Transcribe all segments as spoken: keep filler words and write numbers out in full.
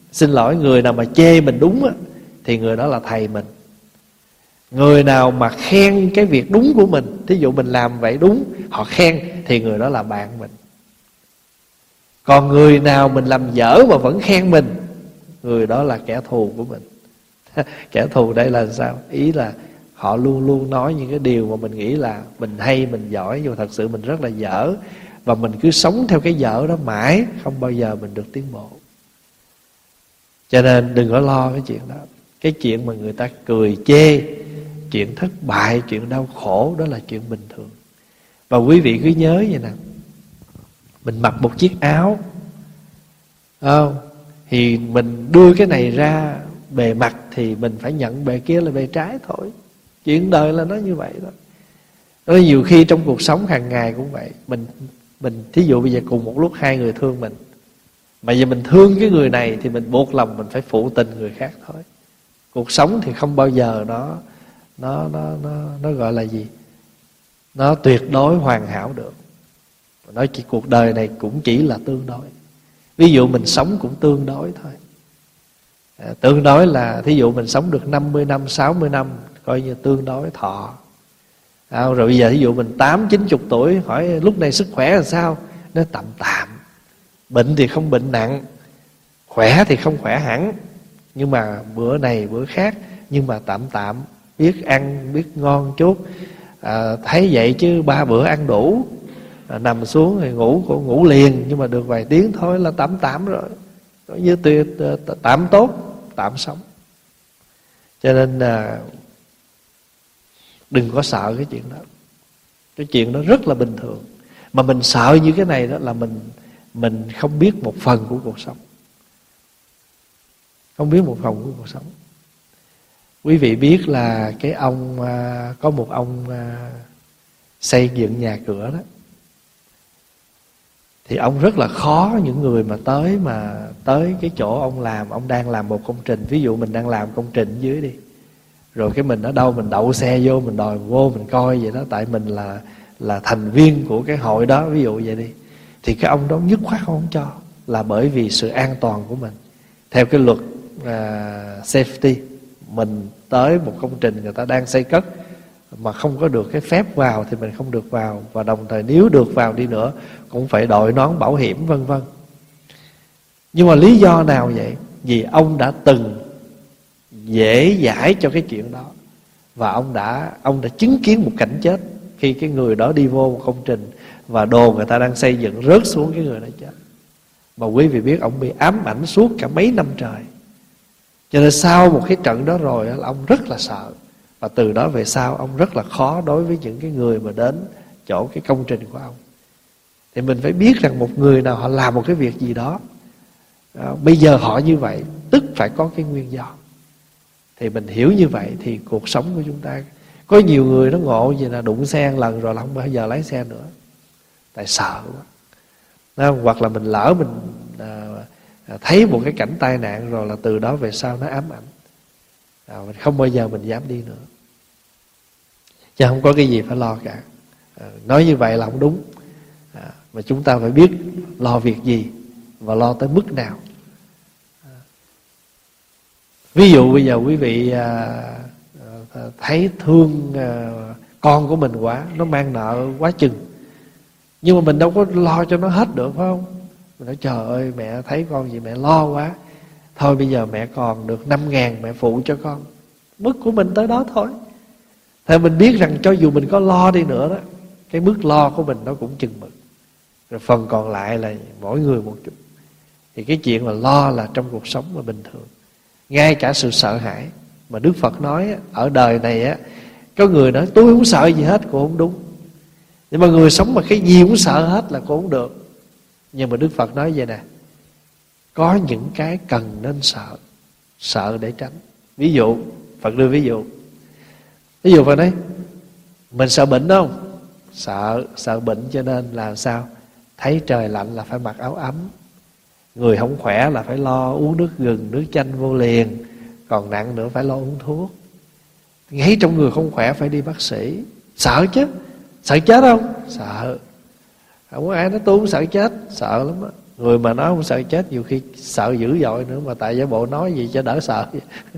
Xin lỗi, người nào mà chê mình đúng á, thì người đó là thầy mình. Người nào mà khen cái việc đúng của mình, thí dụ mình làm vậy đúng, họ khen, thì người đó là bạn mình. Còn người nào mình làm dở mà vẫn khen mình, người đó là kẻ thù của mình. Kẻ thù đây là sao? Ý là họ luôn luôn nói những cái điều mà mình nghĩ là mình hay, mình giỏi, nhưng mà thật sự mình rất là dở. Và mình cứ sống theo cái dở đó mãi, không bao giờ mình được tiến bộ. Cho nên đừng có lo cái chuyện đó. Cái chuyện mà người ta cười chê, chuyện thất bại, chuyện đau khổ, đó là chuyện bình thường. Và quý vị cứ nhớ vậy nè, mình mặc một chiếc áo, không? Thì mình đưa cái này ra bề mặt, thì mình phải nhận bề kia là bề trái thôi. Chuyện đời là nó như vậy đó. Nó nhiều khi trong cuộc sống hàng ngày cũng vậy. Mình mình thí dụ bây giờ cùng một lúc hai người thương mình, mà giờ mình thương cái người này thì mình buộc lòng mình phải phụ tình người khác thôi. Cuộc sống thì không bao giờ nó nó nó nó nó gọi là gì? Nó tuyệt đối hoàn hảo được. Nói chỉ cuộc đời này cũng chỉ là tương đối. Ví dụ mình sống cũng tương đối thôi. À, tương đối là thí dụ mình sống được năm mươi năm, sáu mươi năm, coi như tương đối thọ. À, rồi bây giờ thí dụ mình tám, chín chục tuổi, hỏi lúc này sức khỏe là sao? Nó tạm tạm. Bệnh thì không bệnh nặng, khỏe thì không khỏe hẳn, nhưng mà bữa này bữa khác, nhưng mà tạm tạm, biết ăn, biết ngon chút. À, thấy vậy chứ ba bữa ăn đủ. À, nằm xuống thì ngủ cũng ngủ liền, nhưng mà được vài tiếng thôi là tạm tạm rồi. Nói như tuyệt, tạm tốt, tạm sống. Cho nên là đừng có sợ cái chuyện đó. Cái chuyện đó rất là bình thường. Mà mình sợ như cái này đó là mình Mình không biết một phần của cuộc sống. Không biết một phần của cuộc sống. Quý vị biết là cái ông có một ông xây dựng nhà cửa đó, thì ông rất là khó những người mà tới mà tới cái chỗ ông làm, ông đang làm một công trình. Ví dụ mình đang làm công trình dưới đi, rồi cái mình ở đâu mình đậu xe vô, mình đòi vô mình coi vậy đó, tại mình là là thành viên của cái hội đó, ví dụ vậy đi. Thì cái ông đó nhất khoát không cho, là bởi vì sự an toàn của mình. Theo cái luật uh, safety, mình tới một công trình người ta đang xây cất mà không có được cái phép vào thì mình không được vào. Và đồng thời nếu được vào đi nữa cũng phải đội nón bảo hiểm vân vân. Nhưng mà lý do nào vậy? Vì ông đã từng dễ dãi cho cái chuyện đó. Và ông đã ông đã chứng kiến một cảnh chết khi cái người đó đi vô một công trình và đồ người ta đang xây dựng rớt xuống, cái người đó chết. Mà quý vị biết ông bị ám ảnh suốt cả mấy năm trời. Cho nên sau một cái trận đó rồi là ông rất là sợ. Và từ đó về sau ông rất là khó đối với những cái người mà đến chỗ cái công trình của ông. Thì mình phải biết rằng một người nào họ làm một cái việc gì đó, à, bây giờ họ như vậy, tức phải có cái nguyên do. Thì mình hiểu như vậy thì cuộc sống của chúng ta. Có nhiều người nó ngộ gì là đụng xe một lần rồi là không bao giờ lái xe nữa, tại sợ quá. Hoặc là mình lỡ mình à, thấy một cái cảnh tai nạn rồi là từ đó về sau nó ám ảnh, à, mình không bao giờ mình dám đi nữa. Chứ không có cái gì phải lo cả. À, nói như vậy là không đúng. À, mà chúng ta phải biết lo việc gì và lo tới mức nào. À, ví dụ bây giờ quý vị à, thấy thương à, con của mình quá, nó mang nợ quá chừng, nhưng mà mình đâu có lo cho nó hết được, phải không? Mình nói trời ơi mẹ thấy con gì mẹ lo quá, thôi bây giờ mẹ còn được năm ngàn mẹ phụ cho con. Mức của mình tới đó thôi. Thì mình biết rằng cho dù mình có lo đi nữa đó, cái mức lo của mình nó cũng chừng mực. Rồi phần còn lại là mỗi người một chút. Thì cái chuyện là lo là trong cuộc sống là bình thường. Ngay cả sự sợ hãi. Mà Đức Phật nói ở đời này á, có người nói tôi không sợ gì hết, cũng không đúng. Nhưng mà người sống mà cái gì cũng sợ hết là cũng không được. Nhưng mà Đức Phật nói vậy nè, có những cái cần nên sợ, sợ để tránh. Ví dụ, Phật đưa ví dụ. Ví dụ Phật nói, mình sợ bệnh không? Sợ, sợ bệnh cho nên là sao? Thấy trời lạnh là phải mặc áo ấm. Người không khỏe là phải lo uống nước gừng, nước chanh vô liền. Còn nặng nữa phải lo uống thuốc. Ngay trong người không khỏe phải đi bác sĩ. Sợ chứ. Sợ chết không? Sợ. Không có ai nói tôi không sợ chết. Sợ lắm á. Người mà nói không sợ chết nhiều khi sợ dữ dội nữa, mà tại giả bộ nói gì cho đỡ sợ.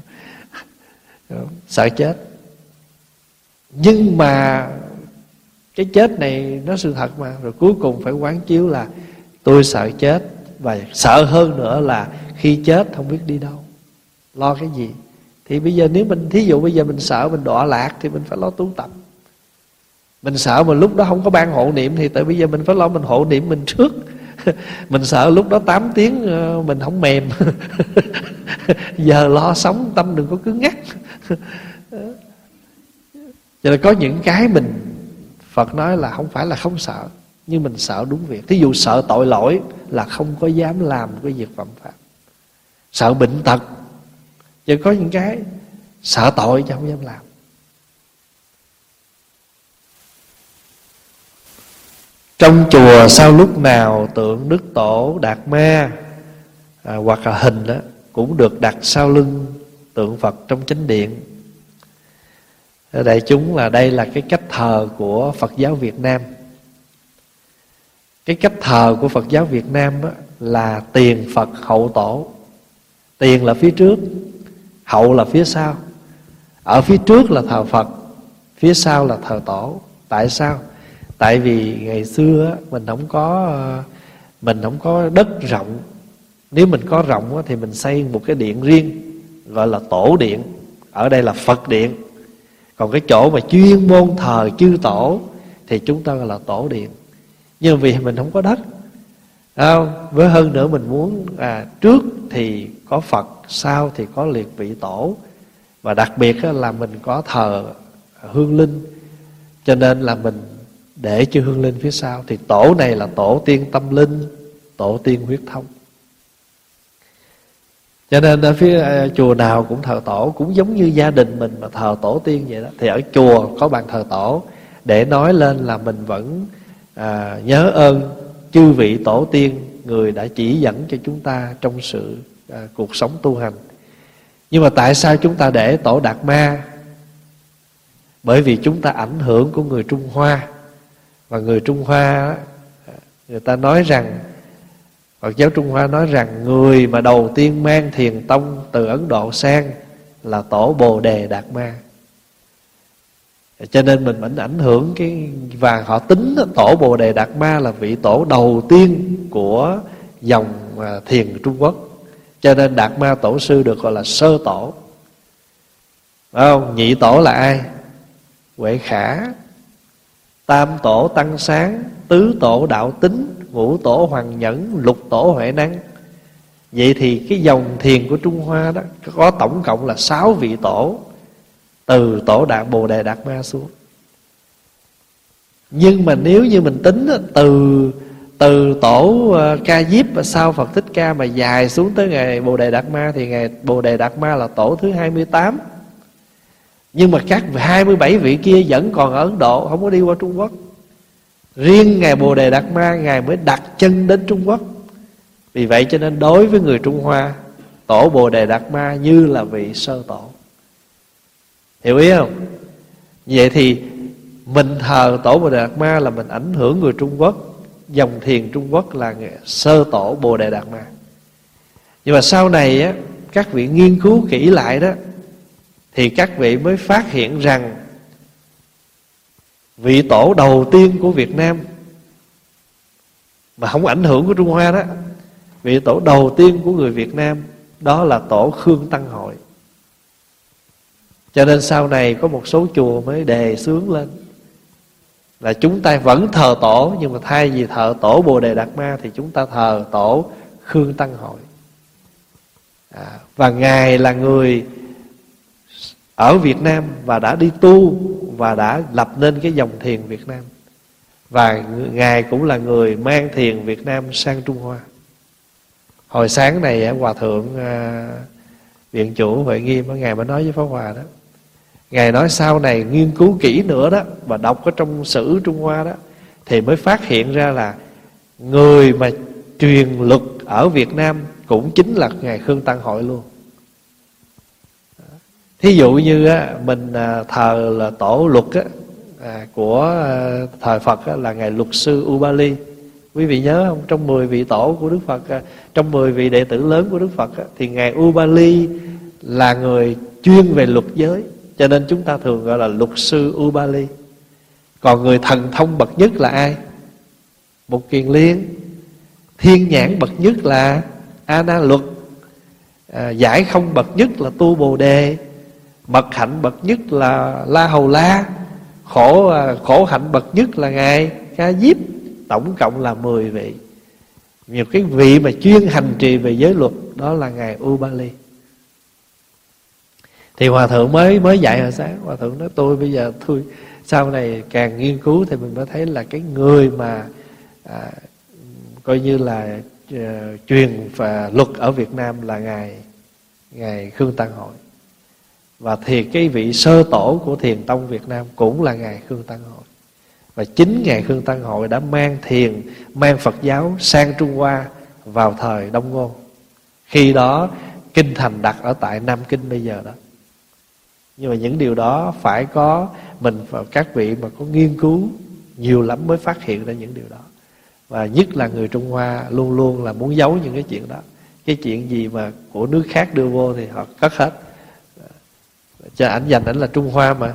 Sợ chết. Nhưng mà cái chết này nó sự thật mà. Rồi cuối cùng phải quán chiếu là tôi sợ chết, và sợ hơn nữa là khi chết không biết đi đâu, lo cái gì. Thì bây giờ nếu mình, thí dụ bây giờ mình sợ mình đọa lạc thì mình phải lo tu tập. Mình sợ mà lúc đó không có ban hộ niệm thì tại bây giờ mình phải lo mình hộ niệm mình trước. Mình sợ lúc đó tám tiếng mình không mềm. Giờ lo sống tâm đừng có cứng ngắc. Cho nên có những cái mình, Phật nói là không phải là không sợ, nhưng mình sợ đúng việc. Thí dụ sợ tội lỗi là không có dám làm cái việc phạm pháp. Sợ bệnh tật, chứ có những cái sợ tội chứ không dám làm. Trong chùa sau lúc nào tượng Đức Tổ Đạt Ma à, hoặc là hình đó cũng được đặt sau lưng tượng Phật trong chánh điện. Đại chúng là đây là cái cách thờ của Phật giáo Việt Nam. Cái cách thờ của Phật giáo Việt Nam á, là tiền Phật hậu tổ. Tiền là phía trước, hậu là phía sau. Ở phía trước là thờ Phật, phía sau là thờ tổ. Tại sao? Tại vì ngày xưa mình không có mình không có đất rộng. Nếu mình có rộng thì mình xây một cái điện riêng gọi là tổ điện. Ở đây là Phật điện. Còn cái chỗ mà chuyên môn thờ chư tổ thì chúng ta gọi là tổ điện. Nhưng vì mình không có đất, không? Với hơn nữa mình muốn à, trước thì có Phật, sau thì có liệt vị tổ. Và đặc biệt là mình có thờ hương linh, cho nên là mình để cho hương linh phía sau. Thì tổ này là tổ tiên tâm linh, tổ tiên huyết thống. Cho nên ở phía chùa nào cũng thờ tổ, cũng giống như gia đình mình mà thờ tổ tiên vậy đó. Thì ở chùa có bàn thờ tổ để nói lên là mình vẫn à, nhớ ơn chư vị tổ tiên, người đã chỉ dẫn cho chúng ta trong sự à, cuộc sống tu hành. Nhưng mà tại sao chúng ta để tổ Đạt Ma? Bởi vì chúng ta ảnh hưởng của người Trung Hoa. Và người Trung Hoa, người ta nói rằng, Phật giáo Trung Hoa nói rằng người mà đầu tiên mang thiền tông từ Ấn Độ sang là tổ Bồ Đề Đạt Ma. Cho nên mình vẫn ảnh hưởng cái, và họ tính tổ Bồ Đề Đạt Ma là vị tổ đầu tiên của dòng thiền Trung Quốc. Cho nên Đạt Ma tổ sư được gọi là sơ tổ. Phải không? Nhị tổ là ai? Huệ Khả. Tam tổ Tăng Sáng, tứ tổ Đạo Tính, ngũ tổ Hoàng Nhẫn, lục tổ Huệ Năng. Vậy thì cái dòng thiền của Trung Hoa đó có tổng cộng là sáu vị tổ, từ tổ Đạt Bồ Đề Đạt Ma xuống. Nhưng mà nếu như mình tính từ từ tổ Ca Diếp và sau Phật Thích Ca mà dài xuống tới ngày Bồ Đề Đạt Ma, thì ngày Bồ Đề Đạt Ma là tổ thứ hai mươi tám. Nhưng mà các hai mươi bảy vị kia vẫn còn ở Ấn Độ, không có đi qua Trung Quốc. Riêng ngày Bồ Đề Đạt Ma, Ngài mới đặt chân đến Trung Quốc. Vì vậy cho nên đối với người Trung Hoa, tổ Bồ Đề Đạt Ma như là vị sơ tổ. Hiểu ý không? Vậy thì mình thờ tổ Bồ Đề Đạt Ma là mình ảnh hưởng người Trung Quốc. Dòng thiền Trung Quốc là sơ tổ Bồ Đề Đạt Ma. Nhưng mà sau này á, các vị nghiên cứu kỹ lại đó, thì các vị mới phát hiện rằng vị tổ đầu tiên của Việt Nam mà không ảnh hưởng của Trung Hoa đó, vị tổ đầu tiên của người Việt Nam đó là tổ Khương Tăng Hội. Cho nên sau này có một số chùa mới đề xướng lên là chúng ta vẫn thờ tổ, nhưng mà thay vì thờ tổ Bồ Đề Đạt Ma thì chúng ta thờ tổ Khương Tăng Hội. à, Và Ngài là người ở Việt Nam và đã đi tu và đã lập nên cái dòng thiền Việt Nam. Và Ngài cũng là người mang thiền Việt Nam sang Trung Hoa. Hồi sáng này Hòa Thượng uh, Viện Chủ Huệ Nghiêm, Ngài mới nói với Pháp Hòa đó, Ngài nói sau này nghiên cứu kỹ nữa đó, và đọc ở trong sử Trung Hoa đó, thì mới phát hiện ra là người mà truyền luật ở Việt Nam cũng chính là Ngài Khương Tăng Hội luôn. Thí dụ như á, mình thờ là tổ luật á, à, của thời Phật á, là Ngài Luật sư Ubali, Quý vị nhớ không? Trong mười vị tổ của Đức Phật, trong mười vị đệ tử lớn của Đức Phật, thì Ngài Ubali là người chuyên về luật giới, cho nên chúng ta thường gọi là luật sư Ubali. Còn người thần thông bậc nhất là ai? Mục Kiền Liên. Thiên nhãn bậc nhất là A Na Luật. à, Giải không bậc nhất là Tu Bồ Đề. Mật hạnh bậc nhất là La Hầu La. Khổ à, khổ hạnh bậc nhất là Ngài Ca Diếp. Tổng cộng là mười vị. Nhiều cái vị mà chuyên hành trì về giới luật, đó là Ngài Ubali. Thì Hòa Thượng mới mới dạy hồi sáng, Hòa Thượng nói tôi bây giờ thôi, sau này càng nghiên cứu thì mình mới thấy là cái người mà à, coi như là uh, truyền và luật ở Việt Nam là Ngài Ngài Khương Tăng Hội. Và thì cái vị sơ tổ của Thiền Tông Việt Nam cũng là Ngài Khương Tăng Hội. Và chính Ngài Khương Tăng Hội đã mang thiền, mang Phật giáo sang Trung Hoa vào thời Đông Ngô. Khi đó kinh thành đặt ở tại Nam Kinh bây giờ đó. Nhưng mà những điều đó phải có mình và các vị mà có nghiên cứu nhiều lắm mới phát hiện ra những điều đó. Và nhất là người Trung Hoa luôn luôn là muốn giấu những cái chuyện đó. Cái chuyện gì mà của nước khác đưa vô thì họ cất hết. Cho ảnh dành ảnh là Trung Hoa mà.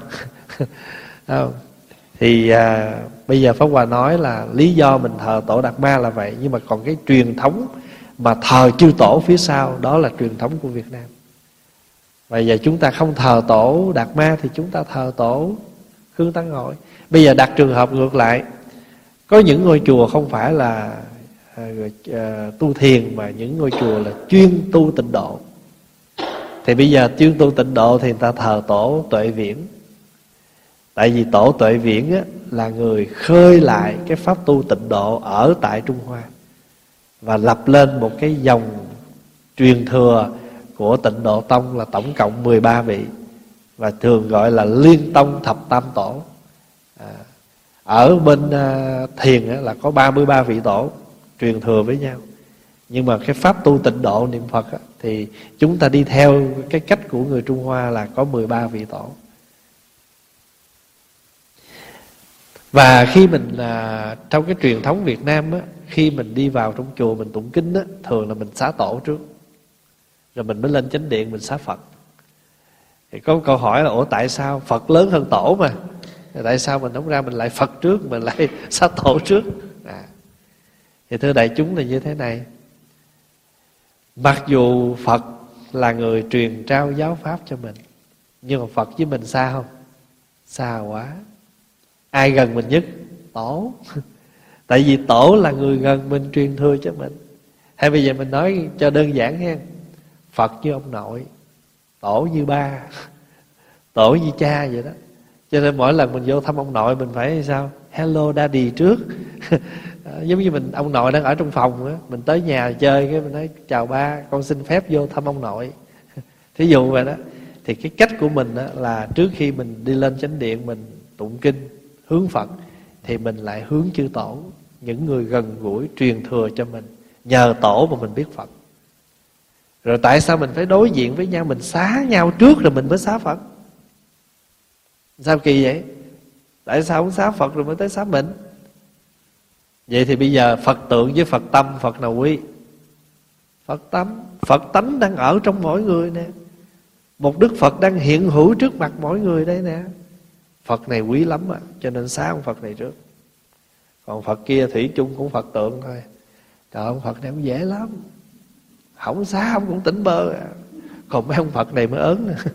Thì à, bây giờ Pháp Hòa nói là lý do mình thờ tổ Đạt Ma là vậy. Nhưng mà còn cái truyền thống mà thờ chư tổ phía sau, đó là truyền thống của Việt Nam. Bây giờ chúng ta không thờ tổ Đạt Ma thì chúng ta thờ tổ Khương Tăng Hội. Bây giờ đặt trường hợp ngược lại, có những ngôi chùa không phải là à, à, tu thiền, mà những ngôi chùa là chuyên tu tịnh độ. Thì bây giờ chuyên tu tịnh độ thì người ta thờ tổ Tuệ Viễn. Tại vì tổ Tuệ Viễn á, là người khơi lại cái pháp tu tịnh độ ở tại Trung Hoa, và lập lên một cái dòng truyền thừa của Tịnh Độ Tông là tổng cộng mười ba vị, và thường gọi là Liên Tông Thập Tam Tổ. à, Ở bên uh, thiền á, là có ba mươi ba vị tổ truyền thừa với nhau. Nhưng mà cái pháp tu tịnh độ niệm Phật á, thì chúng ta đi theo cái cách của người Trung Hoa là có mười ba vị tổ. Và khi mình à, trong cái truyền thống Việt Nam á, khi mình đi vào trong chùa mình tụng kinh á, thường là mình xá tổ trước, rồi mình mới lên chánh điện mình xá Phật. Thì có câu hỏi là ủa tại sao Phật lớn hơn tổ mà, tại sao mình không ra mình lại Phật trước, mình lại xá tổ trước? à. Thì thưa đại chúng là như thế này. Mặc dù Phật là người truyền trao giáo pháp cho mình, nhưng mà Phật với mình xa không? Xa quá. Ai gần mình nhất? Tổ. Tại vì tổ là người gần mình, truyền thừa cho mình. Hay bây giờ mình nói cho đơn giản ha, Phật như ông nội, tổ như ba, tổ như cha vậy đó. Cho nên mỗi lần mình vô thăm ông nội mình phải sao? Hello daddy trước. Giống như mình, ông nội đang ở trong phòng á, mình tới nhà chơi cái mình nói chào ba, con xin phép vô thăm ông nội. Thí dụ vậy đó. Thì cái cách của mình á, là trước khi mình đi lên chánh điện mình tụng kinh hướng Phật, thì mình lại hướng chư tổ, những người gần gũi truyền thừa cho mình. Nhờ tổ mà mình biết Phật. Rồi tại sao mình phải đối diện với nhau, mình xá nhau trước rồi mình mới xá Phật? Sao kỳ vậy? Tại sao không xá Phật rồi mới tới xá mình? Vậy thì bây giờ Phật tượng với Phật tâm, Phật nào quý? Phật tâm. Phật tánh đang ở trong mỗi người nè. Một Đức Phật đang hiện hữu trước mặt mỗi người đây nè. Phật này quý lắm à, cho nên xá ông Phật này trước. Còn Phật kia thủy chung cũng Phật tượng thôi. Trời, ông Phật này cũng dễ lắm, không xá ông cũng tỉnh bơ à. Còn mấy ông Phật này mới ớn nè.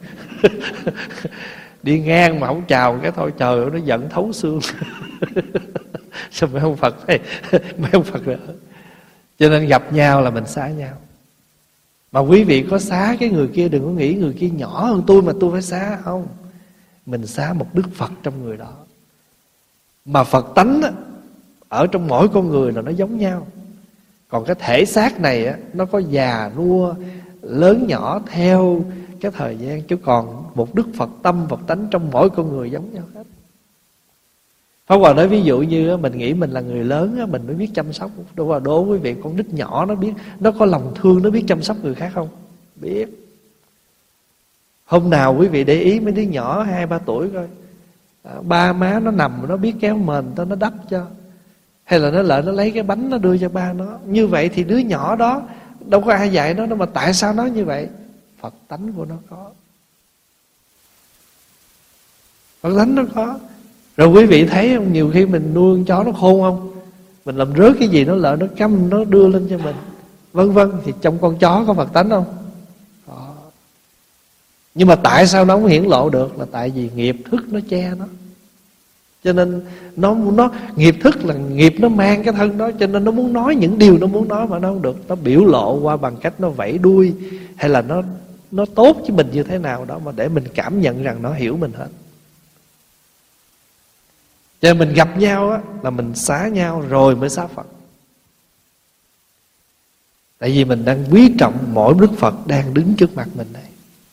Đi ngang mà không chào cái thôi trời ơi, nó giận thấu xương. Sao mấy ông Phật này, mấy ông Phật nữa. Cho nên gặp nhau là mình xá nhau. Mà quý vị có xá cái người kia, đừng có nghĩ người kia nhỏ hơn tôi mà tôi phải xá. Không, mình xá một Đức Phật trong người đó. Mà Phật tánh á, ở trong mỗi con người là nó giống nhau. Còn cái thể xác này á, nó có già nua lớn nhỏ theo cái thời gian. Chứ còn một Đức Phật tâm, Phật tánh trong mỗi con người giống nhau hết. Pháp Hòa nói ví dụ như mình nghĩ mình là người lớn mình mới biết chăm sóc. Đâu vào đố quý vị, con nít nhỏ nó biết, nó có lòng thương, nó biết chăm sóc người khác không? Biết. Hôm nào quý vị để ý mấy đứa nhỏ hai ba tuổi coi, ba má nó nằm nó biết kéo mền tao nó đắp cho, hay là nó lợi nó lấy cái bánh nó đưa cho ba nó. Như vậy thì đứa nhỏ đó đâu có ai dạy nó đâu, mà tại sao nó như vậy? Phật tánh của nó có, Phật tánh nó có. Rồi quý vị thấy không, nhiều khi mình nuôi con chó nó khôn không, mình làm rớt cái gì nó lợi nó căm nó đưa lên cho mình, vân vân, thì trong con chó có Phật tánh không? Có. Nhưng mà tại sao nó không hiển lộ được? Là tại vì nghiệp thức nó che nó. Cho nên nó nó nghiệp thức là nghiệp nó mang cái thân đó, cho nên nó muốn nói những điều nó muốn nói mà nó không được. Nó biểu lộ qua bằng cách nó vẫy đuôi, hay là nó nó tốt với mình như thế nào đó mà để mình cảm nhận rằng nó hiểu mình hết. Cho nên mình gặp nhau á, là mình xá nhau rồi mới xá Phật. Tại vì mình đang quý trọng mỗi Đức Phật đang đứng trước mặt mình đây.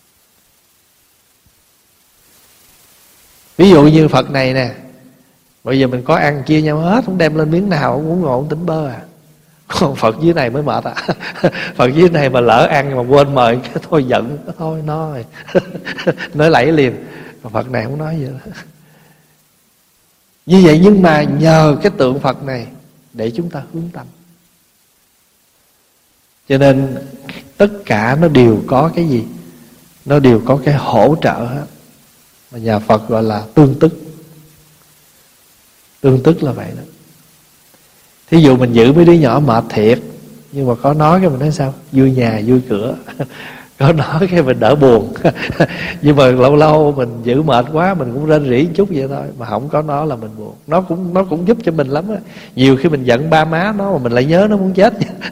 Ví dụ như Phật này nè, bây giờ mình có ăn chia nhau hết, không đem lên miếng nào, không muốn ngồi không tỉnh bơ à. Còn Phật dưới này mới mệt à. Phật dưới này mà lỡ ăn mà quên mời cái thôi giận, thôi nói nói lẫy liền. Còn Phật này không nói gì đó. Như vậy nhưng mà nhờ cái tượng Phật này để chúng ta hướng tâm. Cho nên tất cả nó đều có cái gì? Nó đều có cái hỗ trợ hết. Mà nhà Phật gọi là tương tức. Tương tức là vậy đó. Thí dụ mình giữ mấy đứa nhỏ mệt thiệt, nhưng mà có nói cái mình nói sao? Vui nhà vui cửa. Có nói cái mình đỡ buồn. Nhưng mà lâu lâu mình giữ mệt quá, mình cũng rên rỉ chút vậy thôi. Mà không có nó là mình buồn. Nó cũng nó cũng giúp cho mình lắm á. Nhiều khi mình giận ba má nó mà mình lại nhớ nó muốn chết.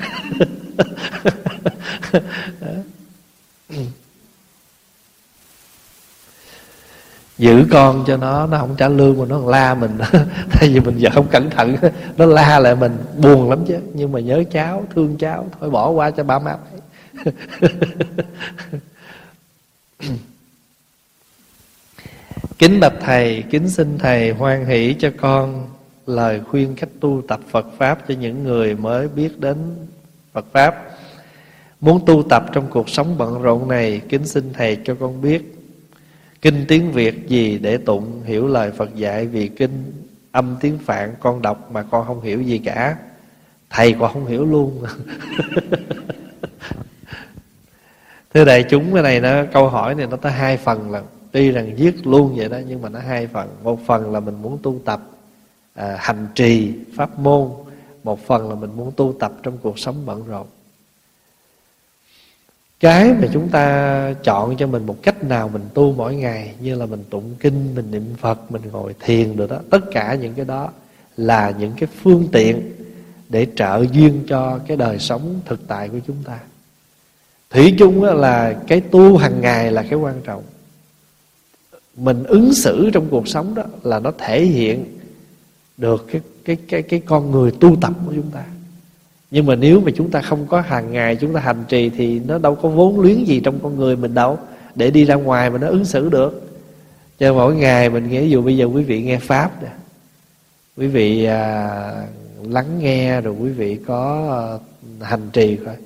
Giữ con cho nó, nó không trả lương mà nó còn la mình. Tại vì mình giờ không cẩn thận, nó la lại mình buồn lắm chứ. Nhưng mà nhớ cháu, thương cháu, thôi bỏ qua cho ba má. Kính bạch thầy, kính xin thầy hoan hỷ cho con lời khuyên cách tu tập Phật Pháp cho những người mới biết đến Phật Pháp. Muốn tu tập trong cuộc sống bận rộn này, kính xin thầy cho con biết kinh tiếng Việt gì để tụng hiểu lời Phật dạy. Vì kinh âm tiếng Phạn con đọc mà con không hiểu gì cả. Thầy còn không hiểu luôn. Thưa đại chúng, cái này nó câu hỏi này nó tới hai phần lần. Tuy rằng viết luôn vậy đó, nhưng mà nó hai phần. Một phần là mình muốn tu tập à, hành trì pháp môn. Một phần là mình muốn tu tập trong cuộc sống bận rộn. Cái mà chúng ta chọn cho mình một cách nào mình tu mỗi ngày, như là mình tụng kinh, mình niệm Phật, mình ngồi thiền rồi đó, tất cả những cái đó là những cái phương tiện để trợ duyên cho cái đời sống thực tại của chúng ta. Thủy chung là cái tu hàng ngày là cái quan trọng. Mình ứng xử trong cuộc sống đó là nó thể hiện được cái cái cái cái con người tu tập của chúng ta. Nhưng mà nếu mà chúng ta không có hàng ngày chúng ta hành trì thì nó đâu có vốn liếng gì trong con người mình đâu để đi ra ngoài mà nó ứng xử được. Cho nên mỗi ngày mình nghĩ, ví dụ bây giờ quý vị nghe Pháp nè, quý vị à, lắng nghe rồi quý vị có à, hành trì coi.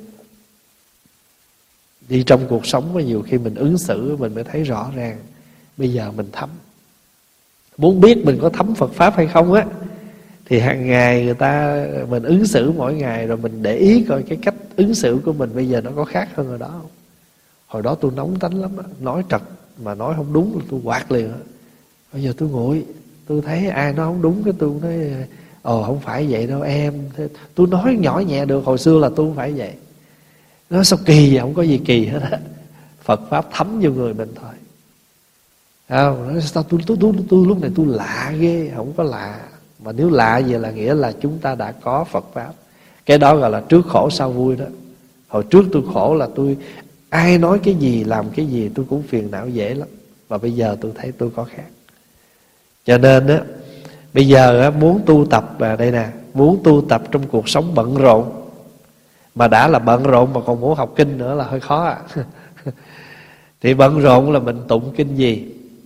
Đi trong cuộc sống mà nhiều khi mình ứng xử mình mới thấy rõ ràng. Bây giờ mình thấm. Muốn biết mình có thấm Phật Pháp hay không á, thì hàng ngày người ta mình ứng xử mỗi ngày, rồi mình để ý coi cái cách ứng xử của mình bây giờ nó có khác hơn hồi đó không. Hồi đó tôi nóng tánh lắm á, nói trật mà nói không đúng là tôi quạt liền á. Bây giờ tôi nguội, tôi thấy ai nói không đúng cái tôi nói ồ không phải vậy đâu em. Thế tôi nói nhỏ nhẹ được, hồi xưa là tôi không phải vậy. Nói sao kỳ vậy, không có gì kỳ hết á. Phật Pháp thấm vô người mình thôi. Không, nói sao tôi, tôi, tôi, tôi, tôi lúc này tôi lạ ghê. Không có lạ. Mà nếu lạ vậy là nghĩa là chúng ta đã có Phật Pháp. Cái đó gọi là trước khổ sau vui đó. Hồi trước tôi khổ là tôi ai nói cái gì làm cái gì tôi cũng phiền não dễ lắm. Và bây giờ tôi thấy tôi có khác. Cho nên á, bây giờ á, muốn tu tập à, đây nè, muốn tu tập trong cuộc sống bận rộn, mà đã là bận rộn mà còn muốn học kinh nữa là hơi khó à. Thì bận rộn là mình tụng kinh gì?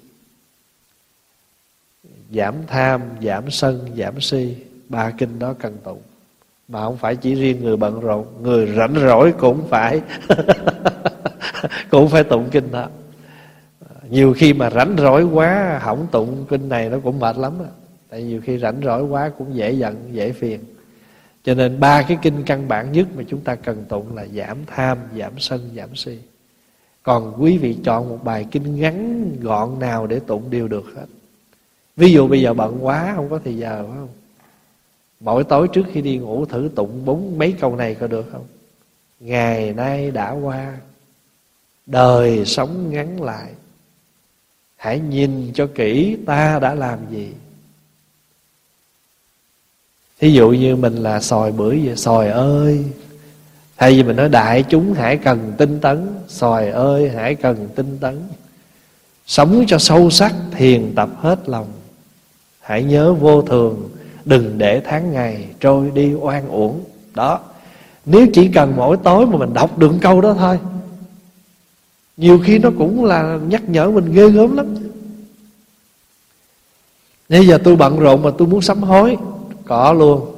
Giảm tham, giảm sân, giảm si. Ba kinh đó cần tụng. Mà không phải chỉ riêng người bận rộn, người rảnh rỗi cũng phải cũng phải tụng kinh đó. Nhiều khi mà rảnh rỗi quá không tụng kinh này nó cũng mệt lắm đó. Tại nhiều khi rảnh rỗi quá cũng dễ giận, dễ phiền. Cho nên ba cái kinh căn bản nhất mà chúng ta cần tụng là giảm tham, giảm sân, giảm si. Còn quý vị chọn một bài kinh ngắn gọn nào để tụng đều được hết. Ví dụ bây giờ bận quá không có thời giờ, phải không? Mỗi tối trước khi đi ngủ thử tụng bốn mấy câu này có được không? Ngày nay đã qua, đời sống ngắn lại, hãy nhìn cho kỹ ta đã làm gì. Thí dụ như mình là sòi bưởi vậy, sòi ơi, thay vì mình nói đại chúng hãy cần tinh tấn, sòi ơi hãy cần tinh tấn. Sống cho sâu sắc, thiền tập hết lòng, hãy nhớ vô thường, đừng để tháng ngày trôi đi oan uổng. Đó, nếu chỉ cần mỗi tối mà mình đọc được câu đó thôi, nhiều khi nó cũng là nhắc nhở mình ghê gớm lắm. Bây giờ tôi bận rộn mà tôi muốn sám hối, có luôn.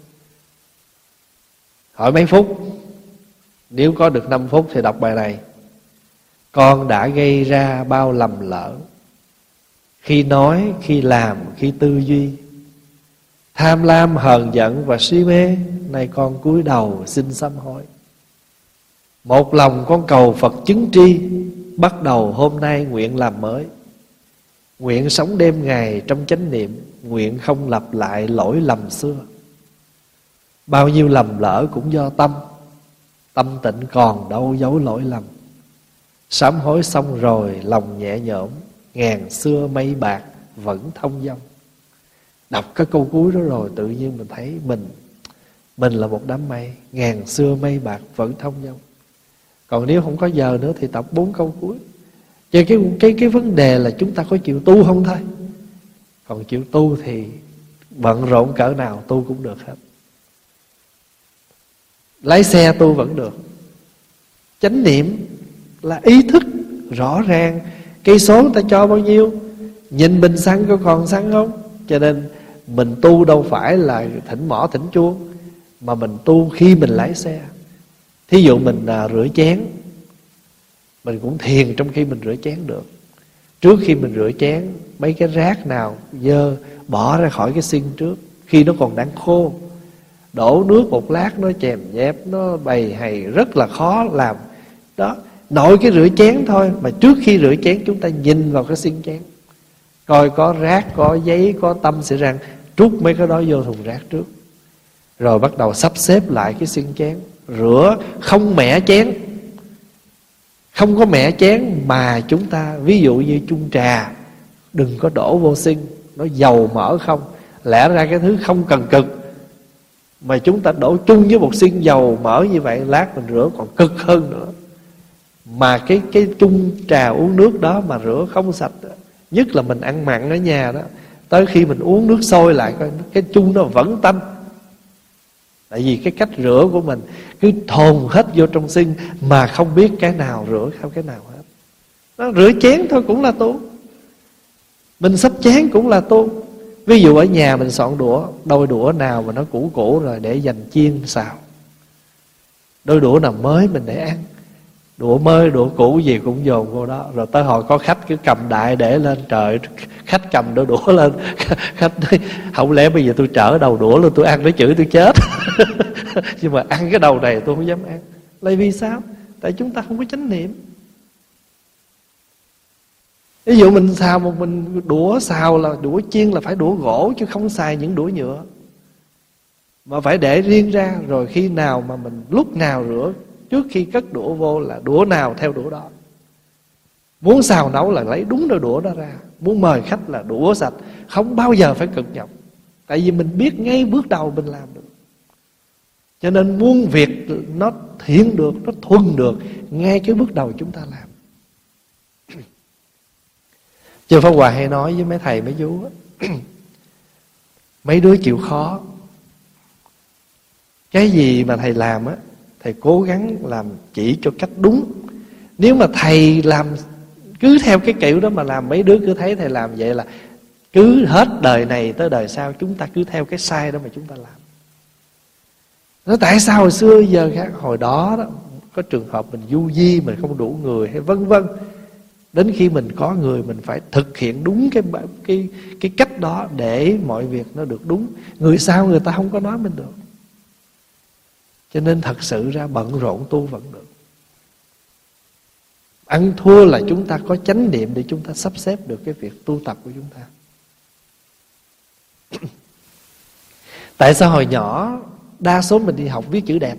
Hỏi mấy phút, nếu có được năm phút thì đọc bài này. Con đã gây ra bao lầm lỡ, khi nói, khi làm, khi tư duy, tham lam, hờn giận và si mê. Nay con cúi đầu xin sám hối. Một lòng con cầu Phật chứng tri, bắt đầu hôm nay nguyện làm mới. Nguyện sống đêm ngày trong chánh niệm, nguyện không lặp lại lỗi lầm xưa. Bao nhiêu lầm lỡ cũng do tâm, tâm tịnh còn đâu giấu lỗi lầm. Sám hối xong rồi lòng nhẹ nhõm, ngàn xưa mây bạc vẫn thông dong. Đọc cái câu cuối đó rồi tự nhiên mình thấy mình Mình là một đám mây, ngàn xưa mây bạc vẫn thông dong. Còn nếu không có giờ nữa thì tập bốn câu cuối. Chứ cái, cái, cái vấn đề là chúng ta có chịu tu không thôi. Còn chịu tu thì bận rộn cỡ nào tu cũng được hết. Lái xe tu vẫn được. Chánh niệm là ý thức rõ ràng, cây số người ta cho bao nhiêu, nhìn bình xăng có còn xăng không. Cho nên mình tu đâu phải là thỉnh mỏ thỉnh chuông, mà mình tu khi mình lái xe. Thí dụ mình à, rửa chén, mình cũng thiền trong khi mình rửa chén được. Trước khi mình rửa chén, mấy cái rác nào dơ bỏ ra khỏi cái sink trước, khi nó còn đang khô. Đổ nước một lát nó chèm nhép, nó bầy hầy rất là khó làm. Đó, nội cái rửa chén thôi, mà trước khi rửa chén chúng ta nhìn vào cái sink chén, coi có rác, có giấy, có tăm xị răng, trút mấy cái đó vô thùng rác trước. Rồi bắt đầu sắp xếp lại cái sink chén, rửa không mẻ chén. Không có mẻ chén mà chúng ta, ví dụ như chung trà, đừng có đổ vô sink, nó dầu mỡ không. Lẽ ra cái thứ không cần cực, mà chúng ta đổ chung với một sink dầu mỡ như vậy, lát mình rửa còn cực hơn nữa. Mà cái cái chung trà uống nước đó mà rửa không sạch, nhất là mình ăn mặn ở nhà đó, tới khi mình uống nước sôi lại coi cái chung nó vẫn tanh. Tại vì cái cách rửa của mình cứ thồn hết vô trong sink mà không biết cái nào rửa không cái nào hết. Nó rửa chén thôi cũng là tu, mình xách chén cũng là tu. Ví dụ ở nhà mình soạn đũa, đôi đũa nào mà nó cũ cũ rồi để dành chiên xào, đôi đũa nào mới mình để ăn. Đũa mới đũa cũ gì cũng dồn vô đó. Rồi tới hồi có khách cứ cầm đại để lên, trời, khách cầm đôi đũa lên, khách nói không lẽ bây giờ tôi chở đầu đũa luôn, tôi ăn nó chửi tôi chết. Nhưng mà ăn cái đầu này tôi không dám ăn. Là vì sao? Tại chúng ta không có chánh niệm. Ví dụ mình xào một mình đũa xào là đũa chiên là phải đũa gỗ, chứ không xài những đũa nhựa, mà phải để riêng ra. Rồi khi nào mà mình lúc nào rửa, trước khi cất đũa vô là đũa nào theo đũa đó. Muốn xào nấu là lấy đúng đôi đũa đó ra. Muốn mời khách là đũa sạch, không bao giờ phải cực nhọc. Tại vì mình biết ngay bước đầu mình làm được. Cho nên muôn việc nó thiện được, nó thuần được ngay cái bước đầu chúng ta làm. Chư Pháp Hòa hay nói với mấy thầy mấy chú mấy đứa chịu khó, cái gì mà thầy làm á, thầy cố gắng làm chỉ cho cách đúng. Nếu mà thầy làm cứ theo cái kiểu đó mà làm, mấy đứa cứ thấy thầy làm vậy là cứ hết đời này tới đời sau chúng ta cứ theo cái sai đó mà chúng ta làm. Nói tại sao hồi xưa giờ khác? Hồi đó đó có trường hợp mình du di, mình không đủ người hay vân vân. Đến khi mình có người, mình phải thực hiện đúng cái cái cái cách cách đó để mọi việc nó được đúng. Người sau người ta không có nói mình được. Cho nên thật sự ra bận rộn tu vẫn được. Ăn thua là chúng ta có chánh niệm để chúng ta sắp xếp được cái việc tu tập của chúng ta. Tại sao hồi nhỏ đa số mình đi học viết chữ đẹp?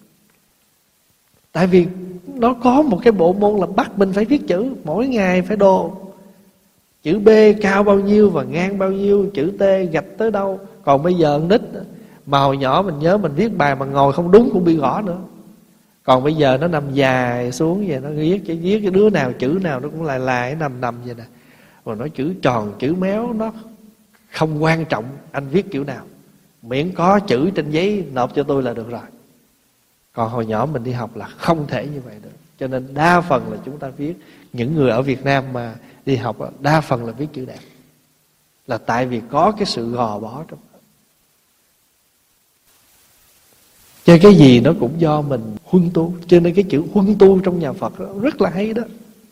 Tại vì nó có một cái bộ môn là bắt mình phải viết chữ, mỗi ngày phải đồ. Chữ B cao bao nhiêu và ngang bao nhiêu, chữ T gạch tới đâu. Còn bây giờ nít mà hồi nhỏ mình nhớ mình viết bài mà ngồi không đúng cũng bị gõ nữa. Còn bây giờ nó nằm dài xuống vậy, nó viết cái viết cái đứa nào chữ nào nó cũng lại lại nằm nằm vậy nè. Rồi nói chữ tròn chữ méo nó không quan trọng anh viết kiểu nào, miễn có chữ trên giấy nộp cho tôi là được rồi. Còn hồi nhỏ mình đi học là không thể như vậy được. Cho nên đa phần là chúng ta viết, những người ở Việt Nam mà đi học đa phần là viết chữ đẹp, là tại vì có cái sự gò bó trong đó. Cho cái gì nó cũng do mình huân tu. Cho nên cái chữ huân tu trong nhà Phật rất là hay đó.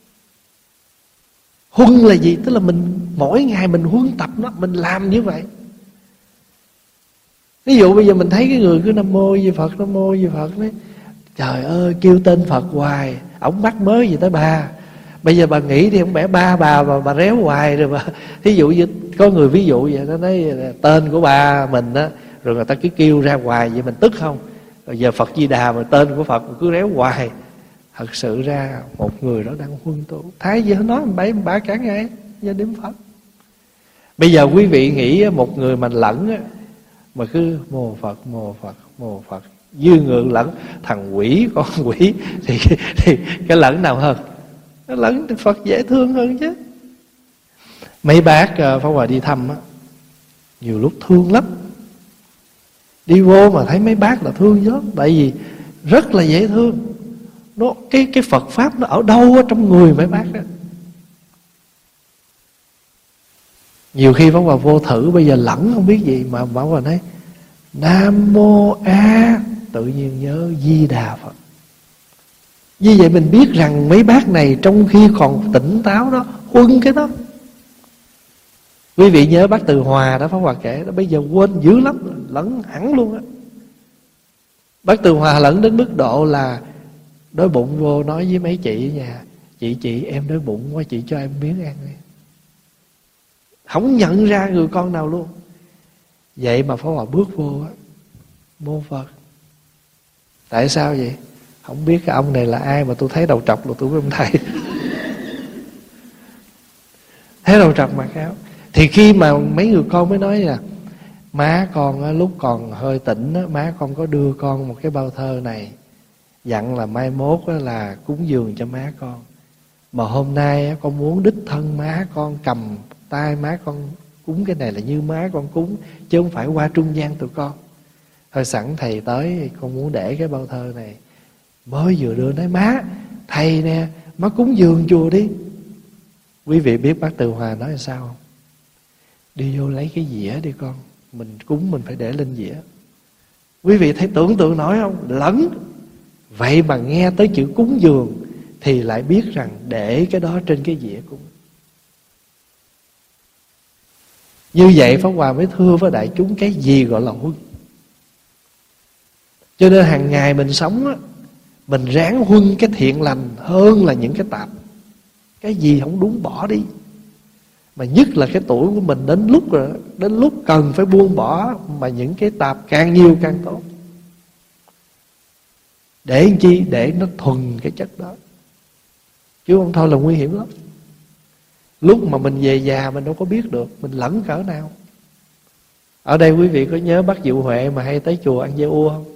Huân là gì? Tức là mình mỗi ngày mình huân tập nó, mình làm như vậy. Ví dụ bây giờ mình thấy cái người cứ Nam Mô Di Phật, Nam Mô Di Phật đấy, trời ơi kêu tên Phật hoài, ổng bắt mới gì tới ba. Bây giờ bà nghĩ thì không bẻ ba bà bà, bà réo hoài rồi bà. Thí dụ như có người ví dụ vậy, nó nói tên của ba mình á, rồi người ta cứ kêu ra hoài vậy mình tức không? Rồi giờ Phật Di Đà mà tên của Phật cứ réo hoài. Thật sự ra một người đó đang huân tu. Thái gì nói bảy ba cả ngày giờ niệm Phật. Bây giờ quý vị nghĩ một người mà lẫn á, mà cứ mô Phật, mô Phật, mô Phật, dư ngượng lẫn thằng quỷ, con quỷ, thì, thì cái lẫn nào hơn? Cái lẫn thì Phật dễ thương hơn chứ. Mấy bác Pháp Hòa đi thăm á, nhiều lúc thương lắm. Đi vô mà thấy mấy bác là thương chứ. Tại vì rất là dễ thương. Nó, cái, cái Phật Pháp nó ở đâu ở trong người mấy bác đó. Nhiều khi Pháp Hòa vô thử, bây giờ lẫn không biết gì mà Pháp Hòa nói Nam Mô A, tự nhiên nhớ Di Đà Phật. Như vậy mình biết rằng mấy bác này trong khi còn tỉnh táo đó, huân cái đó. Quý vị nhớ bác Từ Hòa đó, Pháp Hòa kể đó, bây giờ quên dữ lắm, lẫn hẳn luôn á. Bác Từ Hòa lẫn đến mức độ là đói bụng vô nói với mấy chị ở nhà, Chị chị em đói bụng quá, chị cho em miếng ăn đi. Không nhận ra người con nào luôn. Vậy mà Pháp Hòa bước vô á, mô Phật. Tại sao vậy? Không biết cái ông này là ai mà tôi thấy đầu trọc là tôi biết ông thầy. Thấy đầu trọc mặc áo. Thì khi mà mấy người con mới nói là má con lúc còn hơi tỉnh á, má con có đưa con một cái bao thơ này, dặn là mai mốt là cúng dường cho má con. Mà hôm nay con muốn đích thân má con cầm tay má con cúng cái này là như má con cúng, chứ không phải qua trung gian tụi con. Thôi sẵn thầy tới, con muốn để cái bao thơ này. Mới vừa đưa nói má, thầy nè, má cúng dường chùa đi. Quý vị biết bác Từ Hòa nói là sao không? Đi vô lấy cái dĩa đi con, mình cúng mình phải để lên dĩa. Quý vị thấy tưởng tượng nổi không? Lẫn. Vậy mà nghe tới chữ cúng dường thì lại biết rằng để cái đó trên cái dĩa cúng. Như vậy Pháp Hòa mới thưa với đại chúng cái gì gọi là huân. Cho nên hàng ngày mình sống á, mình ráng huân cái thiện lành hơn là những cái tạp. Cái gì không đúng bỏ đi. Mà nhất là cái tuổi của mình đến lúc rồi, đến lúc cần phải buông bỏ, mà những cái tạp càng nhiều càng tốt. Để làm chi? Để nó thuần cái chất đó. Chứ không thôi là nguy hiểm lắm. Lúc mà mình về già mình đâu có biết được mình lẫn cỡ nào. Ở đây quý vị có nhớ bác Diệu Huệ mà hay tới chùa ăn dê ua không?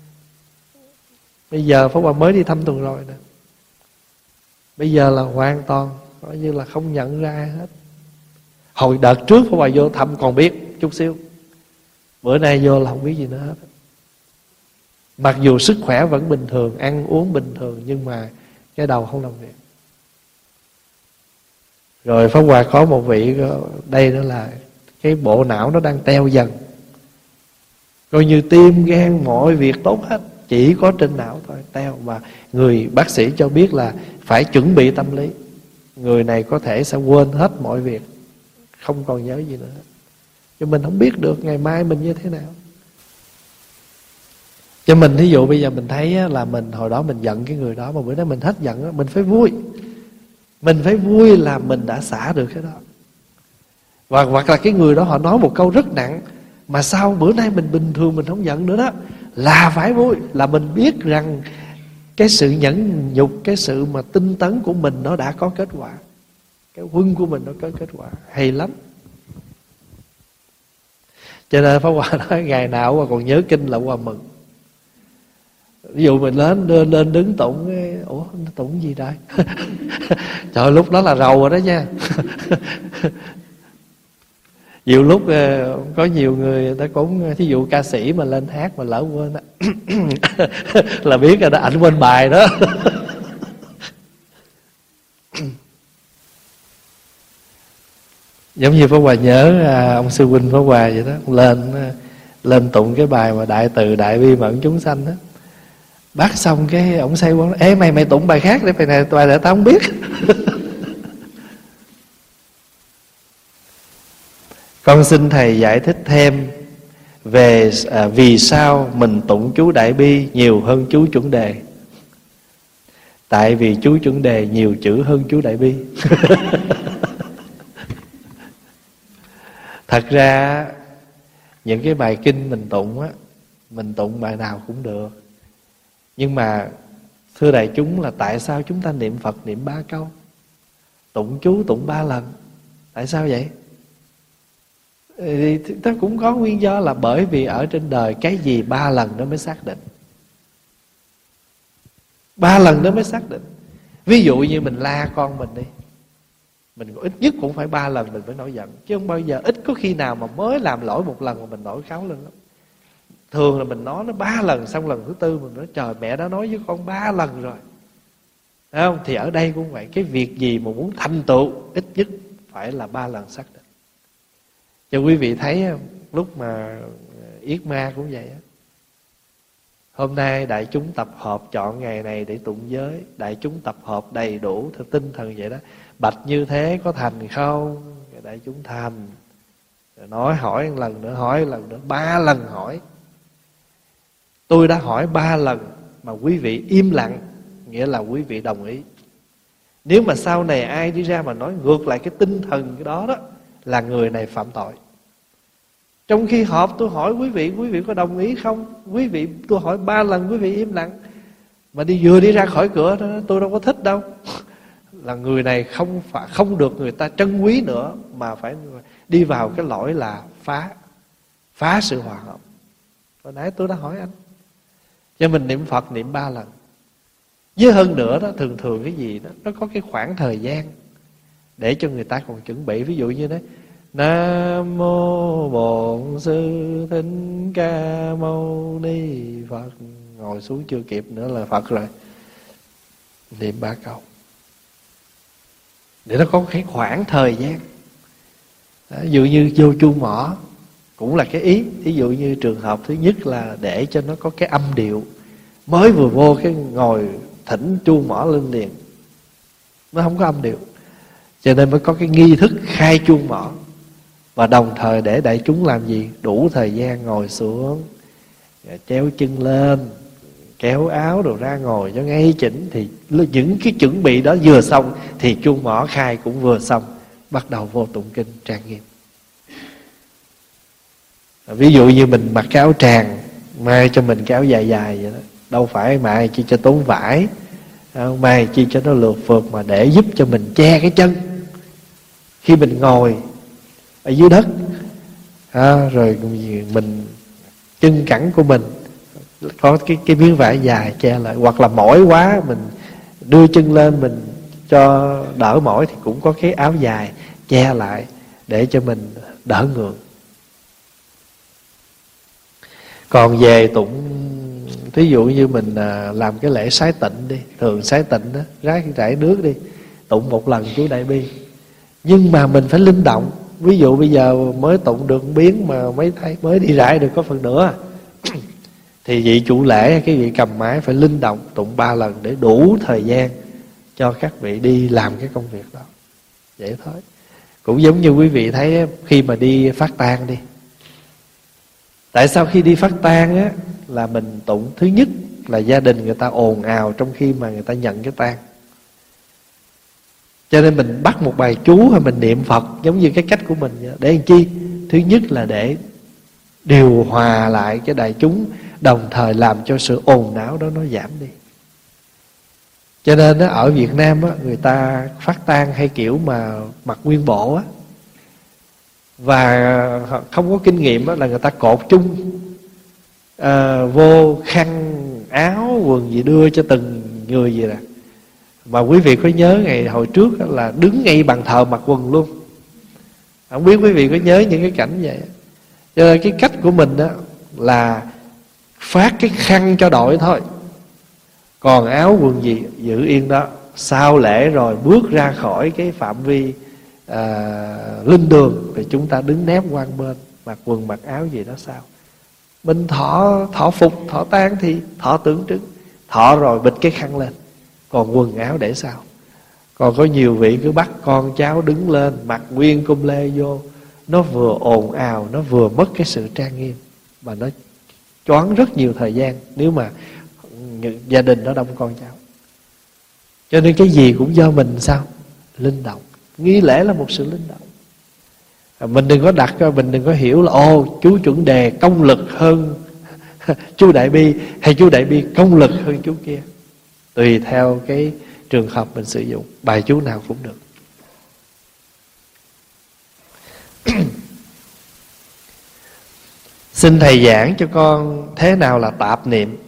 Bây giờ Pháp Hòa mới đi thăm tuần rồi nè. Bây giờ là hoàn toàn coi như là không nhận ra ai hết. Hồi đợt trước Pháp Hòa vô thăm còn biết chút xíu, bữa nay vô là không biết gì nữa hết. Mặc dù sức khỏe vẫn bình thường, ăn uống bình thường, nhưng mà cái đầu không làm việc. Rồi Pháp Hòa có một vị, đây đó là cái bộ não nó đang teo dần, coi như tim gan mọi việc tốt hết, chỉ có trên não thôi teo. Mà người bác sĩ cho biết là phải chuẩn bị tâm lý, người này có thể sẽ quên hết mọi việc, không còn nhớ gì nữa. Cho mình không biết được ngày mai mình như thế nào. Cho mình thí dụ bây giờ mình thấy là mình hồi đó mình giận cái người đó, mà bữa nay mình hết giận đó, mình phải vui. Mình phải vui là mình đã xả được cái đó. Và hoặc là cái người đó họ nói một câu rất nặng, mà sau bữa nay mình bình thường, mình không giận nữa đó, là phải vui. Là mình biết rằng cái sự nhẫn nhục, cái sự mà tinh tấn của mình nó đã có kết quả. Cái quân của mình nó có kết quả hay lắm. Cho nên Pháp Hòa nói ngày nào Hòa còn nhớ kinh là Hòa mừng. Ví dụ mình lên lên, lên đứng tụng, ủa tụng gì đây? Trời, lúc đó là rầu rồi đó nha. Nhiều lúc có nhiều người ta cũng, thí dụ ca sĩ mà lên hát mà lỡ quên đó, là biết rồi đó, ảnh quên bài đó. Giống như Pháp Hòa nhớ à, ông sư huynh Pháp Hòa vậy đó, lên lên tụng cái bài mà đại từ đại bi mẫn chúng sanh đó. Bác xong cái ông say quán, ê mày mày tụng bài khác để bài này bài này tao không biết. Con xin thầy giải thích thêm về à, vì sao mình tụng chú đại bi nhiều hơn chú chuẩn đề. Tại vì chú chuẩn đề nhiều chữ hơn chú đại bi. Thật ra những cái bài kinh mình tụng á, mình tụng bài nào cũng được. Nhưng mà thưa đại chúng, là tại sao chúng ta niệm Phật niệm ba câu, tụng chú tụng ba lần? Tại sao vậy? Thì nó cũng có nguyên do, là bởi vì ở trên đời cái gì ba lần nó mới xác định. Ba lần nó mới xác định. Ví dụ như mình la con mình đi, mình ít nhất cũng phải ba lần mình mới nổi giận. Chứ không bao giờ, ít có khi nào mà mới làm lỗi một lần mà mình nổi cáu lên lắm. Thường là mình nói nó ba lần, xong lần thứ tư mình nói trời, mẹ đã nói với con ba lần rồi. Thấy không? Thì ở đây cũng vậy. Cái việc gì mà muốn thành tựu, ít nhất phải là ba lần xác định. Cho quý vị thấy lúc mà yết ma cũng vậy á. Hôm nay đại chúng tập hợp chọn ngày này để tụng giới, đại chúng tập hợp đầy đủ theo tinh thần vậy đó. Bạch như thế có thành không? Đại chúng thành. Rồi nói hỏi một lần nữa, hỏi một lần nữa, ba lần hỏi. Tôi đã hỏi ba lần mà quý vị im lặng, nghĩa là quý vị đồng ý. Nếu mà sau này ai đi ra mà nói ngược lại cái tinh thần cái đó đó, là người này phạm tội. Trong khi họp tôi hỏi quý vị, quý vị có đồng ý không? Quý vị, tôi hỏi ba lần quý vị im lặng, mà đi vừa đi ra khỏi cửa đó, tôi đâu có thích đâu. Là người này không phải không được người ta trân quý nữa, mà phải đi vào cái lỗi là phá phá sự hòa hợp. Hồi nãy tôi đã hỏi anh, cho mình niệm Phật niệm ba lần. Với hơn nữa đó, thường thường cái gì đó nó có cái khoảng thời gian để cho người ta còn chuẩn bị. Ví dụ như đấy, Nam mô Bổn Sư Thích Ca Mâu Ni Phật, ngồi xuống chưa kịp nữa là Phật rồi, niệm ba câu để nó có cái khoảng thời gian. Đó, ví dụ như vô chuông mỏ cũng là cái ý. Ví dụ như trường hợp thứ nhất là để cho nó có cái âm điệu. Mới vừa vô cái ngồi thỉnh chuông mỏ lên liền, nó không có âm điệu, cho nên mới có cái nghi thức khai chuông mỏ. Và đồng thời để đại chúng làm gì? Đủ thời gian ngồi xuống, treo chân lên, kéo áo rồi ra ngồi cho ngay chỉnh. Thì những cái chuẩn bị đó vừa xong thì chuông mỏ khai cũng vừa xong, bắt đầu vô tụng kinh trang nghiêm. Ví dụ như mình mặc cái áo tràng, mai cho mình cái áo dài dài vậy đó, đâu phải mai chi cho tốn vải, mai chi cho nó lượt phượt, mà để giúp cho mình che cái chân khi mình ngồi ở dưới đất. À, rồi mình chân cẳng của mình có cái cái miếng vải dài che lại, hoặc là mỏi quá mình đưa chân lên mình cho đỡ mỏi thì cũng có cái áo dài che lại để cho mình đỡ ngượng. Còn về tụng, thí dụ như mình làm cái lễ sái tịnh đi, thường sái tịnh đó, rải rải nước đi, tụng một lần chú đại bi. Nhưng mà mình phải linh động. Ví dụ bây giờ mới tụng được biến mà mấy thầy mới đi rải được có phần nữa, thì vị chủ lễ, cái vị cầm máy phải linh động tụng ba lần để đủ thời gian cho các vị đi làm cái công việc đó. Vậy thôi. Cũng giống như quý vị thấy khi mà đi phát tang đi, tại sao khi đi phát tang á là mình tụng, thứ nhất là gia đình người ta ồn ào trong khi mà người ta nhận cái tang, cho nên mình bắt một bài chú hay mình niệm Phật giống như cái cách của mình vậy. Để làm chi? Thứ nhất là để điều hòa lại cái đại chúng, đồng thời làm cho sự ồn ào đó nó giảm đi. Cho nên á, ở Việt Nam á, người ta phát tang hay kiểu mà mặc nguyên bộ á, và không có kinh nghiệm á, là người ta cột chung à, vô khăn áo quần gì đưa cho từng người gì nè. Mà quý vị có nhớ ngày hồi trước là đứng ngay bàn thờ mặc quần luôn. Không biết quý vị có nhớ những cái cảnh vậy. Cho nên cái cách của mình đó là phát cái khăn cho đội thôi, còn áo quần gì giữ yên đó. Sau lễ rồi bước ra khỏi cái phạm vi à, linh đường thì chúng ta đứng nép qua bên, mặc quần mặc áo gì đó sao. Mình thọ thọ phục thọ tang thì thọ tưởng trưng, thọ rồi bịt cái khăn lên, còn quần áo để sao. Còn có nhiều vị cứ bắt con cháu đứng lên mặc nguyên cung lê vô, nó vừa ồn ào, nó vừa mất cái sự trang nghiêm, và nó choáng rất nhiều thời gian nếu mà gia đình nó đông con cháu. Cho nên cái gì cũng do mình sao? Linh động. Nghi lễ là một sự linh động. Mình đừng có đặt, mình đừng có hiểu là ô chú chuẩn đề công lực hơn chú Đại Bi, hay chú Đại Bi công lực hơn chú kia. Tùy theo cái trường hợp mình sử dụng, bài chú nào cũng được. Xin thầy giảng cho con thế nào là tạp niệm.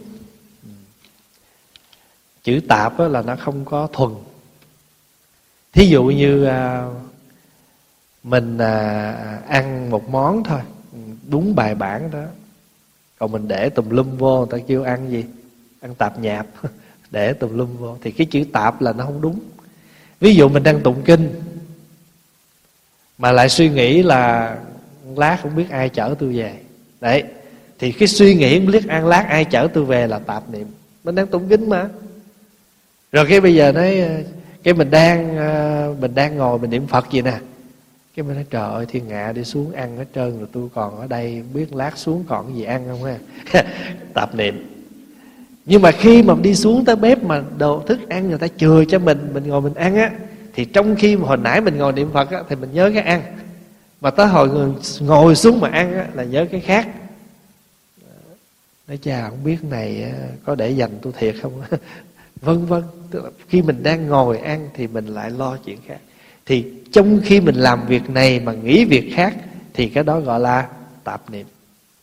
Chữ tạp là nó không có thuần. Thí dụ như à, mình à, ăn một món thôi, đúng bài bản đó, còn mình để tùm lum vô, người ta kêu ăn gì? Ăn tạp nhạp. Để tùm lum vô thì cái chữ tạp là nó không đúng. Ví dụ mình đang tụng kinh mà lại suy nghĩ là lát không biết ai chở tôi về. Đấy, thì cái suy nghĩ không biết ăn lát ai chở tôi về là tạp niệm. Mình đang tụng kinh mà. Rồi cái bây giờ nói, cái mình đang mình đang ngồi mình niệm Phật gì nè, cái mình nói trời ơi thiên hạ đi xuống ăn hết trơn rồi, tôi còn ở đây biết lát xuống còn cái gì ăn không ha. Tạp niệm. Nhưng mà khi mà đi xuống tới bếp mà đồ thức ăn người ta chừa cho mình, mình ngồi mình ăn á, thì trong khi hồi nãy mình ngồi niệm Phật á, thì mình nhớ cái ăn, mà tới hồi người ngồi xuống mà ăn á, là nhớ cái khác. Nói chà không biết này có để dành tôi thiệt không. Vân vân. Tức là khi mình đang ngồi ăn thì mình lại lo chuyện khác. Thì trong khi mình làm việc này mà nghĩ việc khác, thì cái đó gọi là tạp niệm.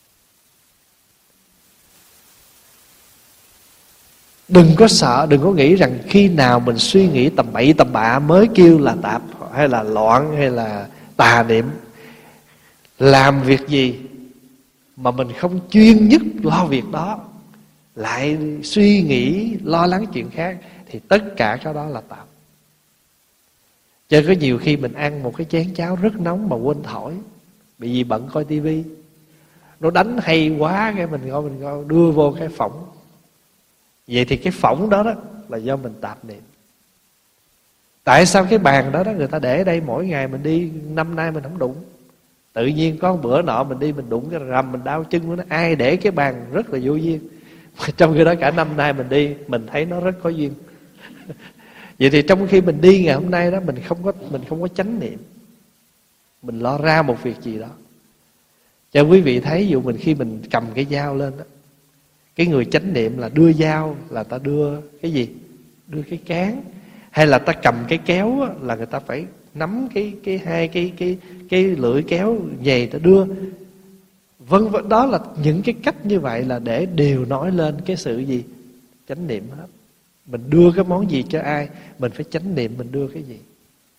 Đừng có sợ, đừng có nghĩ rằng khi nào mình suy nghĩ tầm bậy tầm bạ mới kêu là tạp, hay là loạn, hay là tà niệm. Làm việc gì mà mình không chuyên nhất lo việc đó, lại suy nghĩ lo lắng chuyện khác, thì tất cả cái đó là tạp. Cho có nhiều khi mình ăn một cái chén cháo rất nóng mà quên thổi, bị gì bận coi tivi, nó đánh hay quá, cái mình ngồi mình ngồi đưa vô cái phỏng. Vậy thì cái phỏng đó, đó là do mình tạp niệm. Tại sao cái bàn đó, đó người ta để đây mỗi ngày mình đi, năm nay mình không đụng, tự nhiên có một bữa nọ mình đi mình đụng cái rầm mình đau chân của nó. Ai để cái bàn rất là vô duyên. Trong khi đó cả năm nay mình đi, mình thấy nó rất có duyên. Vậy thì trong khi mình đi ngày hôm nay đó, mình không có mình không có chánh niệm, mình lo ra một việc gì đó. Cho quý vị thấy, ví dụ mình khi mình cầm cái dao lên đó, cái người chánh niệm là đưa dao là ta đưa cái gì? Đưa cái cán. Hay là ta cầm cái kéo á, là người ta phải nắm cái cái hai cái cái cái lưỡi kéo dày ta đưa. Vân vân, đó là những cái cách như vậy là để đều nói lên cái sự gì? Chánh niệm hết. Mình đưa cái món gì cho ai, mình phải chánh niệm mình đưa cái gì.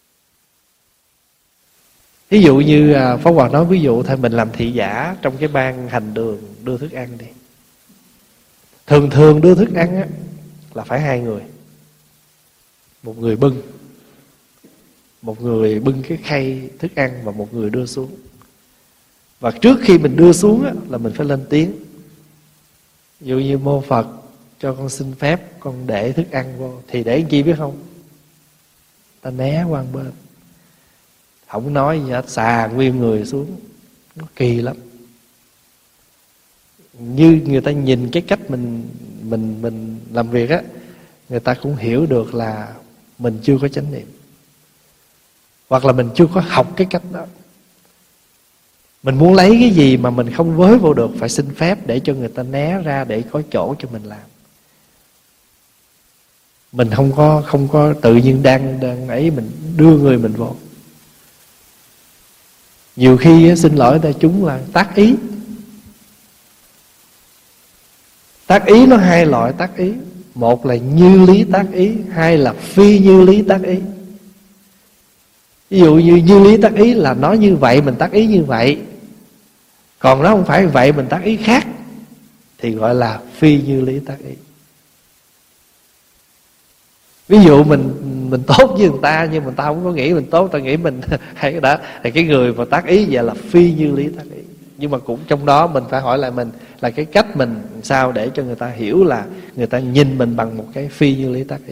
Ví dụ như Pháp Hòa nói, ví dụ thôi mình làm thị giả trong cái ban hành đường đưa thức ăn đi. Thường thường đưa thức ăn á, là phải hai người. Một người bưng, một người bưng cái khay thức ăn, và một người đưa xuống. Và trước khi mình đưa xuống á, là mình phải lên tiếng. Ví dụ như mô Phật cho con xin phép con để thức ăn vô, thì để chi biết không? Ta né qua bên. không nói gì hết, xà nguyên người xuống. Nó kỳ lắm. Như người ta nhìn cái cách mình mình mình làm việc á, người ta cũng hiểu được là mình chưa có chánh niệm, hoặc là mình chưa có học cái cách đó. Mình muốn lấy cái gì mà mình không với vô được, phải xin phép để cho người ta né ra, để có chỗ cho mình làm. Mình không có không có tự nhiên đang đang ấy mình đưa người mình vô. Nhiều khi xin lỗi đại chúng là tác ý. Tác ý nó hai loại tác ý. Một là như lý tác ý, hai là phi như lý tác ý. Ví dụ như như lý tác ý là nói như vậy, mình tác ý như vậy. Còn nó không phải vậy, mình tác ý khác, thì gọi là phi như lý tác ý. Ví dụ mình mình tốt với người ta, nhưng mà ta không có nghĩ mình tốt, ta nghĩ mình hay cái đó, thì cái người mà tác ý vậy là phi như lý tác ý. Nhưng mà cũng trong đó mình phải hỏi lại mình là cái cách mình sao để cho người ta hiểu là người ta nhìn mình bằng một cái phi như lý tác ý.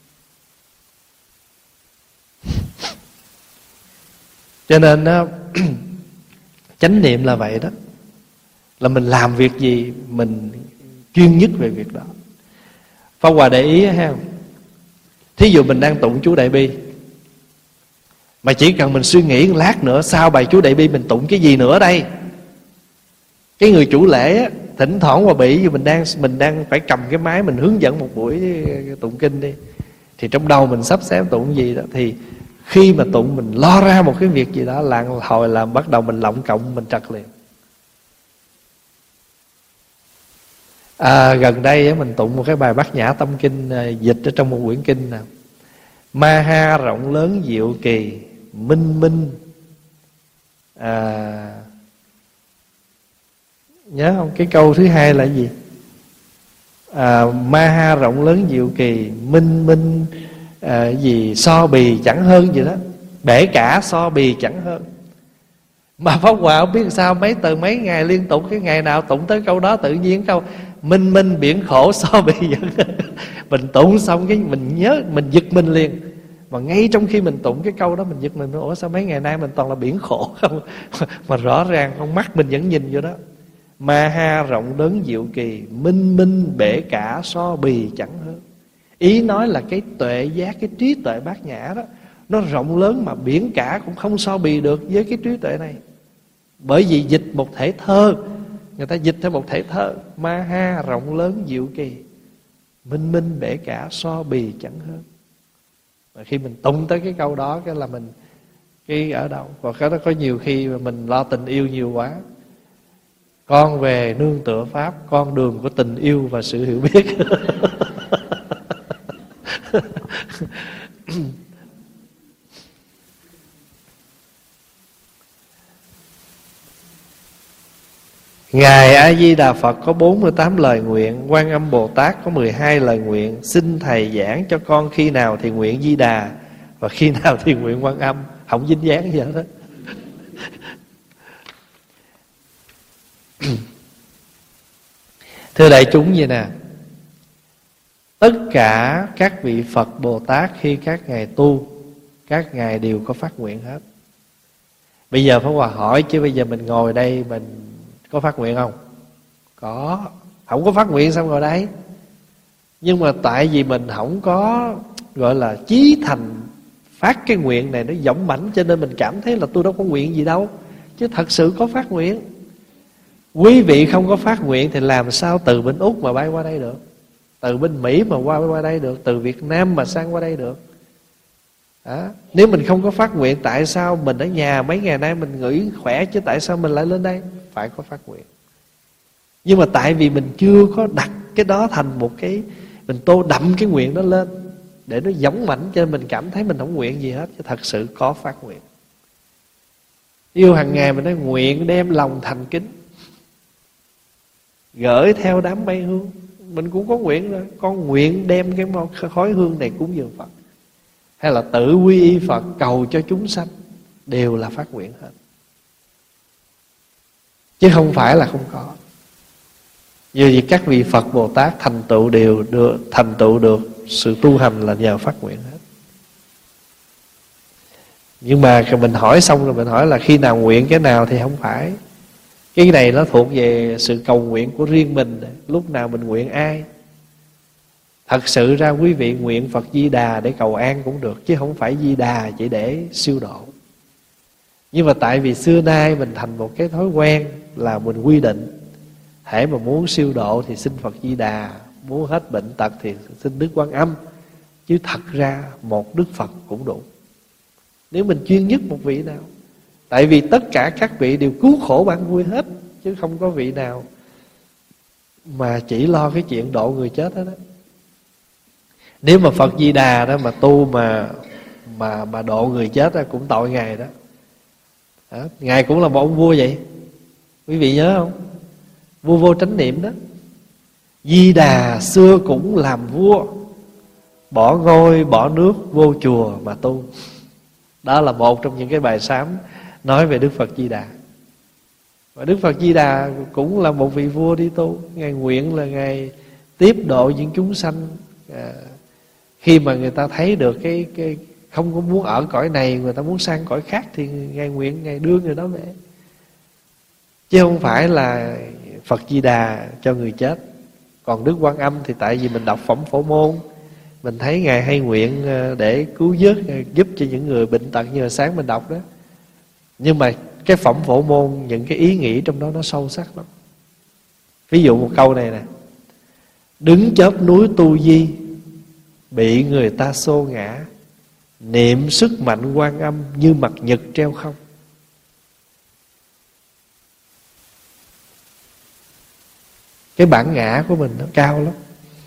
Cho nên đó, chánh niệm là vậy đó, là mình làm việc gì mình chuyên nhất về việc đó. Pháp Hòa để ý ha, thí dụ mình đang tụng chú Đại Bi, mà chỉ cần mình suy nghĩ một lát nữa sau bài chú Đại Bi mình tụng cái gì nữa đây. Cái người chủ lễ á, thỉnh thoảng Hòa bị vì mình đang mình đang phải cầm cái máy mình hướng dẫn một buổi tụng kinh đi, thì trong đầu mình sắp xếp tụng gì đó, thì khi mà tụng mình lo ra một cái việc gì đó là hồi là bắt đầu mình lọng cộng, mình trật liền. À, gần đây mình tụng một cái bài Bát Nhã Tâm Kinh, dịch ở trong một quyển kinh nào: Ma ha rộng lớn diệu kỳ, minh minh à, nhớ không? Cái câu thứ hai là gì? À, ma ha rộng lớn diệu kỳ, minh minh à, gì so bì chẳng hơn gì đó, bể cả so bì chẳng hơn. Mà Pháp Hòa không biết sao mấy từ mấy ngày liên tục, cái ngày nào tụng tới câu đó tự nhiên câu minh minh biển khổ so bì vẫn. Mình tụng xong cái mình nhớ, mình giật mình liền. Mà ngay trong khi mình tụng cái câu đó mình giật mình, ủa sao mấy ngày nay mình toàn là biển khổ không? Mà rõ ràng con mắt mình vẫn nhìn vô đó. Ma ha rộng lớn diệu kỳ, minh minh bể cả so bì chẳng hơn. Ý nói là cái tuệ giác, cái trí tuệ bát nhã đó, nó rộng lớn mà biển cả cũng không so bì được với cái trí tuệ này. Bởi vì dịch một thể thơ, người ta dịch theo một thể thơ: Ma ha rộng lớn diệu kỳ, minh minh bể cả so bì chẳng hơn. Và khi mình tụng tới cái câu đó, cái là mình cái ở đâu. Còn cái đó có nhiều khi mà mình lo tình yêu nhiều quá, con về nương tựa Pháp, con đường của tình yêu và sự hiểu biết. Ngài A Di Đà Phật có bốn mươi tám lời nguyện, Quan Âm Bồ Tát có mười hai lời nguyện. Xin thầy giảng cho con khi nào thì nguyện Di Đà và khi nào thì nguyện Quan Âm. Không dính dáng gì hết đó. Thưa đại chúng vậy nè, tất cả các vị Phật Bồ Tát khi các ngài tu, các ngài đều có phát nguyện hết. Bây giờ Pháp Hòa hỏi chứ bây giờ mình ngồi đây mình có phát nguyện không? Có. Không có phát nguyện sao ngồi đây? Nhưng mà tại vì mình không có gọi là chí thành phát cái nguyện này nó dõng mãnh, cho nên mình cảm thấy là tôi đâu có nguyện gì đâu. Chứ thật sự có phát nguyện. Quý vị không có phát nguyện thì làm sao từ bên Úc mà bay qua đây được, từ bên Mỹ mà qua qua đây được, từ Việt Nam mà sang qua đây được. Đó. Nếu mình không có phát nguyện, tại sao mình ở nhà mấy ngày nay mình nghỉ khỏe, chứ tại sao mình lại lên đây? Phải có phát nguyện. Nhưng mà tại vì mình chưa có đặt cái đó thành một cái, mình tô đậm cái nguyện đó lên để nó giống mãnh, cho nên mình cảm thấy mình không nguyện gì hết. Chứ thật sự có phát nguyện. Yêu hàng ngày mình nói nguyện đem lòng thành kính, gửi theo đám mây hương. Mình cũng có nguyện rồi. Con nguyện đem cái khói hương này cúng dường Phật, hay là tự quy y Phật cầu cho chúng sanh, đều là phát nguyện hết, chứ không phải là không có. Vì vậy các vị Phật Bồ Tát thành tựu đều được, thành tựu được sự tu hành là nhờ phát nguyện hết. Nhưng mà mình hỏi xong rồi mình hỏi là khi nào nguyện cái nào thì không phải. Cái này nó thuộc về sự cầu nguyện của riêng mình, lúc nào mình nguyện ai. Thật sự ra quý vị nguyện Phật Di Đà để cầu an cũng được, chứ không phải Di Đà chỉ để siêu độ. Nhưng mà tại vì xưa nay mình thành một cái thói quen là mình quy định, hễ mà muốn siêu độ thì xin Phật Di Đà, muốn hết bệnh tật thì xin Đức Quan Âm. Chứ thật ra một Đức Phật cũng đủ, nếu mình chuyên nhất một vị nào. Tại vì tất cả các vị đều cứu khổ ban vui hết, chứ không có vị nào mà chỉ lo cái chuyện độ người chết hết đó. Nếu mà Phật Di Đà đó mà tu mà mà mà độ người chết đó, cũng tội Ngài đó. đó. Ngài cũng là một ông vua vậy. Quý vị nhớ không? Vua Vô Chánh Niệm đó. Di Đà xưa cũng làm vua, bỏ ngôi bỏ nước vô chùa mà tu. Đó là một trong những cái bài sám nói về Đức Phật Di Đà. Và Đức Phật Di Đà cũng là một vị vua đi tu. Ngài nguyện là Ngài tiếp độ những chúng sanh, à, khi mà người ta thấy được cái, cái không có muốn ở cõi này, người ta muốn sang cõi khác, thì Ngài nguyện Ngài đưa người đó về. Chứ không phải là Phật Di Đà cho người chết. Còn Đức Quan Âm thì tại vì mình đọc phẩm Phổ Môn, mình thấy Ngài hay nguyện để cứu vớt, giúp cho những người bệnh tật như là sáng mình đọc đó. Nhưng mà cái phẩm Phổ Môn, những cái ý nghĩ trong đó nó sâu sắc lắm. Ví dụ một câu này nè: đứng chóp núi Tu Di, bị người ta xô ngã, niệm sức mạnh Quan Âm như mặt nhật treo không. Cái bản ngã của mình nó cao lắm.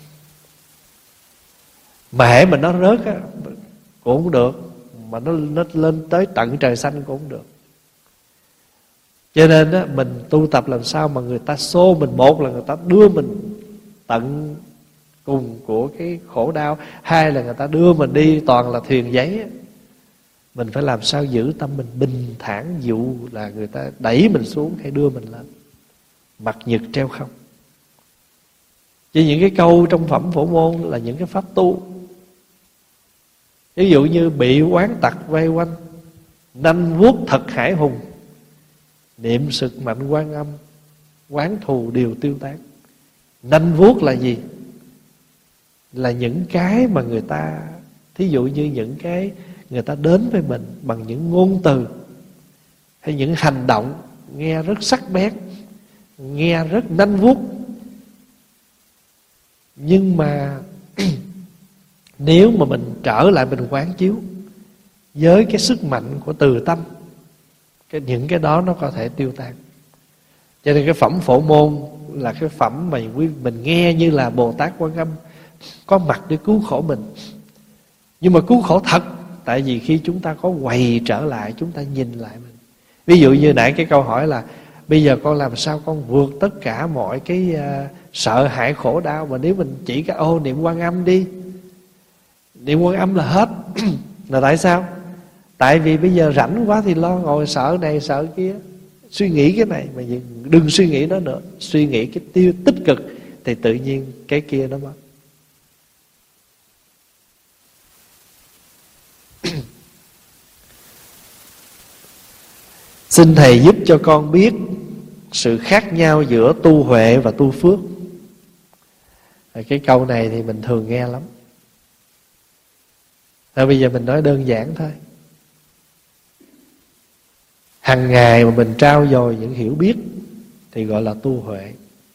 Mà hễ mà nó rớt á cũng không được, mà nó, nó lên tới tận trời xanh cũng không được. Cho nên á, mình tu tập làm sao mà người ta xô mình, một là người ta đưa mình tận cùng của cái khổ đau, hai là người ta đưa mình đi toàn là thuyền giấy á. Mình phải làm sao giữ tâm mình bình thản, dù là người ta đẩy mình xuống hay đưa mình lên, mặt nhật treo không. Chứ những cái câu trong phẩm Phổ Môn là những cái pháp tu. Ví dụ như bị oán tặc vây quanh, nanh vuốt thật hải hùng, niệm sức mạnh Quan Âm, oán thù đều tiêu tán. Nanh vuốt là gì? Là những cái mà người ta, thí dụ như những cái người ta đến với mình bằng những ngôn từ hay những hành động nghe rất sắc bén, nghe rất nanh vuốt. Nhưng mà nếu mà mình trở lại mình quán chiếu với cái sức mạnh của từ tâm, cái những cái đó nó có thể tiêu tan. Cho nên cái phẩm Phổ Môn là cái phẩm mà quý mình nghe như là Bồ Tát Quan Âm có mặt để cứu khổ mình. Nhưng mà cứu khổ thật, tại vì khi chúng ta có quay trở lại, chúng ta nhìn lại mình. Ví dụ như nãy cái câu hỏi là bây giờ con làm sao con vượt tất cả mọi cái uh, sợ hãi khổ đau. Mà nếu mình chỉ cái ô niệm Quan Âm đi, niệm Quan Âm là hết. Là tại sao? Tại vì bây giờ rảnh quá thì lo ngồi sợ này sợ kia, suy nghĩ cái này, mà đừng suy nghĩ nó nữa. Suy nghĩ cái tiêu tích cực thì tự nhiên cái kia nó mất. Xin Thầy giúp cho con biết sự khác nhau giữa tu huệ và tu phước. Cái câu này thì mình thường nghe lắm. Thôi bây giờ mình nói đơn giản thôi. Hằng ngày mà mình trao dồi những hiểu biết thì gọi là tu huệ.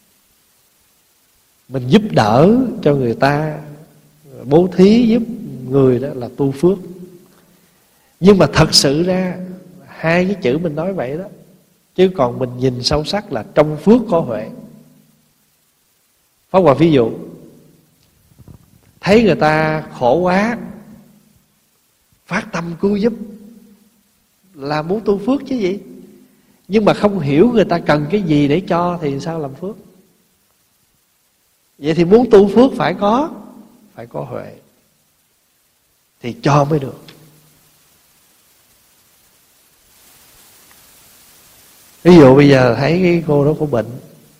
Mình giúp đỡ cho người ta, bố thí giúp người, đó là tu phước. Nhưng mà thật sự ra hai cái chữ mình nói vậy đó, chứ còn mình nhìn sâu sắc là trong phước có huệ. Pháp Hòa ví dụ, thấy người ta khổ quá, phát tâm cứu giúp là muốn tu phước chứ gì. Nhưng mà không hiểu người ta cần cái gì để cho thì sao làm phước. Vậy thì muốn tu phước phải có Phải có huệ thì cho mới được. Ví dụ bây giờ thấy cái cô đó cổ bệnh,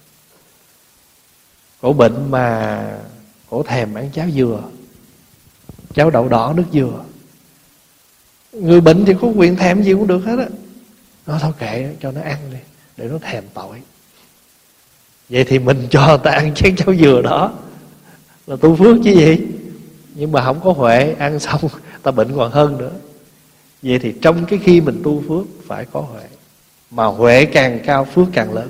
Cổ bệnh mà cổ thèm ăn cháo dừa, cháo đậu đỏ nước dừa. Người bệnh thì có quyền thèm gì cũng được hết á. Nó thôi kệ, cho nó ăn đi, để nó thèm tội. Vậy thì mình cho người ta ăn chén cháo dừa đó là tu phước chứ gì. Nhưng mà không có huệ, ăn xong ta bệnh còn hơn nữa. Vậy thì trong cái khi mình tu phước phải có huệ. Mà huệ càng cao phước càng lớn.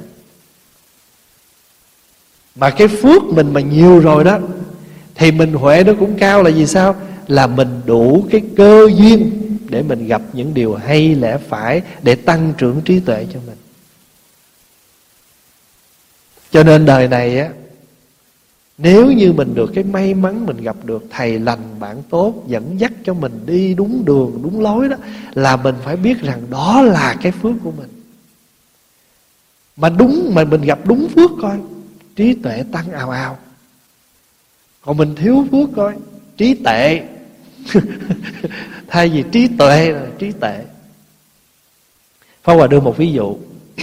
Mà cái phước mình mà nhiều rồi đó thì mình huệ nó cũng cao là vì sao? Là mình đủ cái cơ duyên để mình gặp những điều hay lẽ phải, để tăng trưởng trí tuệ cho mình. Cho nên đời này á, nếu như mình được cái may mắn mình gặp được thầy lành bạn tốt dẫn dắt cho mình đi đúng đường, đúng lối đó, là mình phải biết rằng đó là cái phước của mình. Mà đúng, mà mình gặp đúng phước coi, trí tuệ tăng ào ào. Còn mình thiếu phước coi, trí tệ. Thay vì trí tuệ là trí tệ. Pháp Hòa đưa một ví dụ.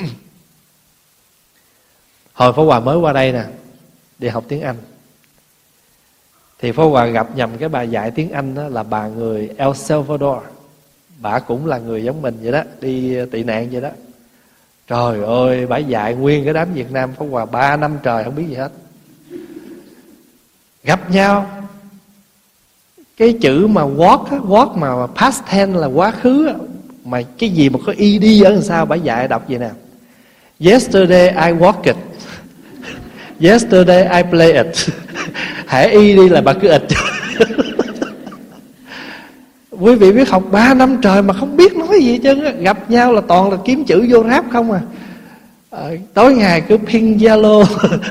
Hồi Pháp Hòa mới qua đây nè, đi học tiếng Anh, thì Pháp Hòa gặp nhầm cái bà dạy tiếng Anh đó, là bà người El Salvador. Bà cũng là người giống mình vậy đó, đi tị nạn vậy đó. Trời ơi, bà dạy nguyên cái đám Việt Nam Pháp Hòa ba năm trời không biết gì hết. Gặp nhau, cái chữ mà walk á, walk mà past tense là quá khứ á, mà cái gì mà có ed ở đằng sau bà dạy đọc vậy nè. Yesterday I walked it. Yesterday I played it. Hãy y đi là bà cứ ịch. Quý vị biết học ba năm trời mà không biết nói gì chứ. Gặp nhau là toàn là kiếm chữ vô ráp không à, à tối ngày cứ ping Zalo.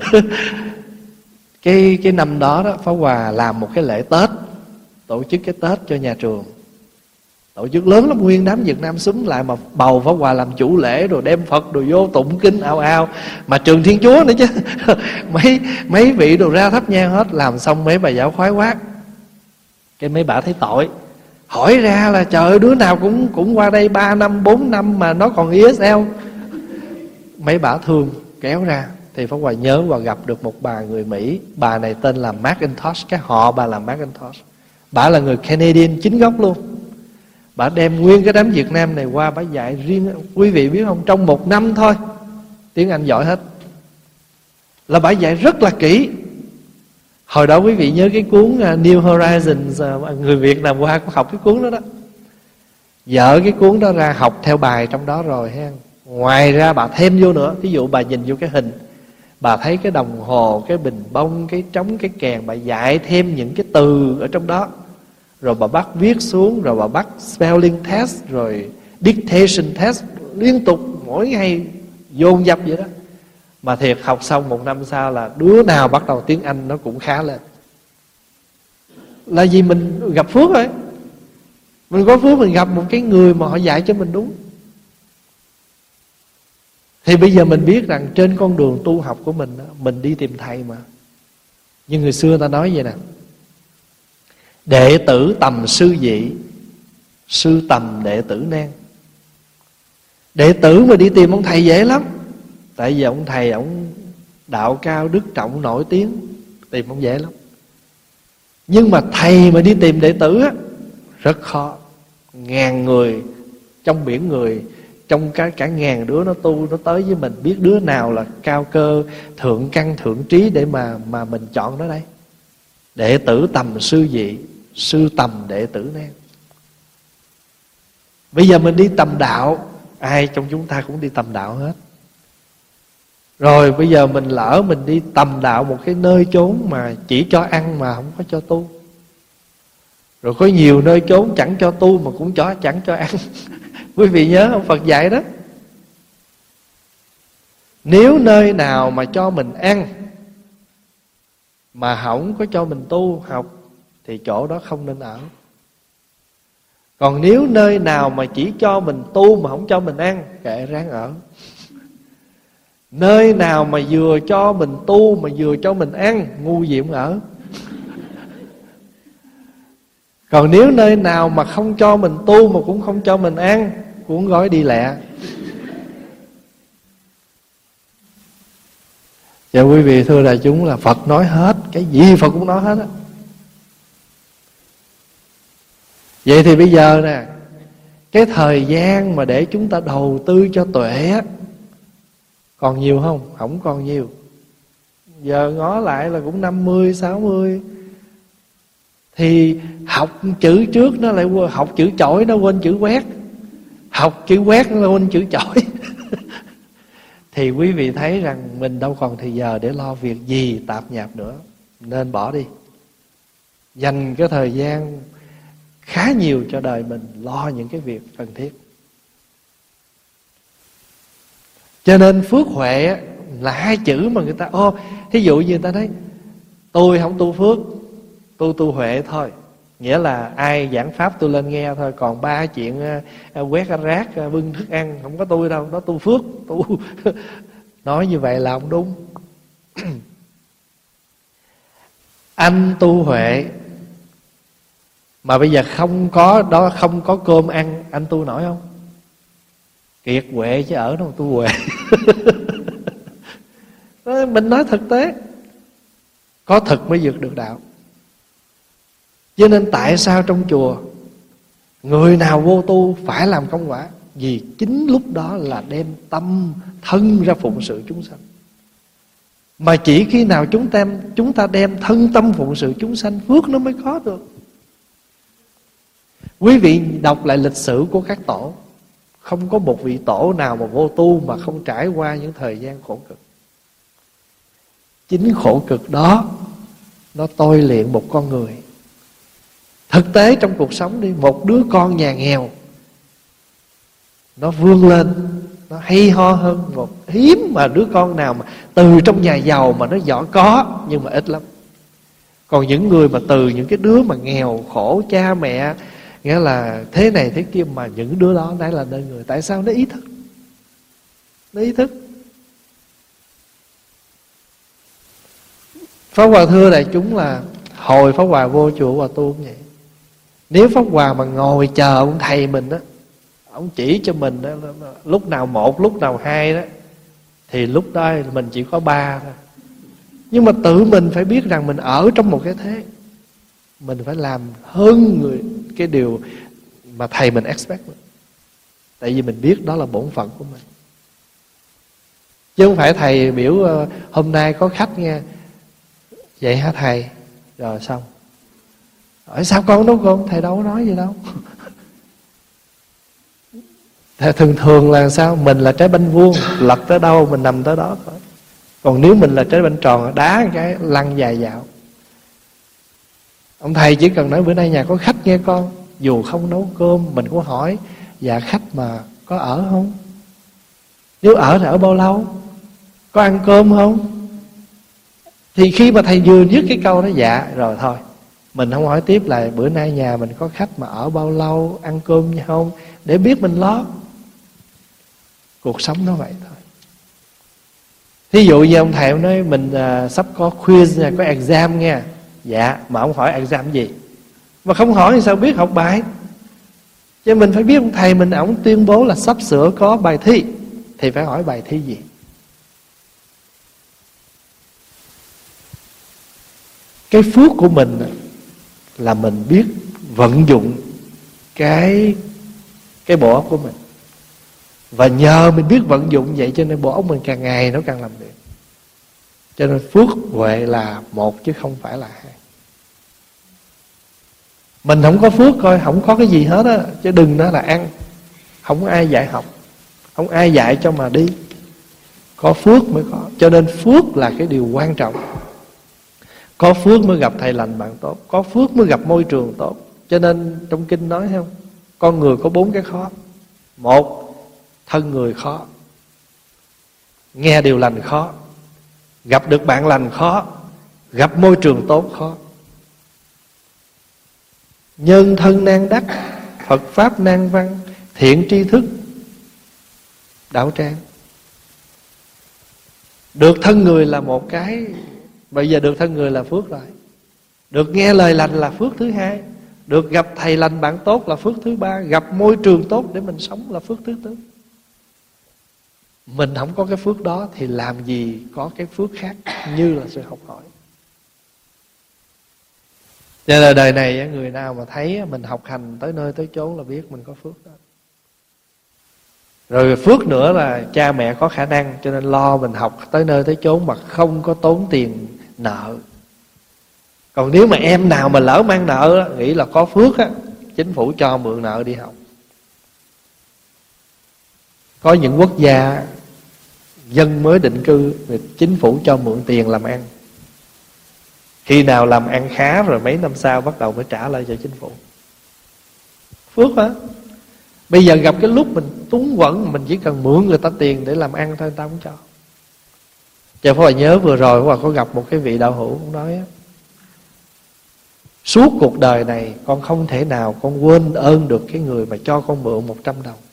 Cái cái năm đó đó, Pháp Hòa làm một cái lễ Tết, tổ chức cái Tết cho nhà trường, tổ chức lớn lắm, nguyên đám Việt Nam xúm lại mà bầu Pháp Hòa làm chủ lễ, rồi đem Phật đồ vô tụng kinh ao ao, mà trường Thiên Chúa nữa chứ. mấy mấy vị đồ ra thắp nhang hết. Làm xong mấy bà giáo khoái quá, cái mấy bà thấy tội, hỏi ra là trời ơi, đứa nào cũng cũng qua đây ba năm bốn năm mà nó còn i ét lờ. Mấy bà thương kéo ra, thì Pháp Hòa nhớ và gặp được một bà người Mỹ. Bà này tên là McIntosh, cái họ bà là McIntosh. Bà là người Canadian chính gốc luôn. Bà đem nguyên cái đám Việt Nam này qua, bà dạy riêng. Quý vị biết không, trong một năm thôi tiếng Anh giỏi hết. Là bà dạy rất là kỹ. Hồi đó quý vị nhớ cái cuốn New Horizons, người Việt Nam qua cũng học cái cuốn đó đó. Dở cái cuốn đó ra, học theo bài trong đó rồi ha. Ngoài ra bà thêm vô nữa. Ví dụ bà nhìn vô cái hình, bà thấy cái đồng hồ, cái bình bông, cái trống, cái kèn, bà dạy thêm những cái từ ở trong đó. Rồi bà bắt viết xuống, rồi bà bắt spelling test, rồi dictation test, liên tục mỗi ngày dồn dập vậy đó. Mà thiệt học xong một năm sau là đứa nào bắt đầu tiếng Anh nó cũng khá lên. Là vì mình gặp phước rồi. Mình có phước, mình gặp một cái người mà họ dạy cho mình đúng. Thì bây giờ mình biết rằng trên con đường tu học của mình, mình đi tìm thầy mà. Nhưng người xưa ta nói vậy nè: đệ tử tầm sư dị, sư tầm đệ tử nan. Đệ tử mà đi tìm ông thầy dễ lắm. Tại vì ông thầy ông đạo cao đức trọng nổi tiếng, tìm ông dễ lắm. Nhưng mà thầy mà đi tìm đệ tử á, rất khó. Ngàn người trong biển người, trong cả, cả ngàn đứa nó tu, nó tới với mình, biết đứa nào là cao cơ, thượng căn, thượng trí để mà mà mình chọn nó đây. Đệ tử tầm sư dị, sư tầm đệ tử nan. Bây giờ mình đi tầm đạo, ai trong chúng ta cũng đi tầm đạo hết. Rồi bây giờ mình lỡ mình đi tầm đạo một cái nơi chốn mà chỉ cho ăn mà không có cho tu. Rồi có nhiều nơi chốn chẳng cho tu mà cũng cho chẳng cho ăn. Quý vị nhớ ông Phật dạy đó: nếu nơi nào mà cho mình ăn mà không có cho mình tu học thì chỗ đó không nên ở. Còn nếu nơi nào mà chỉ cho mình tu mà không cho mình ăn, kệ ráng ở. Nơi nào mà vừa cho mình tu mà vừa cho mình ăn, ngu gì cũng ở. Còn nếu nơi nào mà không cho mình tu mà cũng không cho mình ăn, cuốn gói đi lẹ. Dạ quý vị thưa đại chúng, là Phật nói hết, cái gì Phật cũng nói hết á. Vậy thì bây giờ nè, Cái thời gian mà để chúng ta đầu tư cho tuệ á, còn nhiều không? Không còn nhiều. Giờ ngó lại là cũng năm mươi, sáu mươi. Thì học chữ trước nó lại quên, học chữ chổi nó quên chữ quét, học chữ quét nó quên chữ chổi. Thì quý vị thấy rằng mình đâu còn thời giờ để lo việc gì tạp nhạp nữa, nên bỏ đi. Dành cái thời gian khá nhiều cho đời mình, lo những cái việc cần thiết. Cho nên phước huệ là hai chữ mà người ta ô, thí dụ như người ta thấy tôi không tu phước, tôi tu huệ thôi. Nghĩa là ai giảng pháp tôi lên nghe thôi, còn ba chuyện uh, quét rác, uh, bưng thức ăn không có tôi đâu, nó tu phước tu. Nói như vậy là không đúng. Anh tu huệ mà bây giờ không có đó, không có cơm ăn, anh tu nổi không? Kiệt huệ chứ ở đâu tu huệ. Mình nói thực tế, có thực mới vượt được đạo. Cho nên tại sao trong chùa người nào vô tu phải làm công quả? Vì chính lúc đó là đem tâm thân ra phụng sự chúng sanh. Mà chỉ khi nào chúng ta, chúng ta đem thân tâm phụng sự chúng sanh, phước nó mới có được. Quý vị đọc lại lịch sử của các tổ, không có một vị tổ nào mà vô tu mà không trải qua những thời gian khổ cực. Chính khổ cực đó nó tôi luyện một con người. Thực tế trong cuộc sống đi, một đứa con nhà nghèo nó vươn lên, nó hay ho hơn một hiếm mà đứa con nào mà từ trong nhà giàu mà nó giỏi có, nhưng mà ít lắm. Còn những người mà từ những cái đứa mà nghèo khổ cha mẹ, nghĩa là thế này thế kia, mà những đứa đó đấy là nơi người. Tại sao? Nó ý thức. Nó ý thức. Pháp Hòa thưa đại chúng là hồi Pháp Hòa vô chùa Hòa tu cũng vậy. Nếu Pháp Hòa mà ngồi chờ ông thầy mình á, ông chỉ cho mình đó, lúc nào một, lúc nào hai đó, thì lúc đó mình chỉ có ba thôi. Nhưng mà tự mình phải biết rằng mình ở trong một cái thế, mình phải làm hơn người cái điều mà thầy mình expect mình. Tại vì mình biết đó là bổn phận của mình. Chứ không phải thầy biểu hôm nay có khách nghe, vậy hả thầy? Rồi xong. Hỏi sao con đâu con? Thầy đâu có nói gì đâu. Thường thường là sao? Mình là trái banh vuông, lật tới đâu mình nằm tới đó thôi. Còn nếu mình là trái banh tròn, đá cái lăn dài dạo. Ông thầy chỉ cần nói bữa nay nhà có khách nghe con, dù không nấu cơm mình cũng hỏi, dạ khách mà có ở không? Nếu ở thì ở bao lâu? Có ăn cơm không? Thì khi mà thầy vừa dứt cái câu đó, dạ rồi thôi, mình không hỏi tiếp là bữa nay nhà mình có khách mà ở bao lâu, ăn cơm như không, để biết mình lo. Cuộc sống nó vậy thôi. Thí dụ như ông thầy ông nói mình uh, sắp có quiz nha, có exam nha. Dạ, mà ông hỏi exam gì? Mà không hỏi thì sao biết học bài? Cho mình phải biết ông thầy mình, ông tuyên bố là sắp sửa có bài thi, thì phải hỏi bài thi gì. Cái phước của mình là mình biết vận dụng cái cái bộ óc của mình. Và nhờ mình biết vận dụng vậy cho nên bộ óc mình càng ngày nó càng làm việc. Cho nên phước huệ là một chứ không phải là hai. Mình không có phước coi không có cái gì hết á, chứ đừng nói là ăn. Không có ai dạy học, không ai dạy cho mà đi. Có phước mới có. Cho nên phước là cái điều quan trọng. Có phước mới gặp thầy lành bạn tốt, có phước mới gặp môi trường tốt. Cho nên trong kinh nói không, con người có bốn cái khó. Một, thân người khó, nghe điều lành khó, gặp được bạn lành khó, gặp môi trường tốt khó. Nhân thân nan đắc, Phật pháp nan văn, thiện tri thức đạo tràng. Được thân người là một cái. Bây giờ được thân người là phước rồi. Được nghe lời lành là phước thứ hai. Được gặp thầy lành bạn tốt là phước thứ ba. Gặp môi trường tốt để mình sống là phước thứ tư. Mình không có cái phước đó thì làm gì có cái phước khác như là sự học hỏi. Cho nên là đời này người nào mà thấy mình học hành tới nơi tới chốn là biết mình có phước đó. Rồi phước nữa là cha mẹ có khả năng, cho nên lo mình học tới nơi tới chốn mà không có tốn tiền nợ. Còn nếu mà em nào mà lỡ mang nợ đó, nghĩ là có phước á, chính phủ cho mượn nợ đi học. Có những quốc gia dân mới định cư, chính phủ cho mượn tiền làm ăn. Khi nào làm ăn khá rồi mấy năm sau bắt đầu mới trả lại cho chính phủ. Phước hả? Bây giờ gặp cái lúc mình túng quẫn, mình chỉ cần mượn người ta tiền để làm ăn thôi, người ta không cho. Chứ Pháp Hòa nhớ vừa rồi Pháp Hòa có gặp một cái vị đạo hữu cũng nói á, suốt cuộc đời này con không thể nào con quên ơn được cái người mà cho con mượn một trăm đồng.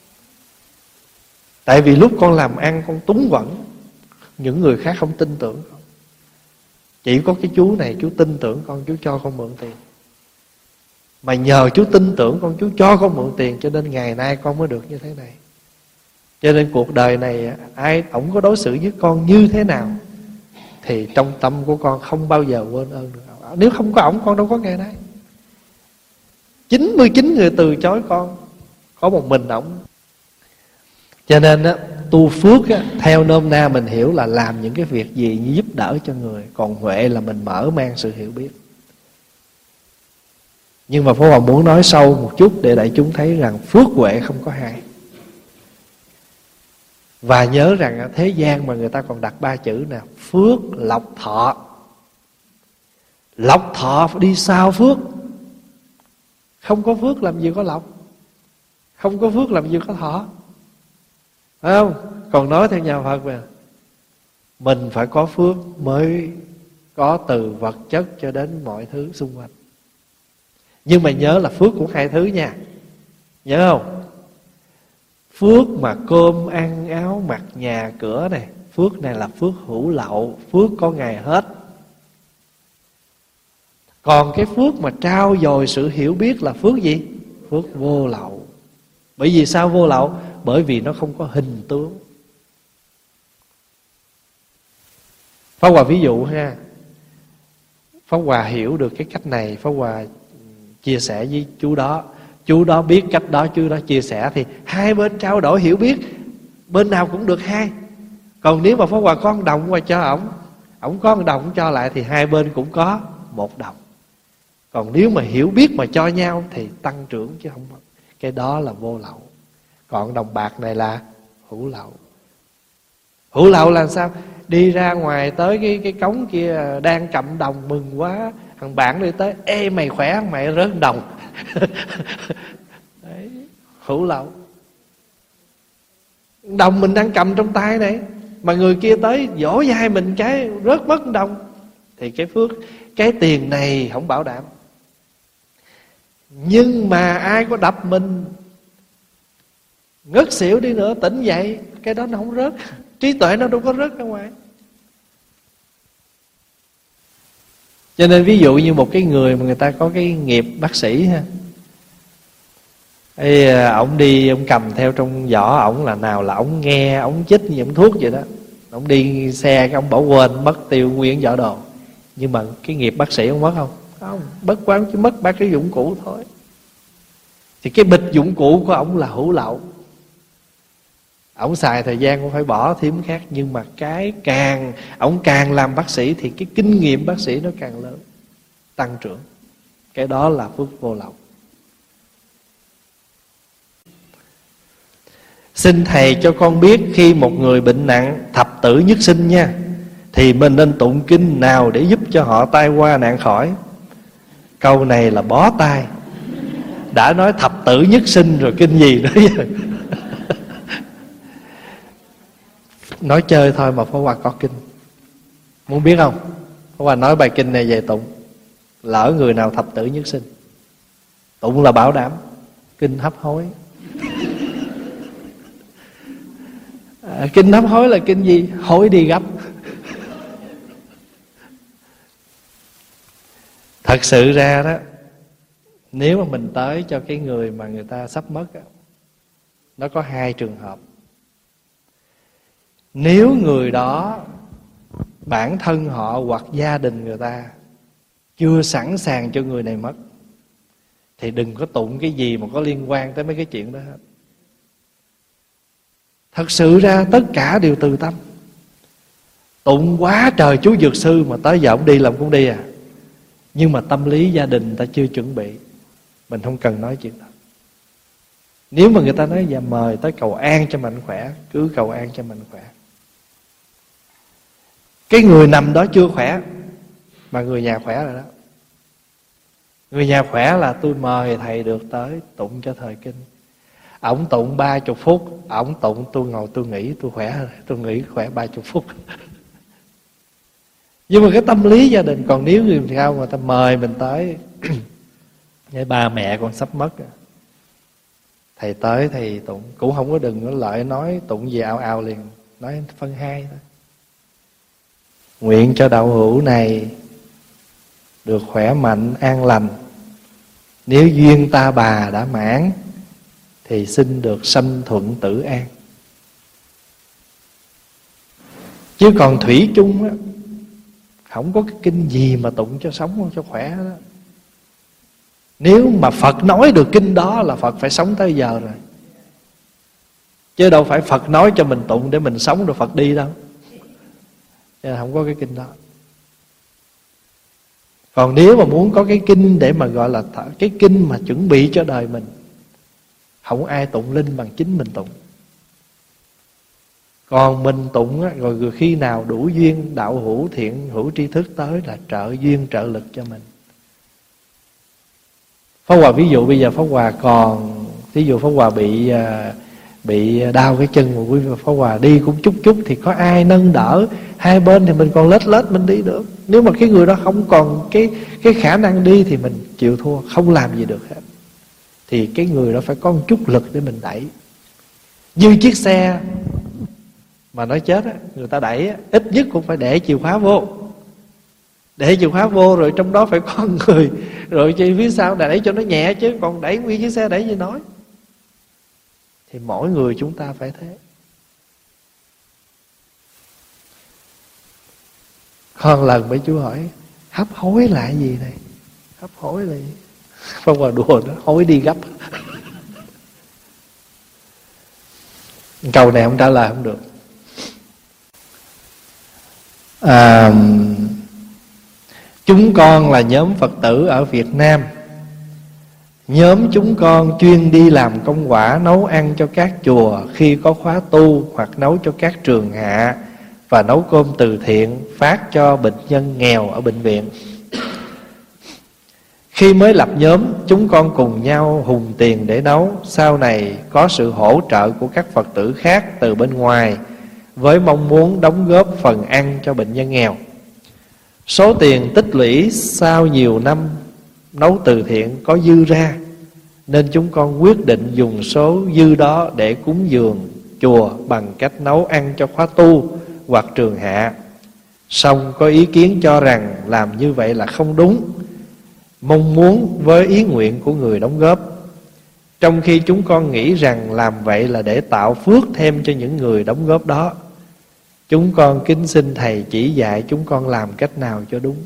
Tại vì lúc con làm ăn con túng quẫn, những người khác không tin tưởng con. Chỉ có cái chú này chú tin tưởng con, chú cho con mượn tiền. Mà nhờ chú tin tưởng con, chú cho con mượn tiền, cho nên ngày nay con mới được như thế này. Cho nên cuộc đời này ai ổng có đối xử với con như thế nào thì trong tâm của con không bao giờ quên ơn được. Nếu không có ổng con đâu có ngày nay. chín mươi chín người từ chối con, có một mình ổng. Cho nên á, tu phước á, theo nôm na mình hiểu là làm những cái việc gì như giúp đỡ cho người. Còn huệ là mình mở mang sự hiểu biết. Nhưng mà Pháp Hòa muốn nói sâu một chút để đại chúng thấy rằng phước huệ không có hai. Và nhớ rằng thế gian mà người ta còn đặt ba chữ nào: phước, lộc, thọ. Lộc thọ đi sau phước. Không có phước làm gì có lộc, không có phước làm gì có thọ, phải không? Còn nói theo nhà Phật mà, mình phải có phước mới có từ vật chất cho đến mọi thứ xung quanh. Nhưng mà nhớ là phước của hai thứ nha, nhớ không? Phước mà cơm ăn áo mặc nhà cửa này, phước này là phước hữu lậu, phước có ngày hết. Còn cái phước mà trao dồi sự hiểu biết là phước gì? Phước vô lậu. Bởi vì sao vô lậu? Bởi vì nó không có hình tướng. Pháp Hòa ví dụ ha, Pháp Hòa hiểu được cái cách này, Pháp Hòa chia sẻ với chú đó, chú đó biết cách đó, chú đó chia sẻ, thì hai bên trao đổi hiểu biết, bên nào cũng được hai. Còn nếu mà Pháp Hòa có một đồng qua cho ổng, ổng có một đồng cho lại, thì hai bên cũng có một đồng. Còn nếu mà hiểu biết mà cho nhau thì tăng trưởng chứ không, cái đó là vô lậu. Còn đồng bạc này là hữu lậu. Hữu lậu là sao? Đi ra ngoài tới cái cái cống kia đang cầm đồng mừng quá, thằng bạn đi tới: ê mày khỏe, mày rớt đồng. Đấy, hữu lậu. Đồng mình đang cầm trong tay này, mà người kia tới vỗ vai mình cái rớt mất đồng, thì cái phước, cái tiền này không bảo đảm. Nhưng mà ai có đập mình ngất xỉu đi nữa, tỉnh dậy, cái đó nó không rớt. Trí tuệ nó đâu có rớt ra ngoài. Cho nên ví dụ như một cái người mà người ta có cái nghiệp bác sĩ ha, Ê, ổng đi, ổng cầm theo trong giỏ ổng là nào là ổng nghe, ổng chích như ổng thuốc vậy đó. Ổng đi xe cái ổng bỏ quên mất tiêu nguyên giỏ đồ. Nhưng mà cái nghiệp bác sĩ ổng mất không? Không, bất quá chỉ mất ba cái dụng cụ thôi. Thì cái bịch dụng cụ của ổng là hữu lậu. Ổng xài thời gian cũng phải bỏ thím khác. Nhưng mà cái càng ổng càng làm bác sĩ thì cái kinh nghiệm bác sĩ nó càng lớn, tăng trưởng. Cái đó là phước vô lậu. Xin thầy cho con biết khi một người bệnh nặng thập tử nhất sinh nha, thì mình nên tụng kinh nào để giúp cho họ tai qua nạn khỏi? Câu này là bó tay. Đã nói thập tử nhất sinh rồi kinh gì nữa giờ. Nói chơi thôi mà Pháp Hòa có kinh. Muốn biết không? Pháp Hòa nói bài kinh này về tụng. Lỡ người nào thập tử nhất sinh, tụng là bảo đảm. Kinh hấp hối. À, kinh hấp hối là kinh gì? Hối đi gấp. Thật sự ra đó, nếu mà mình tới cho cái người mà người ta sắp mất đó, nó có hai trường hợp. Nếu người đó bản thân họ hoặc gia đình người ta chưa sẵn sàng cho người này mất, thì đừng có tụng cái gì mà có liên quan tới mấy cái chuyện đó hết. Thật sự ra tất cả đều từ tâm. Tụng quá trời chú dược sư mà tới giờ ông đi là ông cũng đi à. Nhưng mà tâm lý gia đình ta chưa chuẩn bị, mình không cần nói chuyện đó. Nếu mà người ta nói dạ mời tới cầu an cho mạnh khỏe, cứ cầu an cho mạnh khỏe. Cái người nằm đó chưa khỏe mà người nhà khỏe rồi đó. Người nhà khỏe là tôi mời thầy được tới tụng cho thời kinh. Ổng tụng ba chục phút, ổng tụng tôi ngồi tôi nghĩ tôi khỏe rồi, tôi nghĩ khỏe ba chục phút. Nhưng mà cái tâm lý gia đình, còn nếu người sao người ta mời mình tới với ba mẹ con sắp mất, thầy tới thầy tụng cũng không có đừng có lợi nói tụng gì ào ào liền, nói phân hai thôi. Nguyện cho đạo hữu này được khỏe mạnh an lành, nếu duyên ta bà đã mãn thì xin được sanh thuận tử an. Chứ còn thủy chung á, không có cái kinh gì mà tụng cho sống cho khỏe đó. Nếu mà Phật nói được kinh đó là Phật phải sống tới giờ rồi, chứ đâu phải Phật nói cho mình tụng để mình sống rồi Phật đi đâu. Nên không có cái kinh đó. Còn nếu mà muốn có cái kinh để mà gọi là cái kinh mà chuẩn bị cho đời mình, không ai tụng linh bằng chính mình tụng. Còn mình tụng á, rồi khi nào đủ duyên đạo hữu thiện hữu tri thức tới là trợ duyên trợ lực cho mình. Pháp Hòa ví dụ bây giờ Pháp Hòa còn, ví dụ Pháp Hòa bị bị đau cái chân mà quý Pháp Hòa đi cũng chút chút thì có ai nâng đỡ hai bên thì mình còn lết lết mình đi được. Nếu mà cái người đó không còn cái cái khả năng đi thì mình chịu thua, không làm gì được hết. Thì cái người đó phải có một chút lực để mình đẩy. Như chiếc xe mà nó chết á, người ta đẩy á, ít nhất cũng phải để chìa khóa vô. Để chìa khóa vô rồi trong đó phải có người, rồi trên phía sau đẩy cho nó nhẹ, chứ còn đẩy nguyên chiếc xe đẩy gì nói. Thì mỗi người chúng ta phải thế. Con lần mấy chú hỏi hấp hối là cái gì này? Hấp hối là gì? Phong vào đùa đó, hối đi gấp. Câu này không trả lời không được. à, Chúng con là nhóm Phật tử ở Việt Nam. Nhóm chúng con chuyên đi làm công quả nấu ăn cho các chùa khi có khóa tu, hoặc nấu cho các trường hạ, và nấu cơm từ thiện phát cho bệnh nhân nghèo ở bệnh viện. Khi mới lập nhóm, chúng con cùng nhau hùng tiền để nấu. Sau này có sự hỗ trợ của các Phật tử khác từ bên ngoài, với mong muốn đóng góp phần ăn cho bệnh nhân nghèo. Số tiền tích lũy sau nhiều năm nấu từ thiện có dư ra, nên chúng con quyết định dùng số dư đó để cúng dường chùa bằng cách nấu ăn cho khóa tu hoặc trường hạ. Song có ý kiến cho rằng làm như vậy là không đúng, mong muốn với ý nguyện của người đóng góp. Trong khi chúng con nghĩ rằng làm vậy là để tạo phước thêm cho những người đóng góp đó. Chúng con kính xin Thầy chỉ dạy chúng con làm cách nào cho đúng.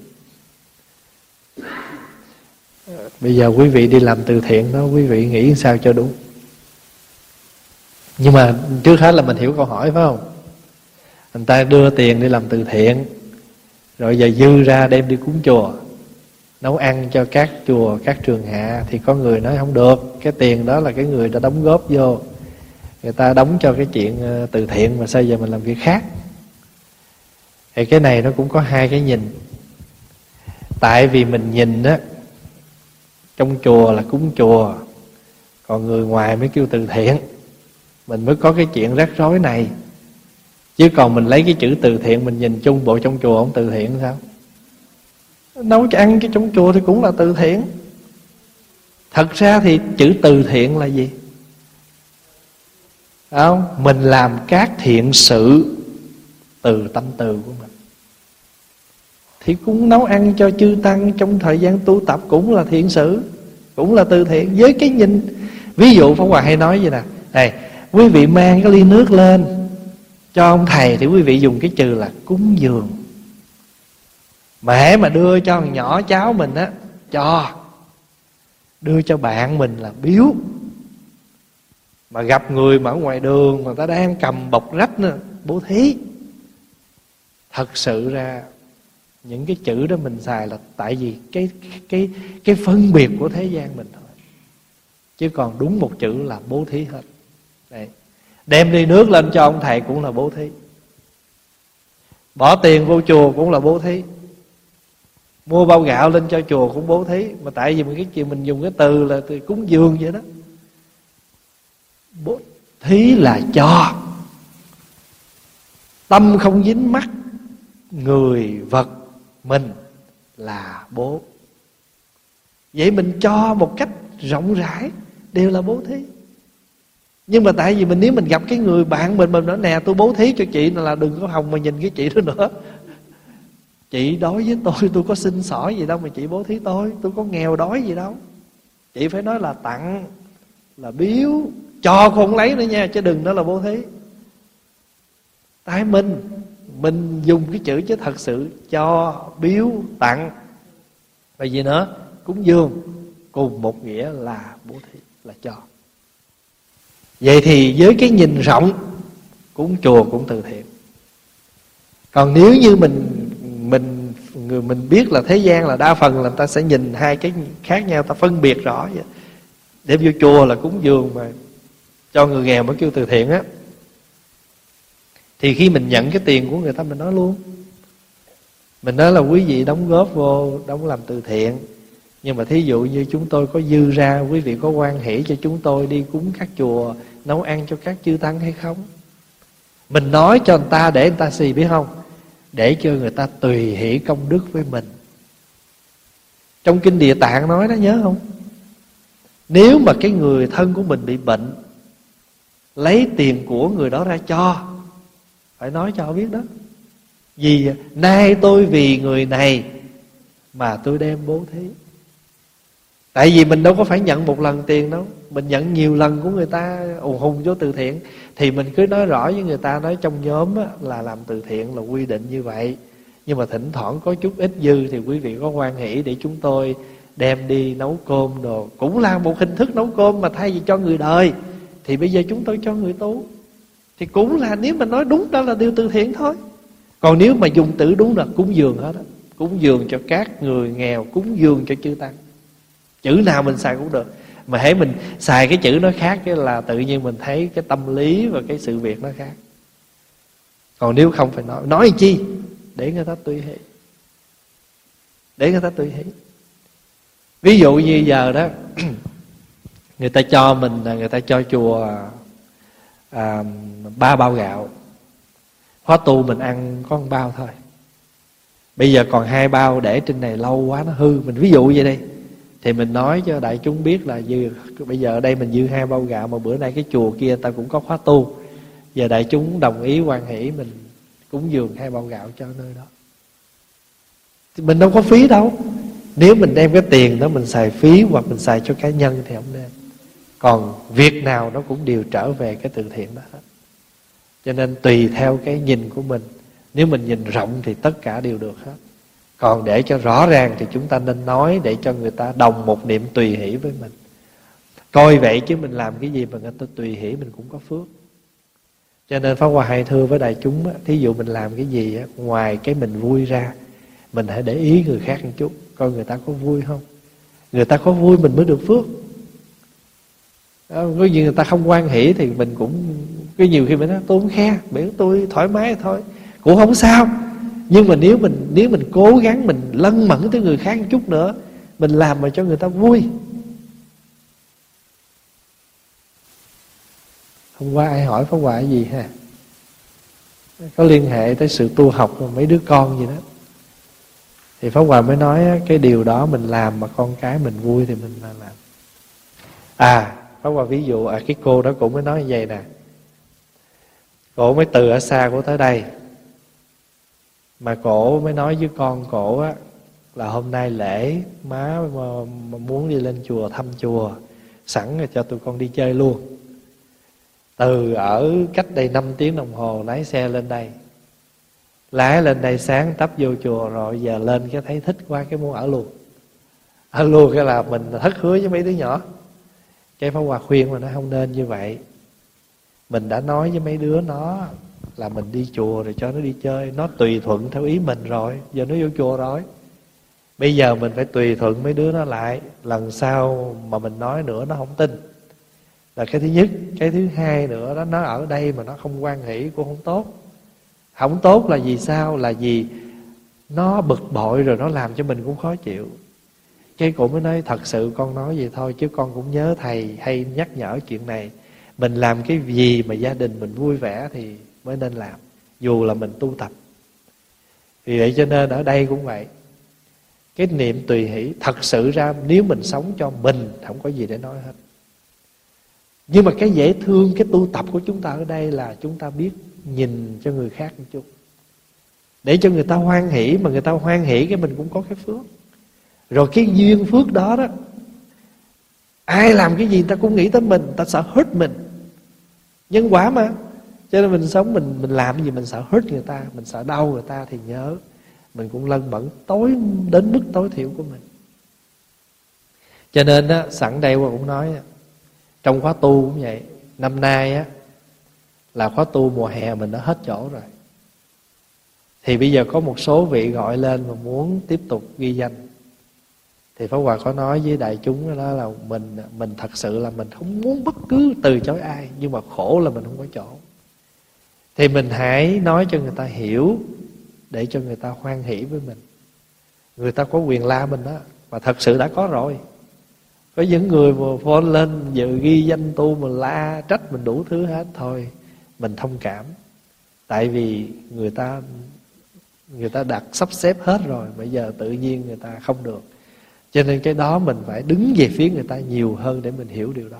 Bây giờ quý vị đi làm từ thiện đó, quý vị nghĩ sao cho đúng. Nhưng mà trước hết là mình hiểu câu hỏi phải không? Người ta đưa tiền đi làm từ thiện, rồi giờ dư ra đem đi cúng chùa, nấu ăn cho các chùa, các trường hạ. Thì có người nói không được, cái tiền đó là cái người đã đóng góp vô, người ta đóng cho cái chuyện từ thiện, mà sao giờ mình làm việc khác. Thì cái này nó cũng có hai cái nhìn. Tại vì mình nhìn á, trong chùa là cúng chùa, còn người ngoài mới kêu từ thiện, mình mới có cái chuyện rắc rối này. Chứ còn mình lấy cái chữ từ thiện mình nhìn chung, bộ trong chùa không từ thiện sao? Nấu cho ăn cái trong chùa thì cũng là từ thiện. Thật ra thì chữ từ thiện là gì? Không? Mình làm các thiện sự từ tâm từ của mình. Thì cũng nấu ăn cho chư tăng trong thời gian tu tập cũng là thiện sự, cũng là từ thiện. Với cái nhìn, ví dụ Pháp Hòa hay nói vậy nè, này, quý vị mang cái ly nước lên cho ông thầy thì quý vị dùng cái chữ là cúng dường. Mà hễ mà đưa cho thằng nhỏ cháu mình á, cho đưa cho bạn mình là biếu. Mà gặp người mà ở ngoài đường mà ta đang cầm bọc rách nữa, bố thí. Thật sự ra những cái chữ đó mình xài là tại vì cái cái cái phân biệt của thế gian mình thôi, chứ còn đúng một chữ là bố thí hết. Đấy. Đem ly nước lên cho ông thầy cũng là bố thí, bỏ tiền vô chùa cũng là bố thí, mua bao gạo lên cho chùa cũng bố thí. Mà tại vì mình cái chuyện mình dùng cái từ là từ cúng dường vậy đó. Bố thí là cho, tâm không dính mắc người vật mình là bố. Vậy mình cho một cách rộng rãi đều là bố thí. Nhưng mà tại vì mình nếu mình gặp cái người bạn mình mình nói nè tôi bố thí cho chị là đừng có hòng mà nhìn cái chị đó nữa. Chị đối với tôi tôi có xin xỏ gì đâu mà chị bố thí tôi, tôi có nghèo đói gì đâu. Chị phải nói là tặng, là biếu, cho không lấy nữa nha, chứ đừng nói là bố thí. Tại mình mình dùng cái chữ chứ thật sự cho, biếu, tặng và gì nữa, cúng dường cùng một nghĩa là bố thí, là cho. Vậy thì với cái nhìn rộng, cúng chùa cũng từ thiện. Còn nếu như mình mình người mình biết là thế gian là đa phần là người ta sẽ nhìn hai cái khác nhau, ta phân biệt rõ vậy. Đem vô chùa là cúng dường, mà cho người nghèo mới kêu từ thiện á. Thì khi mình nhận cái tiền của người ta mình nói luôn, mình nói là quý vị đóng góp vô, đóng làm từ thiện, nhưng mà thí dụ như chúng tôi có dư ra, quý vị có hoan hỷ cho chúng tôi đi cúng các chùa, nấu ăn cho các chư tăng hay không? Mình nói cho người ta để người ta gì biết không? Để cho người ta tùy hỷ công đức với mình. Trong kinh Địa Tạng nói đó, nhớ không? Nếu mà cái người thân của mình bị bệnh, lấy tiền của người đó ra cho, phải nói cho họ biết đó. Vì nay tôi vì người này mà tôi đem bố thí. Tại vì mình đâu có phải nhận một lần tiền đâu, mình nhận nhiều lần của người ta ùn hùng vô từ thiện. Thì mình cứ nói rõ với người ta, nói trong nhóm á, là làm từ thiện là quy định như vậy, nhưng mà thỉnh thoảng có chút ít dư thì quý vị có hoan hỷ để chúng tôi đem đi nấu cơm đồ. Cũng là một hình thức nấu cơm, mà thay vì cho người đời thì bây giờ chúng tôi cho người tu. Thì cũng là, nếu mà nói đúng đó là điều từ thiện thôi. Còn nếu mà dùng từ đúng là cúng dường hết đó. Cúng dường cho các người nghèo, cúng dường cho chư tăng. Chữ nào mình xài cũng được. Mà hễ mình xài cái chữ nó khác cái là tự nhiên mình thấy cái tâm lý và cái sự việc nó khác. Còn nếu không phải nói Nói chi? Để người ta tùy hỷ. Để người ta tùy hỷ. Ví dụ như giờ đó người ta cho mình, người ta cho chùa à, ba bao gạo. Khóa tu mình ăn có một bao thôi, bây giờ còn hai bao để trên này lâu quá nó hư. Mình ví dụ vậy đi, thì mình nói cho đại chúng biết là dư, bây giờ ở đây mình dư hai bao gạo, mà bữa nay cái chùa kia ta cũng có khóa tu, giờ đại chúng đồng ý hoan hỷ mình cúng dường hai bao gạo cho nơi đó. Thì mình đâu có phí đâu. Nếu mình đem cái tiền đó mình xài phí hoặc mình xài cho cá nhân thì không nên. Còn việc nào nó cũng đều trở về cái từ thiện đó hết. Cho nên tùy theo cái nhìn của mình. Nếu mình nhìn rộng thì tất cả đều được hết. Còn để cho rõ ràng thì chúng ta nên nói để cho người ta đồng một niệm tùy hỷ với mình. Coi vậy chứ mình làm cái gì mà người ta tùy hỷ mình cũng có phước. Cho nên Pháp Hòa hay thưa với đại chúng á, thí dụ mình làm cái gì á, ngoài cái mình vui ra, mình hãy để ý người khác một chút, coi người ta có vui không. Người ta có vui mình mới được phước. Có gì người ta không hoan hỷ thì mình cũng, cái nhiều khi mình nói tôi không khe, miễn tôi thoải mái thôi cũng không sao. Nhưng mà nếu mình nếu mình cố gắng mình lân mẫn tới người khác một chút nữa, mình làm mà cho người ta vui. Hôm qua ai hỏi Pháp Hòa cái gì ha? Có liên hệ tới sự tu học của mấy đứa con gì đó. Thì Pháp Hòa mới nói cái điều đó mình làm mà con cái mình vui thì mình làm. À, Pháp Hòa ví dụ, à, cái cô đó cũng mới nói như vậy nè. Cổ mới từ ở xa cổ tới đây, mà cổ mới nói với con cổ á, là hôm nay lễ má mà, mà muốn đi lên chùa thăm chùa, sẵn rồi cho tụi con đi chơi luôn. Từ ở cách đây năm tiếng đồng hồ lái xe lên đây, lái lên đây sáng tấp vô chùa rồi giờ lên cái thấy thích quá cái muốn ở luôn. Ở luôn cái là mình thất hứa với mấy đứa nhỏ. Cái Pháp Hòa khuyên mà nó không nên như vậy. Mình đã nói với mấy đứa nó là mình đi chùa rồi cho nó đi chơi, nó tùy thuận theo ý mình rồi, giờ nó vô chùa rồi. Bây giờ mình phải tùy thuận mấy đứa nó lại. Lần sau mà mình nói nữa nó không tin, là cái thứ nhất. Cái thứ hai nữa đó, nó ở đây mà nó không hoan hỷ cũng không tốt. Không tốt là vì sao? Là vì nó bực bội rồi nó làm cho mình cũng khó chịu. Cái cụ mới nói thật sự con nói vậy thôi, chứ con cũng nhớ thầy hay nhắc nhở chuyện này. Mình làm cái gì mà gia đình mình vui vẻ thì mới nên làm, dù là mình tu tập. Vì vậy cho nên ở đây cũng vậy. Cái niệm tùy hỷ thật sự ra nếu mình sống cho mình không có gì để nói hết. Nhưng mà cái dễ thương, cái tu tập của chúng ta ở đây là chúng ta biết nhìn cho người khác một chút, để cho người ta hoan hỷ. Mà người ta hoan hỷ cái mình cũng có cái phước. Rồi cái duyên phước đó đó, ai làm cái gì người ta cũng nghĩ tới mình, người ta sợ hurt mình. Nhân quả mà. Cho nên mình sống, mình mình làm cái gì mình sợ hurt người ta, mình sợ đau người ta, thì nhớ mình cũng lân bẩn tối đến mức tối thiểu của mình. Cho nên á, sẵn đây cũng nói trong khóa tu cũng vậy. Năm nay á là khóa tu mùa hè mình đã hết chỗ rồi. Thì bây giờ có một số vị gọi lên mà muốn tiếp tục ghi danh. Thì Pháp Hòa có nói với đại chúng đó là mình mình thật sự là mình không muốn bất cứ từ chối ai, nhưng mà khổ là mình không có chỗ. Thì mình hãy nói cho người ta hiểu, để cho người ta hoan hỷ với mình. Người ta có quyền la mình đó, mà thật sự đã có rồi. Có những người mà phone lên dự ghi danh tu mà la trách mình đủ thứ hết. Thôi mình thông cảm, tại vì người ta người ta đặt sắp xếp hết rồi, bây giờ tự nhiên người ta không được. Cho nên cái đó mình phải đứng về phía người ta nhiều hơn để mình hiểu điều đó.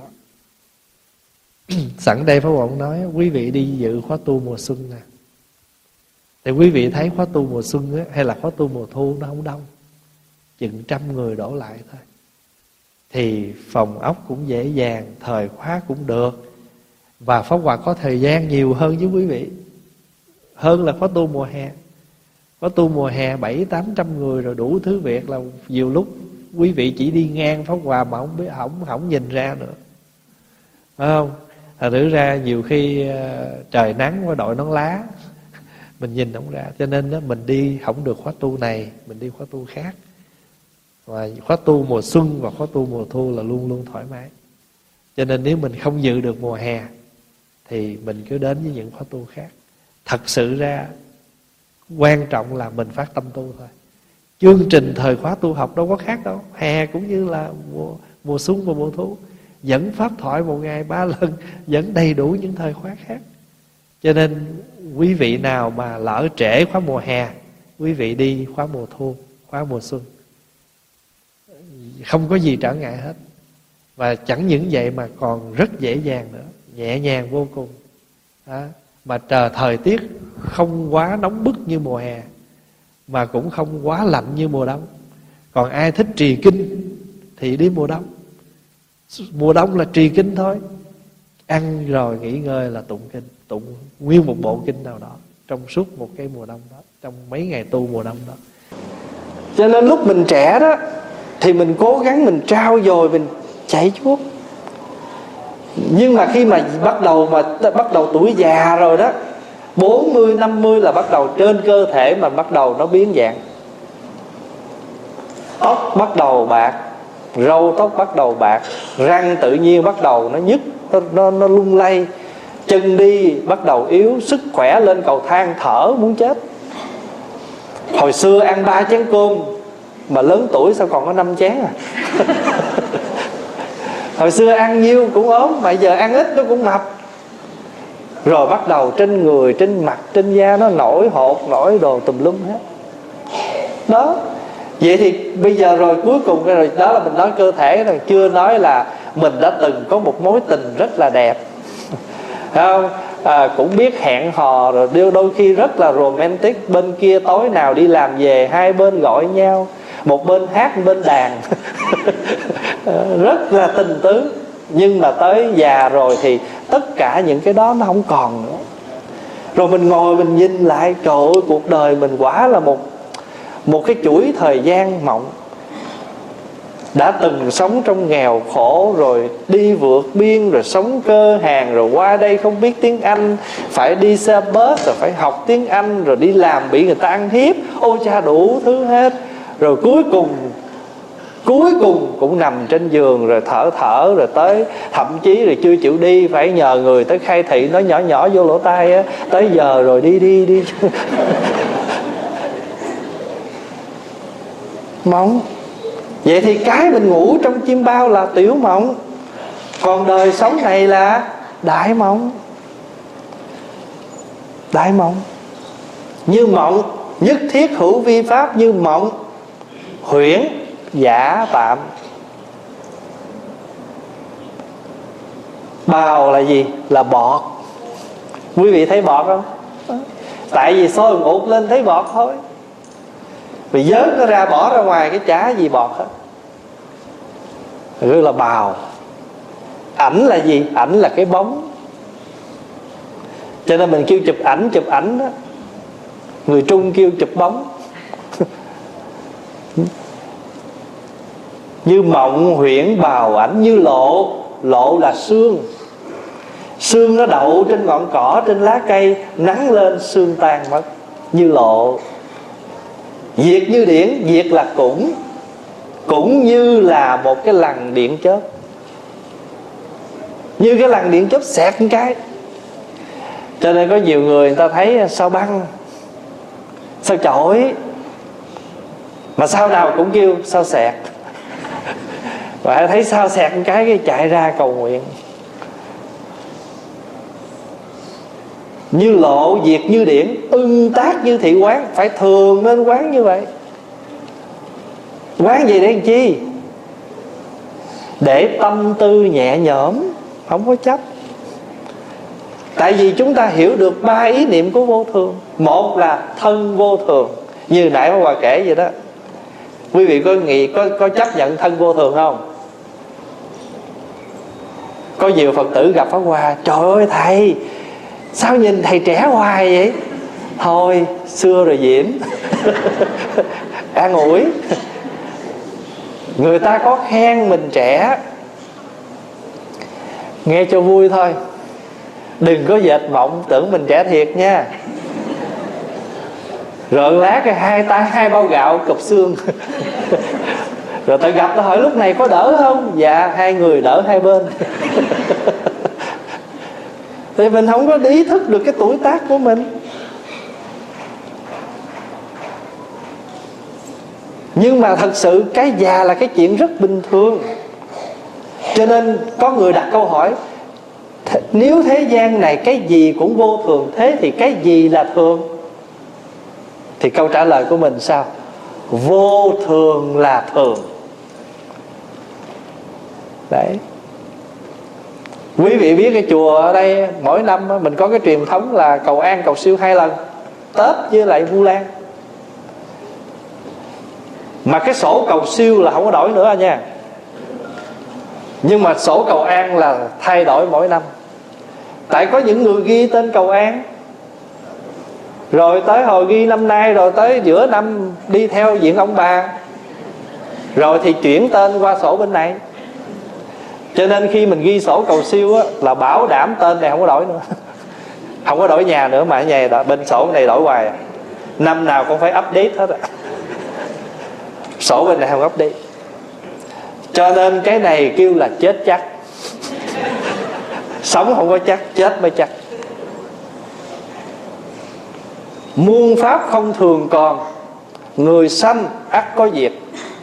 Sẵn đây Pháp Hòa nói quý vị đi dự khóa tu mùa xuân nè, thì quý vị thấy khóa tu mùa xuân á, hay là khóa tu mùa thu nó không đông, chừng trăm người đổ lại thôi. Thì phòng ốc cũng dễ dàng, thời khóa cũng được, và Pháp Hòa có thời gian nhiều hơn với quý vị, hơn là khóa tu mùa hè. Khóa tu mùa hè bảy tám trăm người rồi đủ thứ việc, là nhiều lúc quý vị chỉ đi ngang Pháp Hòa mà không biết không không nhìn ra nữa, phải không? Thật thử ra nhiều khi trời nắng qua đội nón lá mình nhìn không ra. Cho nên đó, mình đi không được khóa tu này, mình đi khóa tu khác. Và khóa tu mùa xuân và khóa tu mùa thu là luôn luôn thoải mái. Cho nên nếu mình không dự được mùa hè thì mình cứ đến với những khóa tu khác. Thật sự ra quan trọng là mình phát tâm tu thôi. Chương trình thời khóa tu học đâu có khác đâu. Hè cũng như là mùa, mùa xuân và mùa thu, dẫn pháp thoại một ngày ba lần, dẫn đầy đủ những thời khóa khác. Cho nên quý vị nào mà lỡ trễ khóa mùa hè, quý vị đi khóa mùa thu, khóa mùa xuân, không có gì trở ngại hết. Và chẳng những vậy mà còn rất dễ dàng nữa, nhẹ nhàng vô cùng đó. Mà trời thời tiết không quá nóng bức như mùa hè, mà cũng không quá lạnh như mùa đông. Còn ai thích trì kinh thì đi mùa đông. Mùa đông là trì kinh thôi, ăn rồi nghỉ ngơi là tụng kinh, tụng nguyên một bộ kinh nào đó trong suốt một cái mùa đông đó, trong mấy ngày tu mùa đông đó. Cho nên lúc mình trẻ đó thì mình cố gắng mình trau dồi, mình chạy chuốt. Nhưng mà khi mà bắt đầu mà bắt đầu tuổi già rồi đó, bốn mươi, năm mươi là bắt đầu trên cơ thể mà bắt đầu nó biến dạng. Tóc bắt đầu bạc, râu tóc bắt đầu bạc, răng tự nhiên bắt đầu nó nhức, nó, nó, nó lung lay. Chân đi bắt đầu yếu, sức khỏe lên cầu thang thở muốn chết. Hồi xưa ăn ba chén cơm, mà lớn tuổi sao còn có năm chén à. Hồi xưa ăn nhiêu cũng ốm, mà giờ ăn ít nó cũng mập. Rồi bắt đầu trên người, trên mặt, trên da nó nổi hột, nổi đồ tùm lum hết đó. Vậy thì bây giờ rồi cuối cùng rồi đó là mình nói cơ thể rồi, chưa nói là mình đã từng có một mối tình rất là đẹp, không? À, cũng biết hẹn hò rồi, đôi khi rất là romantic. Bên kia tối nào đi làm về, hai bên gọi nhau, một bên hát một bên đàn rất là tình tứ. Nhưng mà tới già rồi thì tất cả những cái đó nó không còn nữa. Rồi mình ngồi mình nhìn lại, trời ơi, cuộc đời mình quả là một Một cái chuỗi thời gian mộng. đã từng sống trong nghèo khổ, rồi đi vượt biên, rồi sống cơ hàng, rồi qua đây không biết tiếng Anh, phải đi xe bus, rồi phải học tiếng Anh, rồi đi làm bị người ta ăn hiếp, ôi cha đủ thứ hết. Rồi cuối cùng Cuối cùng cũng nằm trên giường rồi thở thở, rồi tới thậm chí rồi chưa chịu đi, phải nhờ người tới khai thị, nói nhỏ nhỏ vô lỗ tai á, tới giờ rồi đi đi đi. Mộng. Vậy thì cái mình ngủ trong chim bao là tiểu mộng, còn đời sống này là đại mộng. Đại mộng. Như mộng nhất thiết hữu vi pháp, như mộng huyễn giả tạm. Bào là gì? Là bọt. Quý vị thấy bọt không? Tại vì sôi ngụt lên thấy bọt thôi, vì vớt nó ra bỏ ra ngoài cái chả gì bọt hết. Gọi là bào. Ảnh là gì? Ảnh là cái bóng. Cho nên mình kêu chụp ảnh, chụp ảnh đó, người Trung kêu chụp bóng. Như mộng huyễn bào ảnh, như lộ. Lộ là sương. Sương nó đậu trên ngọn cỏ, trên lá cây, nắng lên sương tan mất. Như lộ. Diệt như điển. Diệt là cũng. Cũng như là một cái lằn điện chớp. Như cái lằn điện chớp xẹt một cái. Cho nên có nhiều người người ta thấy sao băng, sao chổi, mà sao nào cũng kêu sao xẹt. Và thấy sao xẹt một cái, cái chạy ra cầu nguyện. Như lộ diệt như điển, ưng tác như thị quán. Phải thường nên quán như vậy. Quán gì để làm chi? Để tâm tư nhẹ nhõm, không có chấp. Tại vì chúng ta hiểu được ba ý niệm của vô thường. Một là thân vô thường, như nãy Pháp Hòa kể vậy đó. Quý vị có nghĩ có, có chấp nhận thân vô thường không? Có nhiều Phật tử gặp Pháp Hòa, trời ơi thầy, sao nhìn thầy trẻ hoài vậy? Thôi xưa rồi Diễm. An ủi. Người ta có khen mình trẻ, nghe cho vui thôi, đừng có dệt mộng tưởng mình trẻ thiệt nha. Rồi lát cái hai tay hai bao gạo cụp xương. Rồi ta gặp ta hỏi lúc này có đỡ không? Dạ hai người đỡ hai bên. Thì mình không có ý thức được cái tuổi tác của mình. Nhưng mà thật sự cái già là cái chuyện rất bình thường. Cho nên có người đặt câu hỏi, nếu thế gian này cái gì cũng vô thường, thế thì cái gì là thường? Thì câu trả lời của mình sao? Vô thường là thường. Đấy. Quý vị biết cái chùa ở đây mỗi năm mình có cái truyền thống là cầu an cầu siêu hai lần, Tết với lại Vu Lan. Mà cái sổ cầu siêu là không có đổi nữa nha. Nhưng mà sổ cầu an là thay đổi mỗi năm. Tại có những người ghi tên cầu an, rồi tới hồi ghi năm nay, rồi tới giữa năm đi theo diện ông bà, rồi thì chuyển tên qua sổ bên này. Cho nên khi mình ghi sổ cầu siêu á, là bảo đảm tên này không có đổi nữa. Không có đổi nhà nữa, mà nhà đó, bên sổ này đổi hoài à. Năm nào cũng phải update hết à. Sổ bên này không update. Cho nên cái này kêu là chết chắc. Sống không có chắc, chết mới chắc. Muôn pháp không thường còn, người sanh ắt có diệt.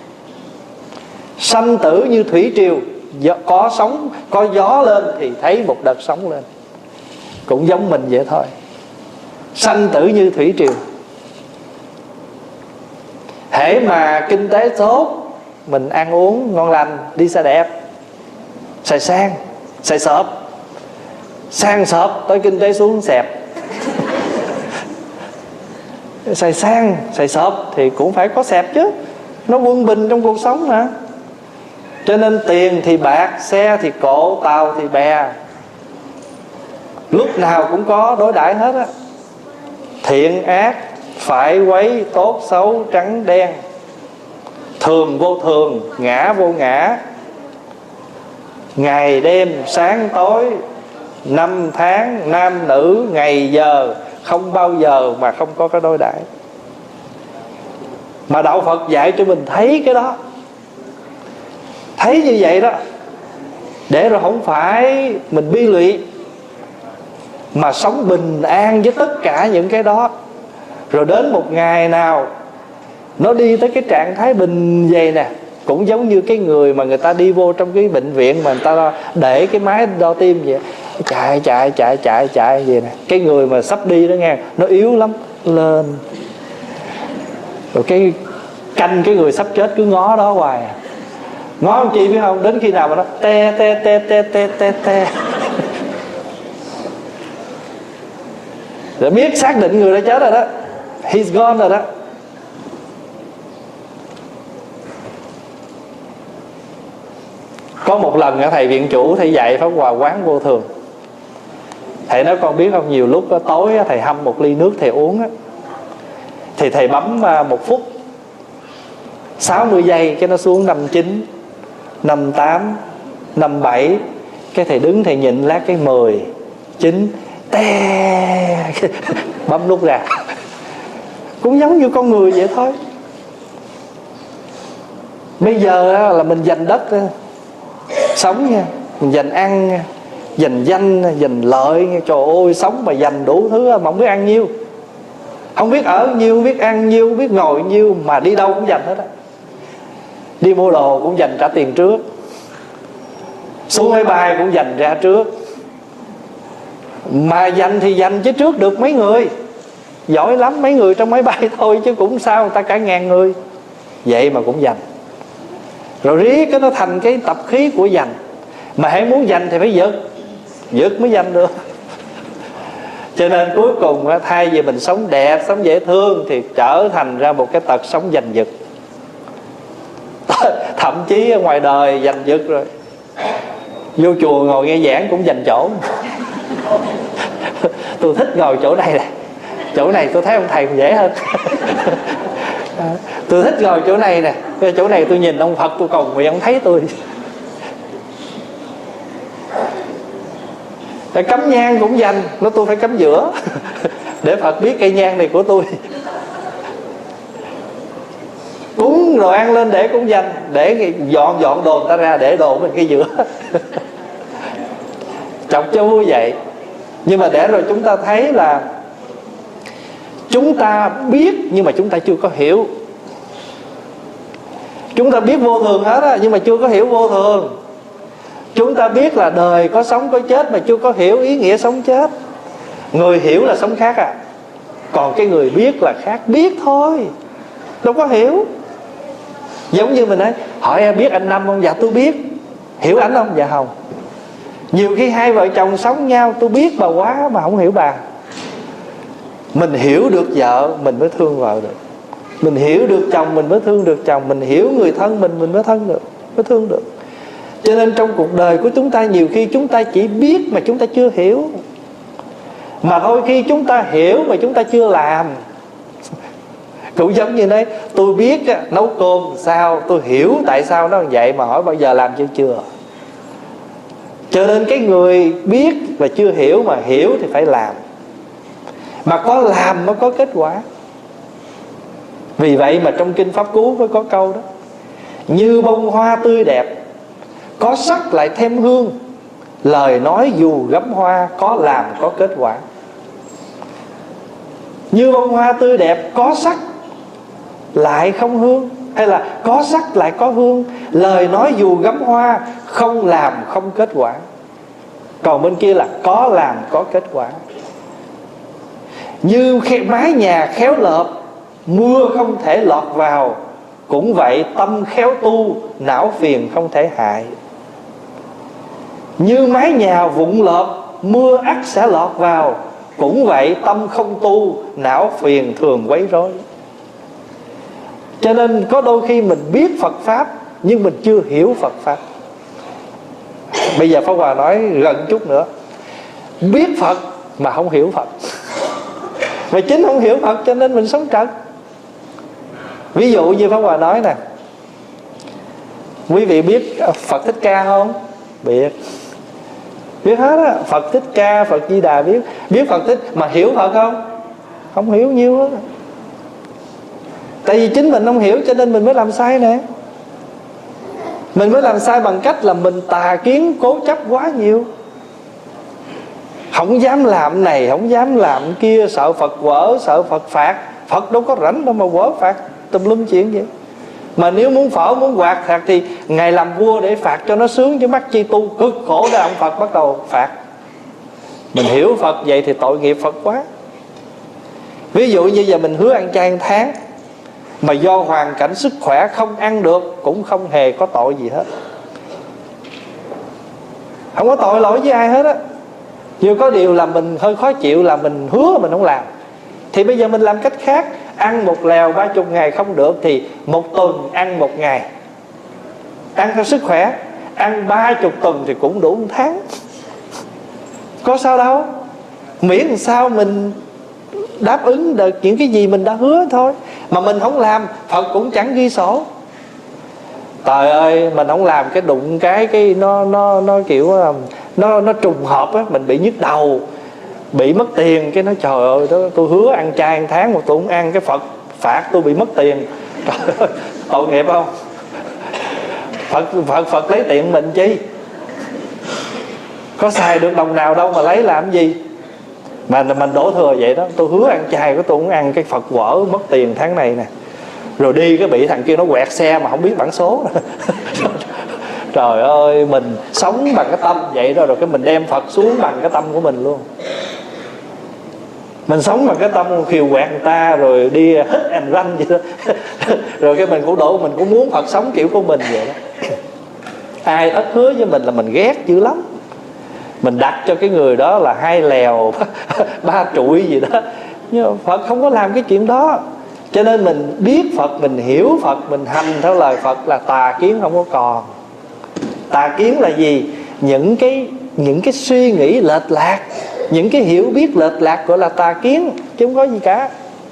Sanh tử như thủy triều, có sóng, có gió lên thì thấy một đợt sóng lên. Cũng giống mình vậy thôi. Sanh tử như thủy triều. Hễ mà kinh tế tốt, mình ăn uống ngon lành, đi xe đẹp, xài sang, xài sợp, sang sợp tới kinh tế xuống xẹp. Xài sang, xài sợp thì cũng phải có xẹp chứ. Nó quân bình trong cuộc sống mà. Cho nên tiền thì bạc, xe thì cộ, tàu thì bè, lúc nào cũng có đối đãi hết á. Thiện ác, phải quấy, tốt xấu, trắng đen, thường vô thường, ngã vô ngã, ngày đêm sáng tối, năm tháng nam nữ, ngày giờ, không bao giờ mà không có cái đối đãi. Mà đạo Phật dạy cho mình thấy cái đó, thấy như vậy đó, để rồi không phải mình bi lụy, mà sống bình an với tất cả những cái đó. Rồi đến một ngày nào nó đi tới cái trạng thái bình vậy nè, cũng giống như cái người mà người ta đi vô trong cái bệnh viện mà người ta để cái máy đo tim vậy, chạy chạy chạy chạy chạy vậy nè. Cái người mà sắp đi đó nghe, nó yếu lắm, lên rồi cái canh cái người sắp chết cứ ngó đó hoài à. Ngó làm chi biết không? Đến khi nào mà nó te te te te te te te rồi biết xác định người đã chết rồi đó, he's gone rồi đó. Có một lần thầy viện chủ thầy dạy pháp hòa quán vô thường. Thầy nói con biết không, nhiều lúc tối thầy hâm một ly nước thầy uống á, thì thầy bấm một phút sáu mươi giây cái nó xuống năm chín, năm tám, năm bảy. Cái thầy đứng thầy nhịn lát cái mười, chín, te bấm nút ra. Cũng giống như con người vậy thôi. Bây giờ là mình giành đất sống nha, mình giành ăn nha, giành danh, giành lợi nha. Trời ơi, sống mà giành đủ thứ mà không biết ăn nhiêu, không biết ở nhiêu, không biết ăn nhiêu, không biết ngồi nhiêu, mà đi đâu cũng giành hết á. Đi mua đồ cũng dành trả tiền trước, xuống máy bay cũng dành ra trước. Mà dành thì dành chứ trước được mấy người, giỏi lắm, mấy người trong máy bay thôi, chứ cũng sao người ta cả ngàn người. Vậy mà cũng dành. Rồi riết cái nó thành cái tập khí của dành. Mà hãy muốn dành thì phải giật, giật mới dành được. Cho nên cuối cùng thay vì mình sống đẹp, sống dễ thương, thì trở thành ra một cái tật sống giành giật. Thậm chí ở ngoài đời giành giật rồi, vô chùa ngồi nghe giảng cũng giành chỗ. Tôi thích ngồi chỗ này nè, chỗ này tôi thấy ông thầy còn dễ hơn. Tôi thích ngồi chỗ này nè, chỗ này tôi nhìn ông Phật tôi cầu nguyện ông thấy tôi. Để cắm nhang cũng dành, nó tôi phải cắm giữa để Phật biết cây nhang này của tôi. Cúng rồi ăn lên để cũng dành, để dọn dọn đồ người ta ra, để đồ bên cái giữa. Chọc cho vui vậy. Nhưng mà để rồi chúng ta thấy là chúng ta biết nhưng mà chúng ta chưa có hiểu. Chúng ta biết vô thường hết á, nhưng mà chưa có hiểu vô thường. Chúng ta biết là đời có sống có chết mà chưa có hiểu ý nghĩa sống chết. Người hiểu là sống khác à, còn cái người biết là khác. Biết thôi, đâu có hiểu. Giống như mình nói, hỏi em biết anh Năm không? Dạ tôi biết. Hiểu anh không? Dạ không. Nhiều khi hai vợ chồng sống nhau, tôi biết bà quá mà không hiểu bà. Mình hiểu được vợ mình mới thương vợ được, mình hiểu được chồng mình mới thương được chồng, mình hiểu người thân mình mình mới thân được, mới thương được. Cho nên trong cuộc đời của chúng ta, nhiều khi chúng ta chỉ biết mà chúng ta chưa hiểu. Mà thôi khi chúng ta hiểu mà chúng ta chưa làm. Cũng giống như đấy, tôi biết nấu cơm sao, tôi hiểu tại sao nó vậy, mà hỏi bao giờ làm chưa chưa. Cho nên cái người biết và chưa hiểu, mà hiểu thì phải làm. Mà có làm mới có kết quả. Vì vậy mà trong Kinh Pháp Cú mới có câu đó: như bông hoa tươi đẹp, có sắc lại thêm hương, lời nói dù gấm hoa, có làm có kết quả. Như bông hoa tươi đẹp, có sắc lại không hương, hay là có sắc lại có hương, lời nói dù gấm hoa, không làm không kết quả. Còn bên kia là có làm có kết quả. Như mái nhà khéo lợp, mưa không thể lọt vào, cũng vậy tâm khéo tu, não phiền không thể hại. Như mái nhà vụn lợp, mưa ắt sẽ lọt vào, cũng vậy tâm không tu, não phiền thường quấy rối. Cho nên có đôi khi mình biết Phật Pháp nhưng mình chưa hiểu Phật Pháp. Bây giờ Pháp Hòa nói gần chút nữa, biết Phật mà không hiểu Phật. Và chính không hiểu Phật cho nên mình sống trật. Ví dụ như Pháp Hòa nói nè, Quý vị biết Phật Thích Ca không? Biết. Biết hết á. Phật Thích Ca, Phật Di Đà biết. Biết Phật Thích mà hiểu Phật không? Không hiểu nhiêu á. Tại vì chính mình không hiểu cho nên mình mới làm sai nè. Mình mới làm sai bằng cách là mình tà kiến cố chấp quá nhiều. Không dám làm này, không dám làm kia, sợ Phật quở, sợ Phật phạt. Phật đâu có rảnh đâu mà quở phạt tùm lum chuyện vậy. Mà nếu muốn phở, muốn quạt phạt thì Ngài làm vua để phạt cho nó sướng, chứ mắc chi tu cực khổ ra ông Phật bắt đầu phạt. Mình hiểu Phật vậy thì tội nghiệp Phật quá. Ví dụ như giờ mình hứa ăn chay một tháng, mà do hoàn cảnh sức khỏe không ăn được, cũng không hề có tội gì hết. Không có tội lỗi với ai hết á. Nhiều có điều là mình hơi khó chịu là mình hứa mình không làm. Thì bây giờ mình làm cách khác. Ăn một lèo ba chục ngày không được thì một tuần ăn một ngày, ăn theo sức khỏe. Ăn ba chục tuần thì cũng đủ một tháng, có sao đâu. Miễn làm sao mình đáp ứng được những cái gì mình đã hứa thôi. Mà mình không làm, Phật cũng chẳng ghi sổ. Trời ơi, mình không làm cái đụng cái cái nó nó nó kiểu nó nó trùng hợp á, mình bị nhức đầu, bị mất tiền, cái nó trời ơi đó, tôi hứa ăn chay một tháng mà tôi không ăn, cái Phật phạt tôi bị mất tiền. Trời ơi, tội nghiệp không? Phật Phật Phật lấy tiền mình chi? Có xài được đồng nào đâu mà lấy làm gì? Mà mình đổ thừa vậy đó. Tôi hứa ăn chay của tôi không ăn, cái Phật quở mất tiền tháng này nè. Rồi đi cái bị thằng kia nó quẹt xe mà không biết bản số. Trời ơi, mình sống bằng cái tâm vậy đó, rồi cái mình đem Phật xuống bằng cái tâm của mình luôn. Mình sống bằng cái tâm khiêu quẹt người ta, rồi đi hít and run vậy đó. Rồi cái mình cũng đổ, mình cũng muốn Phật sống kiểu của mình vậy đó. Ai ít hứa với mình là mình ghét dữ lắm. Mình đặt cho cái người đó là hai lèo ba trụi gì đó. Nhưng mà Phật không có làm cái chuyện đó. Cho nên mình biết Phật, mình hiểu Phật, mình hành theo lời Phật là tà kiến không có còn. Tà kiến là gì? Những cái những cái suy nghĩ lệch lạc, những cái hiểu biết lệch lạc gọi là tà kiến, chứ không có gì cả.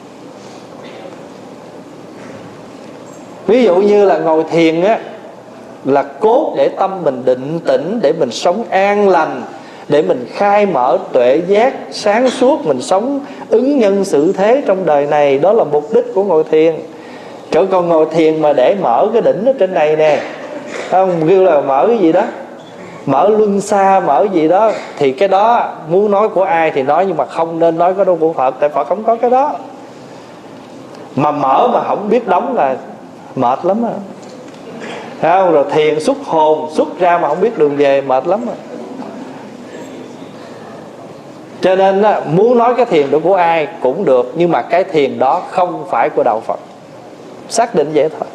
Ví dụ như là ngồi thiền á, là cốt để tâm mình định tĩnh, để mình sống an lành, để mình khai mở tuệ giác sáng suốt, mình sống ứng nhân xử thế trong đời này. Đó là mục đích của ngồi thiền. Chứ còn ngồi thiền mà để mở cái đỉnh ở trên này nè, không kêu là mở cái gì đó, mở luân xa, mở gì đó, thì cái đó muốn nói của ai thì nói, nhưng mà không nên nói cái đó của Phật. Tại Phật không có cái đó. Mà mở mà không biết đóng là mệt lắm à. Không? Rồi thiền xuất hồn, xuất ra mà không biết đường về, mệt lắm à. Cho nên á, muốn nói cái thiền đó của ai cũng được, nhưng mà cái thiền đó không phải của đạo Phật. Xác định vậy thôi.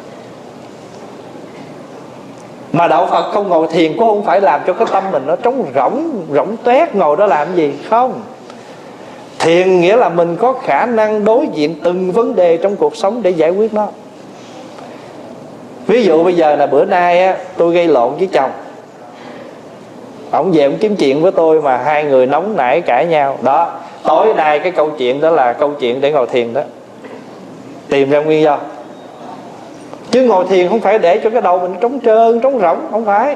Mà đạo Phật không ngồi thiền cũng không phải làm cho cái tâm mình nó trống rỗng, rỗng toét, ngồi đó làm gì. Không. Thiền nghĩa là mình có khả năng đối diện từng vấn đề trong cuộc sống để giải quyết nó. Ví dụ bây giờ là bữa nay á, tôi gây lộn với chồng, ổng về ổng kiếm chuyện với tôi mà hai người nóng nảy cãi nhau. Đó, tối nay cái câu chuyện đó là câu chuyện để ngồi thiền đó. Tìm ra nguyên do. Chứ ngồi thiền không phải để cho cái đầu mình trống trơn, trống rỗng. Không phải.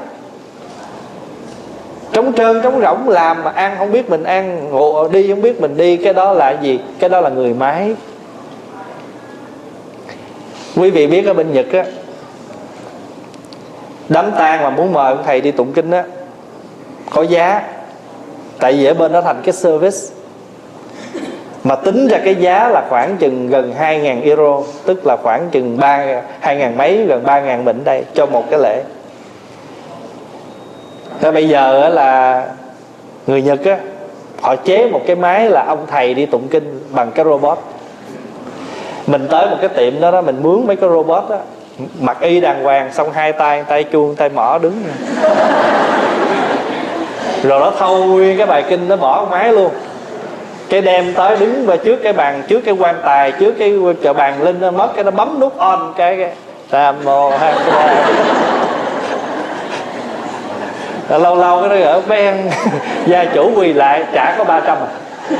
Trống trơn, trống rỗng làm mà ăn không biết mình ăn, ngủ, đi không biết mình đi. Cái đó là gì? Cái đó là người máy. Quý vị biết ở bên Nhật á, đám tang mà muốn mời ông thầy đi tụng kinh á, có giá. Tại vì ở bên đó thành cái service, mà tính ra cái giá là khoảng chừng gần hai ngàn euro, tức là khoảng chừng ba hai ngàn mấy, gần ba ngàn bệnh đây cho một cái lễ. Thế bây giờ là người Nhật á, họ chế một cái máy là ông thầy đi tụng kinh bằng cái robot. Mình tới một cái tiệm đó đó, mình mướn mấy cái robot đó, mặc y đàng hoàng, xong hai tay, tay chuông, tay mỏ đứng rồi nó thâu nguyên cái bài kinh, nó bỏ cái máy luôn, cái đem tới đứng vào trước cái bàn, trước cái quan tài, trước cái chợ bàn linh, nó mất cái nó bấm nút on cái cái Nam mô Ha lâu lâu cái nó gỡ ben gia chủ quỳ lại trả có ba trăm à.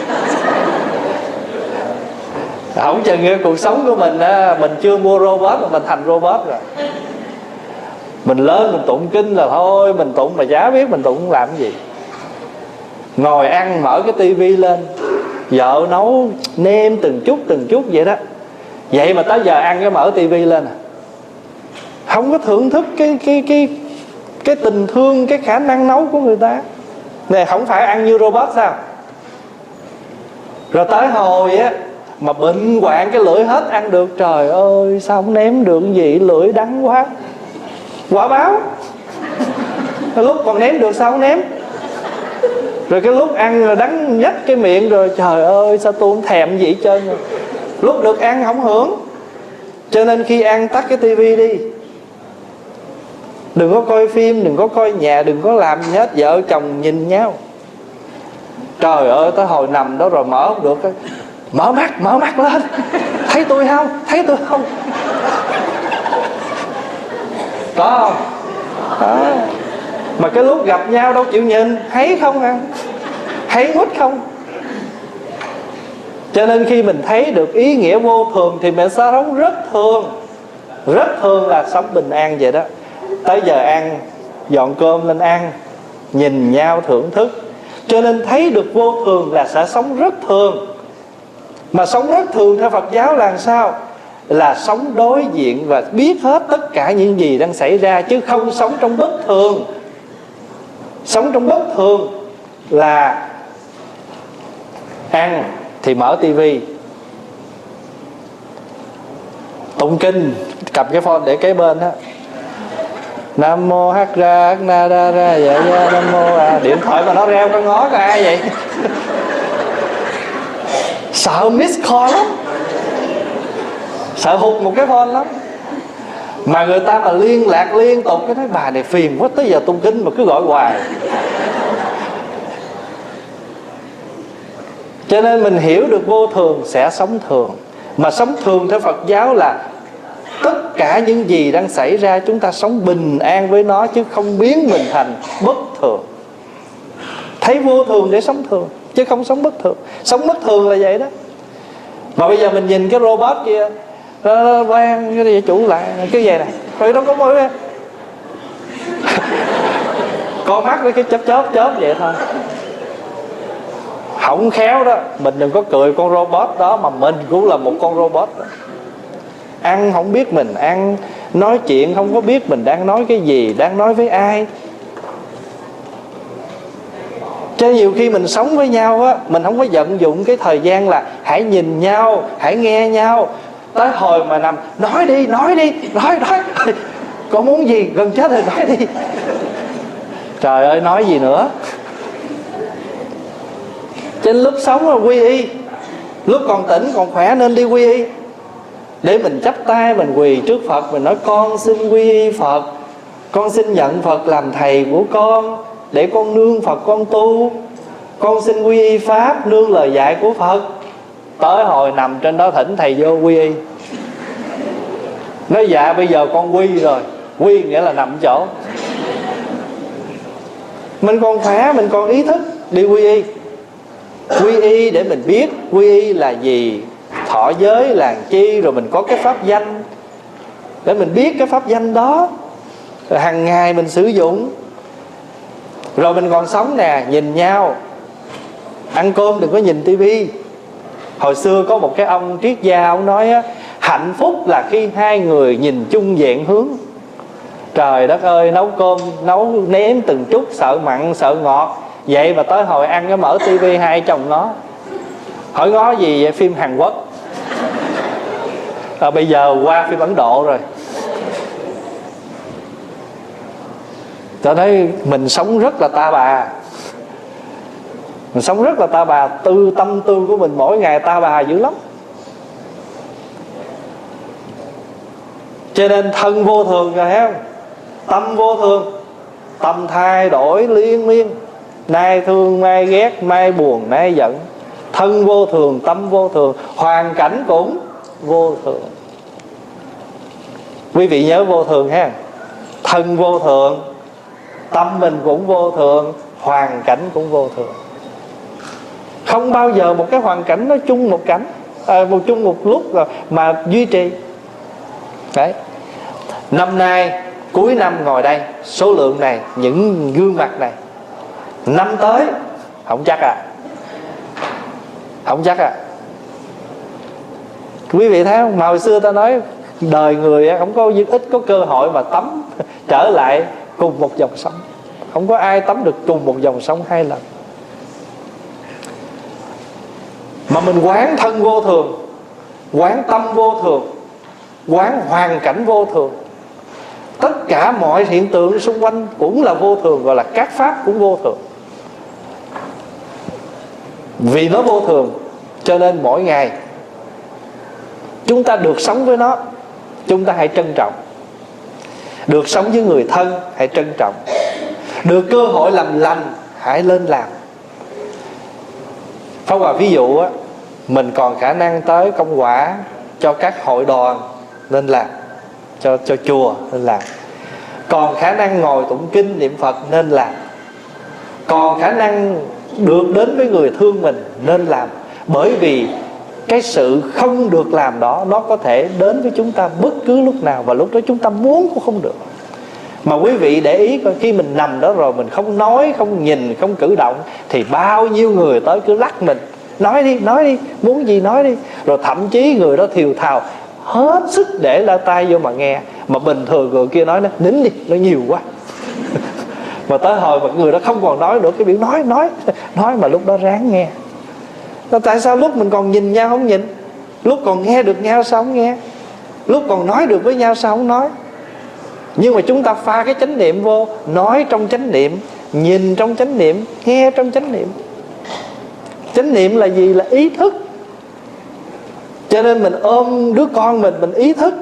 Không chừng cái cuộc sống của mình á, mình chưa mua robot mà mình thành robot rồi. Mình lên mình tụng kinh là thôi, mình tụng mà chả biết mình tụng làm cái gì. Ngồi ăn mở cái tivi lên, vợ nấu nêm từng chút từng chút vậy đó. Vậy mà tới giờ ăn cái mở tivi lên à. Không có thưởng thức cái cái cái cái tình thương, cái khả năng nấu của người ta. Này không phải ăn như robot sao? Rồi tới hồi á mà bệnh hoạn cái lưỡi hết ăn được, trời ơi sao không nếm được cái gì, lưỡi đắng quá. Quả báo. Cái lúc còn nếm được sao không nếm. Rồi cái lúc ăn rồi đắng nhách cái miệng, rồi trời ơi sao tôi không thèm gì hết trơn rồi. Lúc được ăn không hưởng. Cho nên khi ăn tắt cái tivi đi, đừng có coi phim, đừng có coi nhà, đừng có làm gì hết. Vợ chồng nhìn nhau, trời ơi tới hồi nằm đó rồi mở không được, mở mắt, mở mắt lên, thấy tôi không, thấy tôi không. Có không? Đó. Mà cái lúc gặp nhau đâu chịu nhìn, thấy không à, thấy quýt không. Cho nên khi mình thấy được ý nghĩa vô thường thì mình sẽ sống rất thường. Rất thường là sống bình an vậy đó. Tới giờ ăn, dọn cơm lên ăn, nhìn nhau thưởng thức. Cho nên thấy được vô thường là sẽ sống rất thường. Mà sống rất thường theo Phật giáo là làm sao? Là sống đối diện và biết hết tất cả những gì đang xảy ra, chứ không sống trong bất thường. Sống trong bất thường là ăn thì mở tivi, tụng kinh, cầm cái phone để kế bên đó, Nam mô Hắc Ra Hắc Na Đa Ra Dạ Dạ Nam mô à. Điện thoại mà nó reo có ngó có ai vậy? Sợ miss call lắm, sợ hụt một cái phone lắm. Mà người ta mà liên lạc liên tục, cái nói bà này phiền quá, tới giờ tụng kinh mà cứ gọi hoài. Cho nên mình hiểu được vô thường sẽ sống thường. Mà sống thường theo Phật giáo là tất cả những gì đang xảy ra chúng ta sống bình an với nó, chứ không biến mình thành bất thường. Thấy vô thường để sống thường, chứ không sống bất thường. Sống bất thường là vậy đó. Mà bây giờ mình nhìn cái robot kia, nó quan cái gì chủ lại cái gì này, rồi nó có mỗi con mắt với cái chớp chớp chớp vậy thôi. Không khéo đó, mình đừng có cười con robot đó, mà mình cũng là một con robot đó. Ăn không biết mình ăn, nói chuyện không có biết mình đang nói cái gì, đang nói với ai. Cho nhiều khi mình sống với nhau á, mình không có vận dụng cái thời gian là hãy nhìn nhau, hãy nghe nhau. Tới hồi mà nằm, nói đi, nói đi, nói, nói. Con muốn gì, gần chết rồi nói đi. Trời ơi, nói gì nữa. Trên lúc sống là quy y, lúc còn tỉnh còn khỏe nên đi quy y. Để mình chắp tay mình quỳ trước Phật, mình nói con xin quy y Phật, con xin nhận Phật làm thầy của con, để con nương Phật con tu. Con xin quy y Pháp, nương lời dạy của Phật. Tới hồi nằm trên đó thỉnh thầy vô quy y. Nói dạ bây giờ con quy rồi. Quy nghĩa là nằm chỗ. Mình còn khỏe, mình còn ý thức, đi quy y. Quy y để mình biết quy y là gì, thọ giới là chi, rồi mình có cái pháp danh để mình biết cái pháp danh đó, rồi hàng ngày mình sử dụng. Rồi mình còn sống nè, nhìn nhau. Ăn cơm đừng có nhìn tivi. Hồi xưa có một cái ông triết gia, ông nói á, hạnh phúc là khi hai người nhìn chung dạng hướng. Trời đất ơi, nấu cơm nấu nếm từng chút, sợ mặn sợ ngọt. Vậy mà tới hồi ăn cái mở tivi hai chồng nó. Hỏi ngó gì vậy? Phim Hàn Quốc. À, bây giờ qua phim Ấn Độ rồi. Cho thấy mình sống rất là ta bà. Mình sống rất là ta bà. Tư tâm tư của mình mỗi ngày ta bà dữ lắm. Cho nên thân vô thường rồi thấy không? Tâm vô thường, tâm thay đổi liên miên, nay thương mai ghét, mai buồn nay giận. Thân vô thường, tâm vô thường, hoàn cảnh cũng vô thường. Quý vị nhớ vô thường ha. Thân vô thường, tâm mình cũng vô thường, hoàn cảnh cũng vô thường. Không bao giờ một cái hoàn cảnh nó chung một cảnh à, một chung một lúc rồi mà duy trì. Đấy. Năm nay cuối năm ngồi đây số lượng này, những gương mặt này, năm tới không chắc à, không chắc à. Quý vị thấy không, mà hồi xưa ta nói đời người không có ít có cơ hội mà tắm trở lại cùng một dòng sông. Không có ai tắm được cùng một dòng sông hai lần. Mà mình quán thân vô thường, quán tâm vô thường, quán hoàn cảnh vô thường, tất cả mọi hiện tượng xung quanh cũng là vô thường, gọi là các pháp cũng vô thường. Vì nó vô thường cho nên mỗi ngày chúng ta được sống với nó, chúng ta hãy trân trọng. Được sống với người thân, hãy trân trọng. Được cơ hội làm lành, hãy lên làm. Pháp Hòa ví dụ á, mình còn khả năng tới công quả cho các hội đoàn nên làm, cho, cho chùa nên làm. Còn khả năng ngồi tụng kinh niệm Phật nên làm. Còn khả năng được đến với người thương mình nên làm. Bởi vì cái sự không được làm đó nó có thể đến với chúng ta bất cứ lúc nào, và lúc đó chúng ta muốn cũng không được. Mà quý vị để ý coi, khi mình nằm đó rồi mình không nói, không nhìn, không cử động, thì bao nhiêu người tới cứ lắc mình. Nói đi, nói đi, muốn gì nói đi. Rồi thậm chí người đó thiều thào hết sức để la tai vô mà nghe. Mà bình thường người kia nói nó nín đi, nó nhiều quá. Mà tới hồi mà người đó không còn nói nữa, cái biểu nói, nói, nói mà lúc đó ráng nghe. Tại sao lúc mình còn nhìn nhau không nhìn? Lúc còn nghe được nhau sao không nghe? Lúc còn nói được với nhau sao không nói? Nhưng mà chúng ta pha cái chánh niệm vô, nói trong chánh niệm, nhìn trong chánh niệm, nghe trong chánh niệm. Chánh niệm là gì? Là ý thức. Cho nên mình ôm đứa con mình, mình ý thức.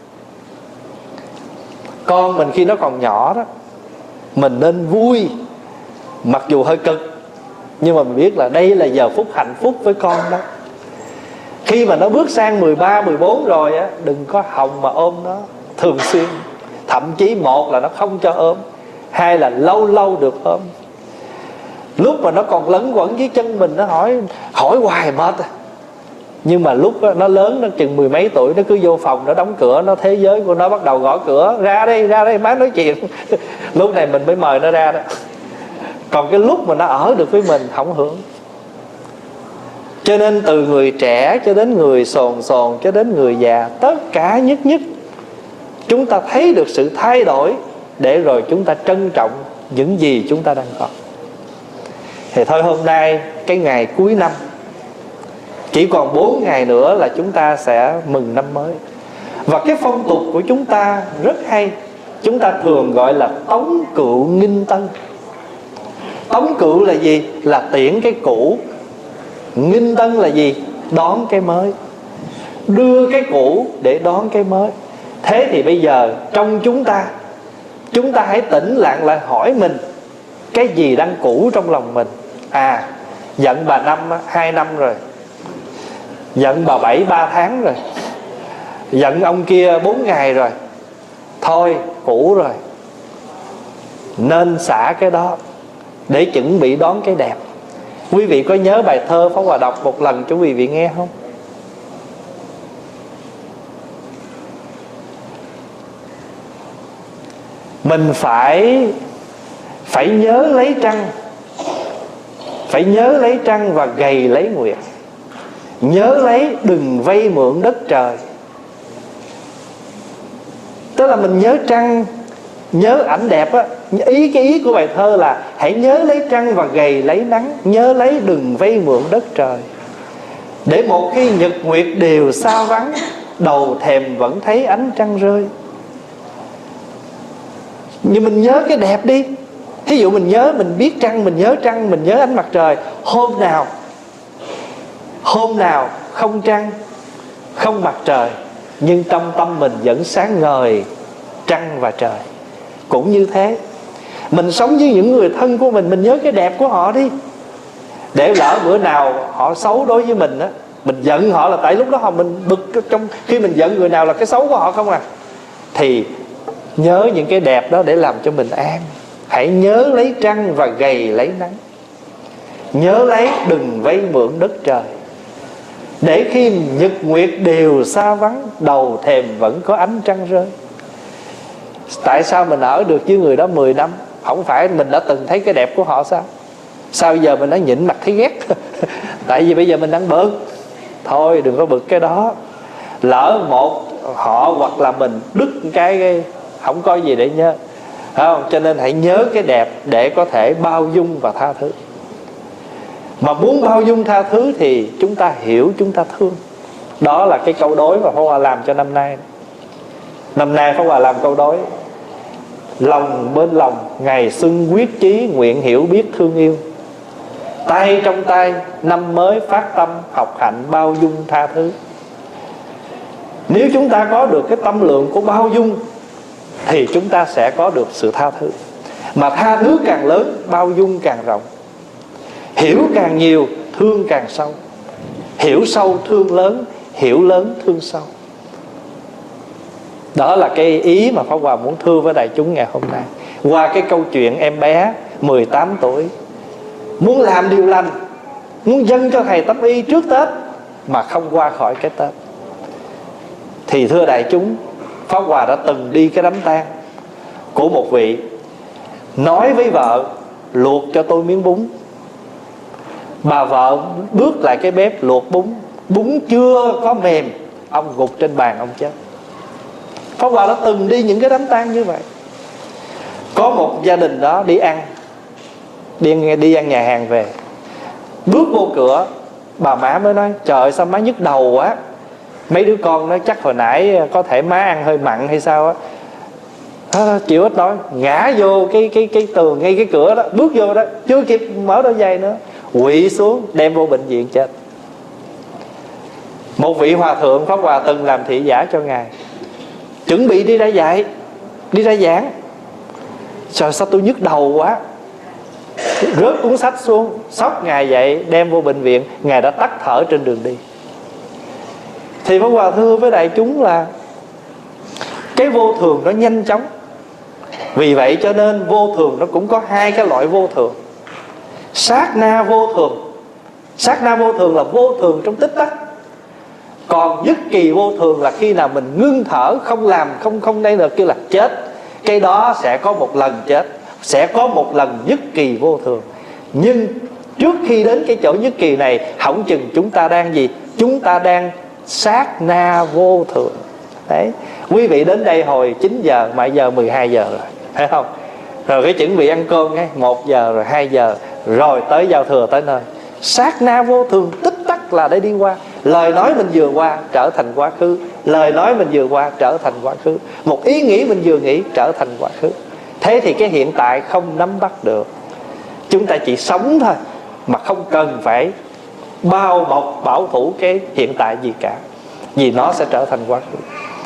Con mình khi nó còn nhỏ đó, mình nên vui, mặc dù hơi cực, nhưng mà mình biết là đây là giờ phút hạnh phúc với con đó. Khi mà nó bước sang mười ba, mười bốn rồi á, đừng có hòng mà ôm nó thường xuyên. Thậm chí một là nó không cho ôm, hai là lâu lâu được ôm. Lúc mà nó còn lấn quẩn dưới chân mình, nó hỏi hỏi hoài mệt. Nhưng mà lúc đó, nó lớn, nó chừng mười mấy tuổi, nó cứ vô phòng, nó đóng cửa, nó thế giới của nó bắt đầu gõ cửa. Ra đây, ra đây má nói chuyện. Lúc này mình mới mời nó ra đó. Còn cái lúc mà nó ở được với mình không hưởng. Cho nên từ người trẻ cho đến người sồn sồn, cho đến người già, tất cả nhất nhất chúng ta thấy được sự thay đổi, để rồi chúng ta trân trọng những gì chúng ta đang có. Thì thôi, hôm nay cái ngày cuối năm, chỉ còn bốn ngày nữa là chúng ta sẽ mừng năm mới. Và cái phong tục của chúng ta rất hay. Chúng ta thường gọi là tống cựu nghinh tân. Tống cựu là gì? Là tiễn cái cũ. Nghinh tân là gì? Đón cái mới. Đưa cái cũ để đón cái mới. Thế thì bây giờ trong chúng ta, chúng ta hãy tĩnh lặng lại hỏi mình, cái gì đang cũ trong lòng mình? À, giận bà Năm hai năm rồi, giận bà Bảy ba tháng rồi, giận ông kia bốn ngày rồi. Thôi, cũ rồi, nên xả cái đó để chuẩn bị đón cái đẹp. Quý vị có nhớ bài thơ Pháp Hòa đọc một lần cho quý vị nghe không? Mình phải Phải nhớ lấy trăng, phải nhớ lấy trăng và gầy lấy nguyệt. Nhớ lấy đừng vay mượn đất trời. Tức là mình nhớ trăng, nhớ ảnh đẹp á. Ý cái ý của bài thơ là hãy nhớ lấy trăng và gầy lấy nắng. Nhớ lấy đừng vay mượn đất trời. Để một khi nhật nguyệt đều xa vắng, đầu thèm vẫn thấy ánh trăng rơi. Nhưng mình nhớ cái đẹp đi. Thí dụ mình nhớ, mình biết trăng, mình nhớ trăng, mình nhớ ánh mặt trời. Hôm nào Hôm nào không trăng, không mặt trời, nhưng trong tâm mình vẫn sáng ngời trăng và trời. Cũng như thế, mình sống với những người thân của mình, mình nhớ cái đẹp của họ đi. Để lỡ bữa nào họ xấu đối với mình á, mình giận họ là tại lúc đó họ mình bực. Trong khi mình giận người nào là cái xấu của họ không à. Thì nhớ những cái đẹp đó để làm cho mình an. Hãy nhớ lấy trăng và gầy lấy nắng. Nhớ lấy đừng vay mượn đất trời. Để khi nhật nguyệt đều xa vắng, đầu thềm vẫn có ánh trăng rơi. Tại sao mình ở được với người đó mười năm? Không phải mình đã từng thấy cái đẹp của họ sao? Sao bây giờ mình đã nhịn mặt thấy ghét? Tại vì bây giờ mình đang bực. Thôi đừng có bực cái đó. Lỡ một họ hoặc là mình đứt cái, cái không có gì để nhớ, không? Cho nên hãy nhớ cái đẹp để có thể bao dung và tha thứ. Mà muốn bao dung tha thứ thì chúng ta hiểu, chúng ta thương. Đó là cái câu đối mà Pháp Hòa làm cho năm nay. Năm nay Pháp Hòa làm câu đối: lòng bên lòng, ngày xuân quyết chí, nguyện hiểu biết thương yêu. Tay trong tay, năm mới phát tâm, học hạnh bao dung tha thứ. Nếu chúng ta có được cái tâm lượng của bao dung thì chúng ta sẽ có được sự tha thứ. Mà tha thứ càng lớn, bao dung càng rộng. Hiểu càng nhiều, thương càng sâu. Hiểu sâu thương lớn, hiểu lớn thương sâu. Đó là cái ý mà Pháp Hòa muốn thưa với đại chúng ngày hôm nay. Qua cái câu chuyện em bé mười tám tuổi muốn làm điều lành, muốn dâng cho thầy Tâm Y trước Tết mà không qua khỏi cái Tết. Thì thưa đại chúng, Pháp Hòa đã từng đi cái đám tang của một vị, nói với vợ luộc cho tôi miếng bún. Bà vợ bước lại cái bếp luộc bún, bún chưa có mềm, ông gục trên bàn ông chết. Pháp Hòa đã từng đi những cái đám tang như vậy. Có một gia đình đó đi ăn, đi, đi ăn nhà hàng về, bước vô cửa, bà má mới nói: trời ơi, sao má nhức đầu quá. Mấy đứa con nó chắc hồi nãy có thể má ăn hơi mặn hay sao á. À, chịu ít nói, ngã vô cái cái cái tường ngay cái cửa đó, bước vô đó, chưa kịp mở đôi giày nữa, quỵ xuống đem vô bệnh viện chết. Một vị hòa thượng Pháp Hòa từng làm thị giả cho ngài, chuẩn bị đi ra dạy, đi ra giảng. Trời, sao tôi nhức đầu quá, rớt cuốn sách xuống, xốc ngài dậy đem vô bệnh viện. Ngài đã tắt thở trên đường đi. Thì Pháp Hòa thưa với đại chúng là cái vô thường nó nhanh chóng. Vì vậy cho nên vô thường nó cũng có hai cái loại vô thường. Sát na vô thường. Sát na vô thường là vô thường trong tích tắc. Còn nhất kỳ vô thường là khi nào mình ngưng thở, không làm, không không đây được, kêu là chết. Cái đó sẽ có một lần chết, sẽ có một lần nhất kỳ vô thường. Nhưng trước khi đến cái chỗ nhất kỳ này, hỏng chừng chúng ta đang gì? Chúng ta đang sát na vô thường. Đấy, quý vị đến đây hồi chín giờ mà giờ mười hai giờ rồi, phải không? Rồi cái chuẩn bị ăn cơm ngay một giờ rồi hai giờ, rồi tới giao thừa tới nơi. Sát na vô thường, tích tắc là để đi qua. Lời nói mình vừa qua trở thành quá khứ, lời nói mình vừa qua trở thành quá khứ, một ý nghĩ mình vừa nghĩ trở thành quá khứ. Thế thì cái hiện tại không nắm bắt được. Chúng ta chỉ sống thôi, mà không cần phải bao bọc bảo thủ cái hiện tại gì cả, vì nó sẽ trở thành quá khứ.